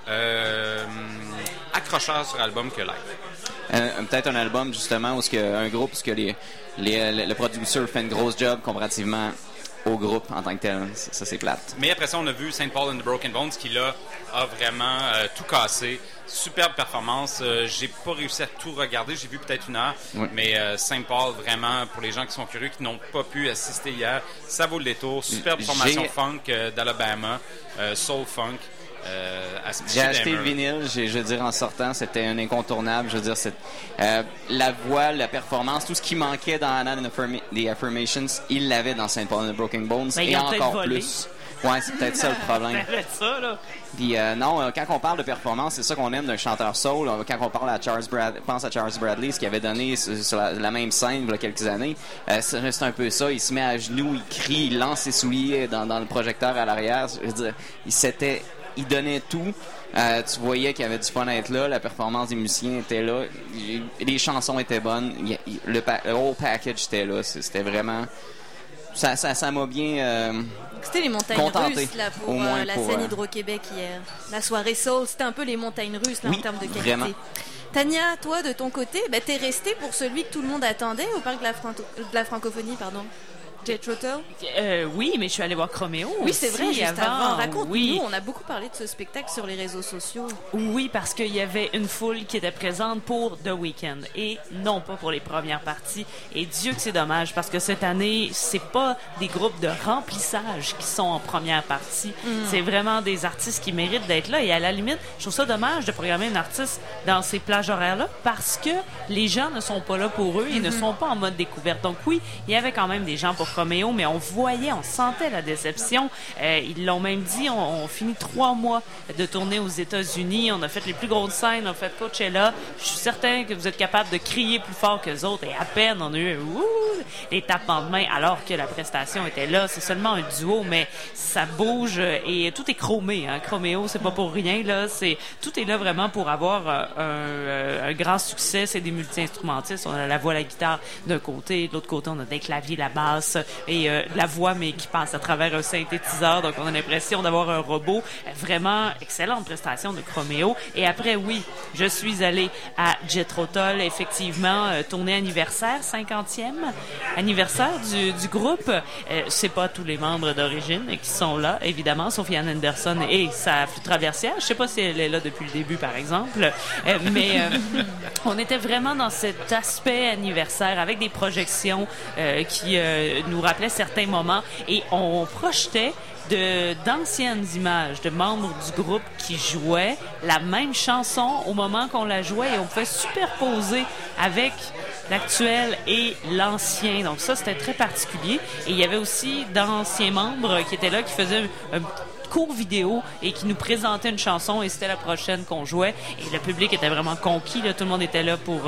accrocheur sur album que live. Peut-être un album, justement, où un groupe où le producteur fait une grosse job comparativement au groupe en tant que tel. Ça, c'est plate. Mais après ça, on a vu Saint Paul and the Broken Bones qui, là, a vraiment tout cassé. Superbe performance. J'ai pas réussi à tout regarder. J'ai vu peut-être une heure. Oui. Mais Saint Paul, vraiment, pour les gens qui sont curieux, qui n'ont pas pu assister hier, ça vaut le détour. Superbe formation funk d'Alabama. Soul funk. J'ai acheté le vinyle, je veux dire, en sortant, c'était un incontournable. Je veux dire, la voix, la performance, tout ce qui manquait dans Anna and the Affirmations, il l'avait dans Saint Paul and the Broken Bones, et encore plus. Ouais, c'est peut-être ça le problème. C'est peut-être ça, là. Puis non, quand on parle de performance, c'est ça qu'on aime d'un chanteur soul. Quand on parle pense à Charles Bradley, ce qu'il avait donné sur la même scène il y a quelques années, c'est un peu ça. Il se met à genoux, il crie, il lance ses souliers dans le projecteur à l'arrière. Je veux dire, il donnait tout. Tu voyais qu'il y avait du fun à être là, la performance des musiciens était là, les chansons étaient bonnes, le whole package était là. C'était vraiment... Ça m'a bien c'était les montagnes russes là, pour la scène Hydro-Québec hier. La soirée soul, c'était un peu les montagnes russes là, en termes de qualité. Vraiment. Tania, toi de ton côté, t'es restée pour celui que tout le monde attendait au parc de la francophonie, pardon. Jethro Tull? Oui, mais je suis allée voir Chroméo. Oui, c'est vrai, juste avant. Raconte-nous, oui. On a beaucoup parlé de ce spectacle sur les réseaux sociaux. Oui, parce qu'il y avait une foule qui était présente pour The Weeknd et non pas pour les premières parties. Et Dieu que c'est dommage, parce que cette année, c'est pas des groupes de remplissage qui sont en première partie. C'est vraiment des artistes qui méritent d'être là. Et à la limite, je trouve ça dommage de programmer un artiste dans ces plages horaires-là parce que les gens ne sont pas là pour eux. Ils ne sont pas en mode découverte. Donc oui, il y avait quand même des gens pour Chroméo, mais on sentait la déception. Ils l'ont même dit, on finit 3 mois de tournée aux États-Unis. On a fait les plus grosses scènes, on a fait Coachella. Je suis certain que vous êtes capable de crier plus fort que les autres. Et à peine, on a eu des tapements de main alors que la prestation était là. C'est seulement un duo, mais ça bouge et tout est chromé. Hein. Chroméo, c'est pas pour rien. Là. Tout est là vraiment pour avoir un grand succès. C'est des multi-instrumentistes. On a la voix, la guitare d'un côté. De l'autre côté, on a des claviers, la basse et la voix, mais qui passe à travers un synthétiseur. Donc, on a l'impression d'avoir un robot. Vraiment excellente prestation de Chroméo. Et après, oui, je suis allée à Jethro Tull, effectivement, tournée anniversaire, 50e anniversaire du groupe. C'est pas tous les membres d'origine qui sont là, évidemment, sauf Ian Anderson et sa flûte traversière. Je sais pas si elle est là depuis le début, par exemple. Mais on était vraiment dans cet aspect anniversaire avec des projections qui nous rappelaient certains moments et on projetait d'anciennes images de membres du groupe qui jouaient la même chanson au moment qu'on la jouait et on pouvait superposer avec l'actuel et l'ancien. Donc ça, c'était très particulier. Et il y avait aussi d'anciens membres qui étaient là, qui faisaient un court vidéo et qui nous présentait une chanson et c'était la prochaine qu'on jouait et le public était vraiment conquis là. Tout le monde était là pour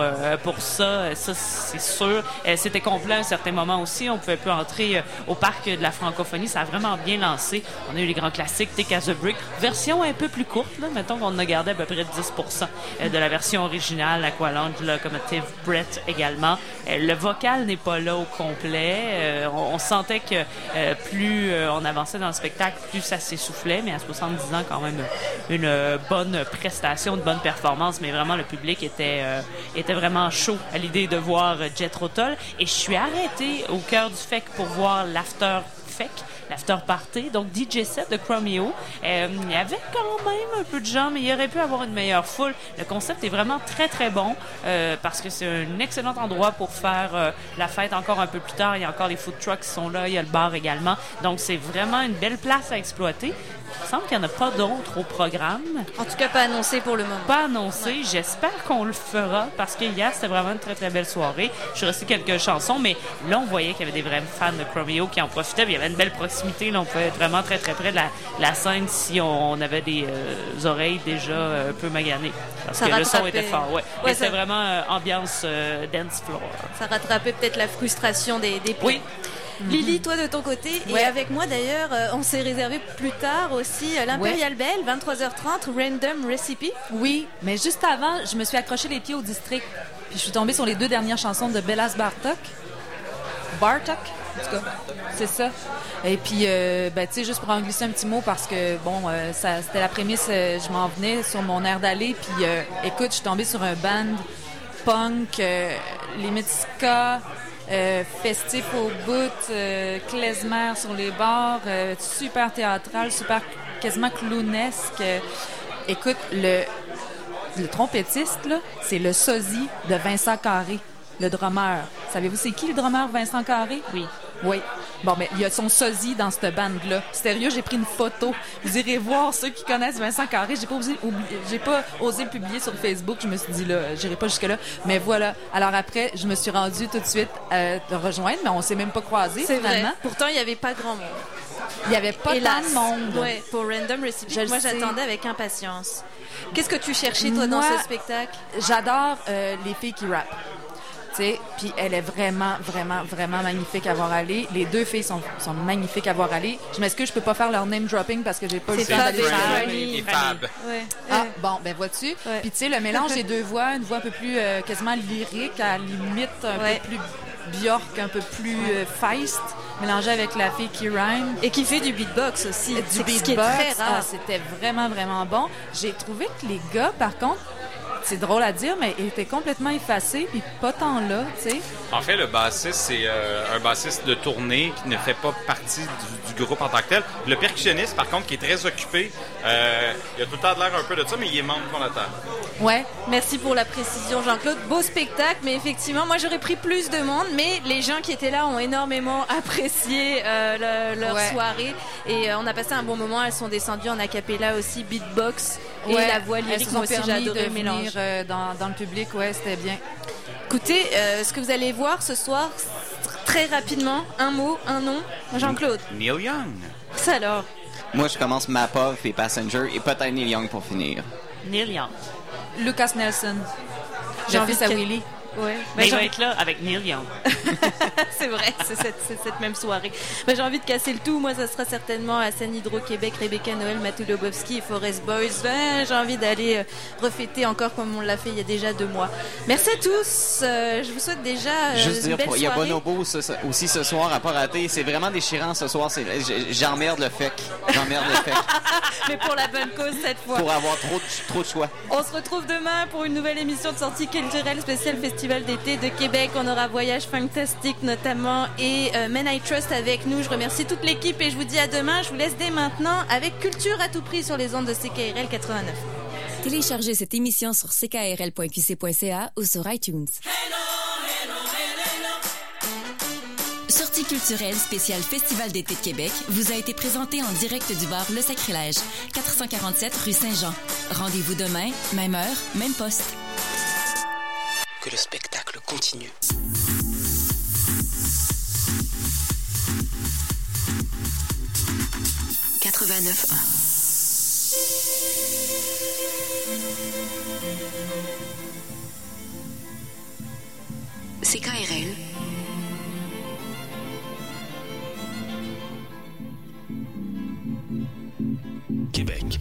ça c'est sûr. C'était complet à un certain moment aussi, on pouvait plus entrer au parc de la francophonie. Ça a vraiment bien lancé. On a eu les grands classiques, Thick as a Brick, version un peu plus courte là. Mettons qu'on a gardé à peu près 10% de la version originale. Aqualung, Locomotive, Brett également. Le vocal n'est pas là au complet. On sentait que plus on avançait dans le spectacle, plus ça s'essoufflait, mais à 70 ans, quand même, une bonne prestation, une bonne performance, mais vraiment, le public était vraiment chaud à l'idée de voir Jethro Tull. Et je suis arrêtée au cœur du FEC pour voir l'After FEC, l'After Party, donc DJ set de Chroméo. Il y avait quand même un peu de gens, mais il aurait pu avoir une meilleure foule. Le concept est vraiment très, très bon parce que c'est un excellent endroit pour faire la fête encore un peu plus tard. Il y a encore les food trucks qui sont là, il y a le bar également. Donc, c'est vraiment une belle place à exploiter. Il me semble qu'il n'y en a pas d'autres au programme. En tout cas, pas annoncé pour le moment. Pas annoncé. Ouais. J'espère qu'on le fera parce que hier, c'était vraiment une très, très belle soirée. Je suis restée quelques chansons, mais là, on voyait qu'il y avait des vrais fans de Chroméo qui en profitaient. Il y avait une belle proximité. Là, on pouvait être vraiment très, très près de la scène si on avait des oreilles déjà un peu maganées. Parce que le son était fort. Ouais. Ouais, c'était vraiment ambiance dance floor. Ça rattrapait peut-être la frustration des pieds. Oui. Lily, toi de ton côté, et avec moi d'ailleurs, on s'est réservé plus tard aussi l'Imperial Bell, 23h30, Random Recipe. Oui, mais juste avant, je me suis accroché les pieds au district, puis je suis tombée sur les 2 dernières chansons de Bélas Bartók, en tout cas, c'est ça. Et puis, tu sais, juste pour en glisser un petit mot, parce que, bon, c'était la prémisse, je m'en venais sur mon air d'aller, puis écoute, je suis tombée sur un band punk, les Mythica, festif au bout, klezmer sur les bords, super théâtral, super quasiment clownesque. Écoute, le trompettiste, là, c'est le sosie de Vincent Carré, le drummer. Savez-vous c'est qui le drummer Vincent Carré? Oui. Oui. Bon, mais il y a son sosie dans cette bande-là. Sérieux, j'ai pris une photo. Vous irez voir ceux qui connaissent Vincent Carré. J'ai pas osé le publier sur Facebook. Je me suis dit, là, j'irai pas jusque-là. Mais voilà. Alors après, je me suis rendue tout de suite de rejoindre, mais on s'est même pas croisés, finalement. Vrai. Pourtant, il y avait pas grand monde. Il n'y avait pas tant de monde. Ouais, pour Random Recipient, moi j'attendais avec impatience. Qu'est-ce que tu cherchais, toi, dans ce spectacle? J'adore les filles qui rappent. Puis elle est vraiment, vraiment, vraiment magnifique à voir aller. Les deux filles sont magnifiques à voir aller. Je m'excuse, je peux pas faire leur name dropping parce que j'ai pas le temps d'aller faire. Et Fab. Ouais. Ah, bon, ben vois-tu. Ouais. Puis tu sais, le mélange des deux voix, une voix un peu plus quasiment lyrique, à la limite un peu plus Björk, un peu plus feist, mélangé avec la fille qui rhyme. Et qui fait du beatbox aussi. Du beatbox. C'était vraiment, vraiment bon. J'ai trouvé que les gars, par contre, c'est drôle à dire, mais il était complètement effacé, puis pas tant là, tu sais. En fait, le bassiste, c'est un bassiste de tournée qui ne fait pas partie du groupe en tant que tel. Le percussionniste, par contre, qui est très occupé, il a tout le temps de l'air un peu de ça, mais il est membre fondateur. Ouais, merci pour la précision, Jean-Claude. Beau spectacle, mais effectivement, moi j'aurais pris plus de monde, mais les gens qui étaient là ont énormément apprécié leur soirée, et on a passé un bon moment. Elles sont descendues en a cappella aussi, beatbox, et la voix lyrique. Moi aussi, j'ai adoré le mélange. Dans le public, c'était bien. Écoutez, ce que vous allez voir ce soir, très rapidement, un mot, un nom. Jean-Claude. Neil Young. Ça alors? Moi, je commence Mapov et Passenger et peut-être Neil Young pour finir. Neil Young. Lucas Nelson. J'ai envie à Willy. Ouais. Mais il va être là avec Neil Young. C'est vrai, c'est cette même soirée. J'ai envie de casser le tout. Moi, ça sera certainement à San Hydro-Québec, Rebecca Noël, Matou Lobovski et Forest Boys. J'ai envie d'aller refêter encore comme on l'a fait il y a déjà 2 mois. Merci à tous. Je vous souhaite déjà juste une dire, belle soirée. Il y a Bonobo aussi ce soir à pas rater. C'est vraiment déchirant ce soir. J'emmerde le FEC. Mais pour la bonne cause cette fois. Pour avoir trop de choix. On se retrouve demain pour une nouvelle émission de sortie culturelle spéciale Festival d'été de Québec. On aura Voyage Fantastique notamment et Men I Trust avec nous. Je remercie toute l'équipe et je vous dis à demain. Je vous laisse dès maintenant avec Culture à tout prix sur les ondes de CKRL 89. Téléchargez cette émission sur ckrl.qc.ca ou sur iTunes. Sortie culturelle spéciale Festival d'été de Québec vous a été présentée en direct du bar Le Sacrilège, 447 rue Saint-Jean. Rendez-vous demain, même heure, même poste. Que le spectacle continue. CKRL. Québec.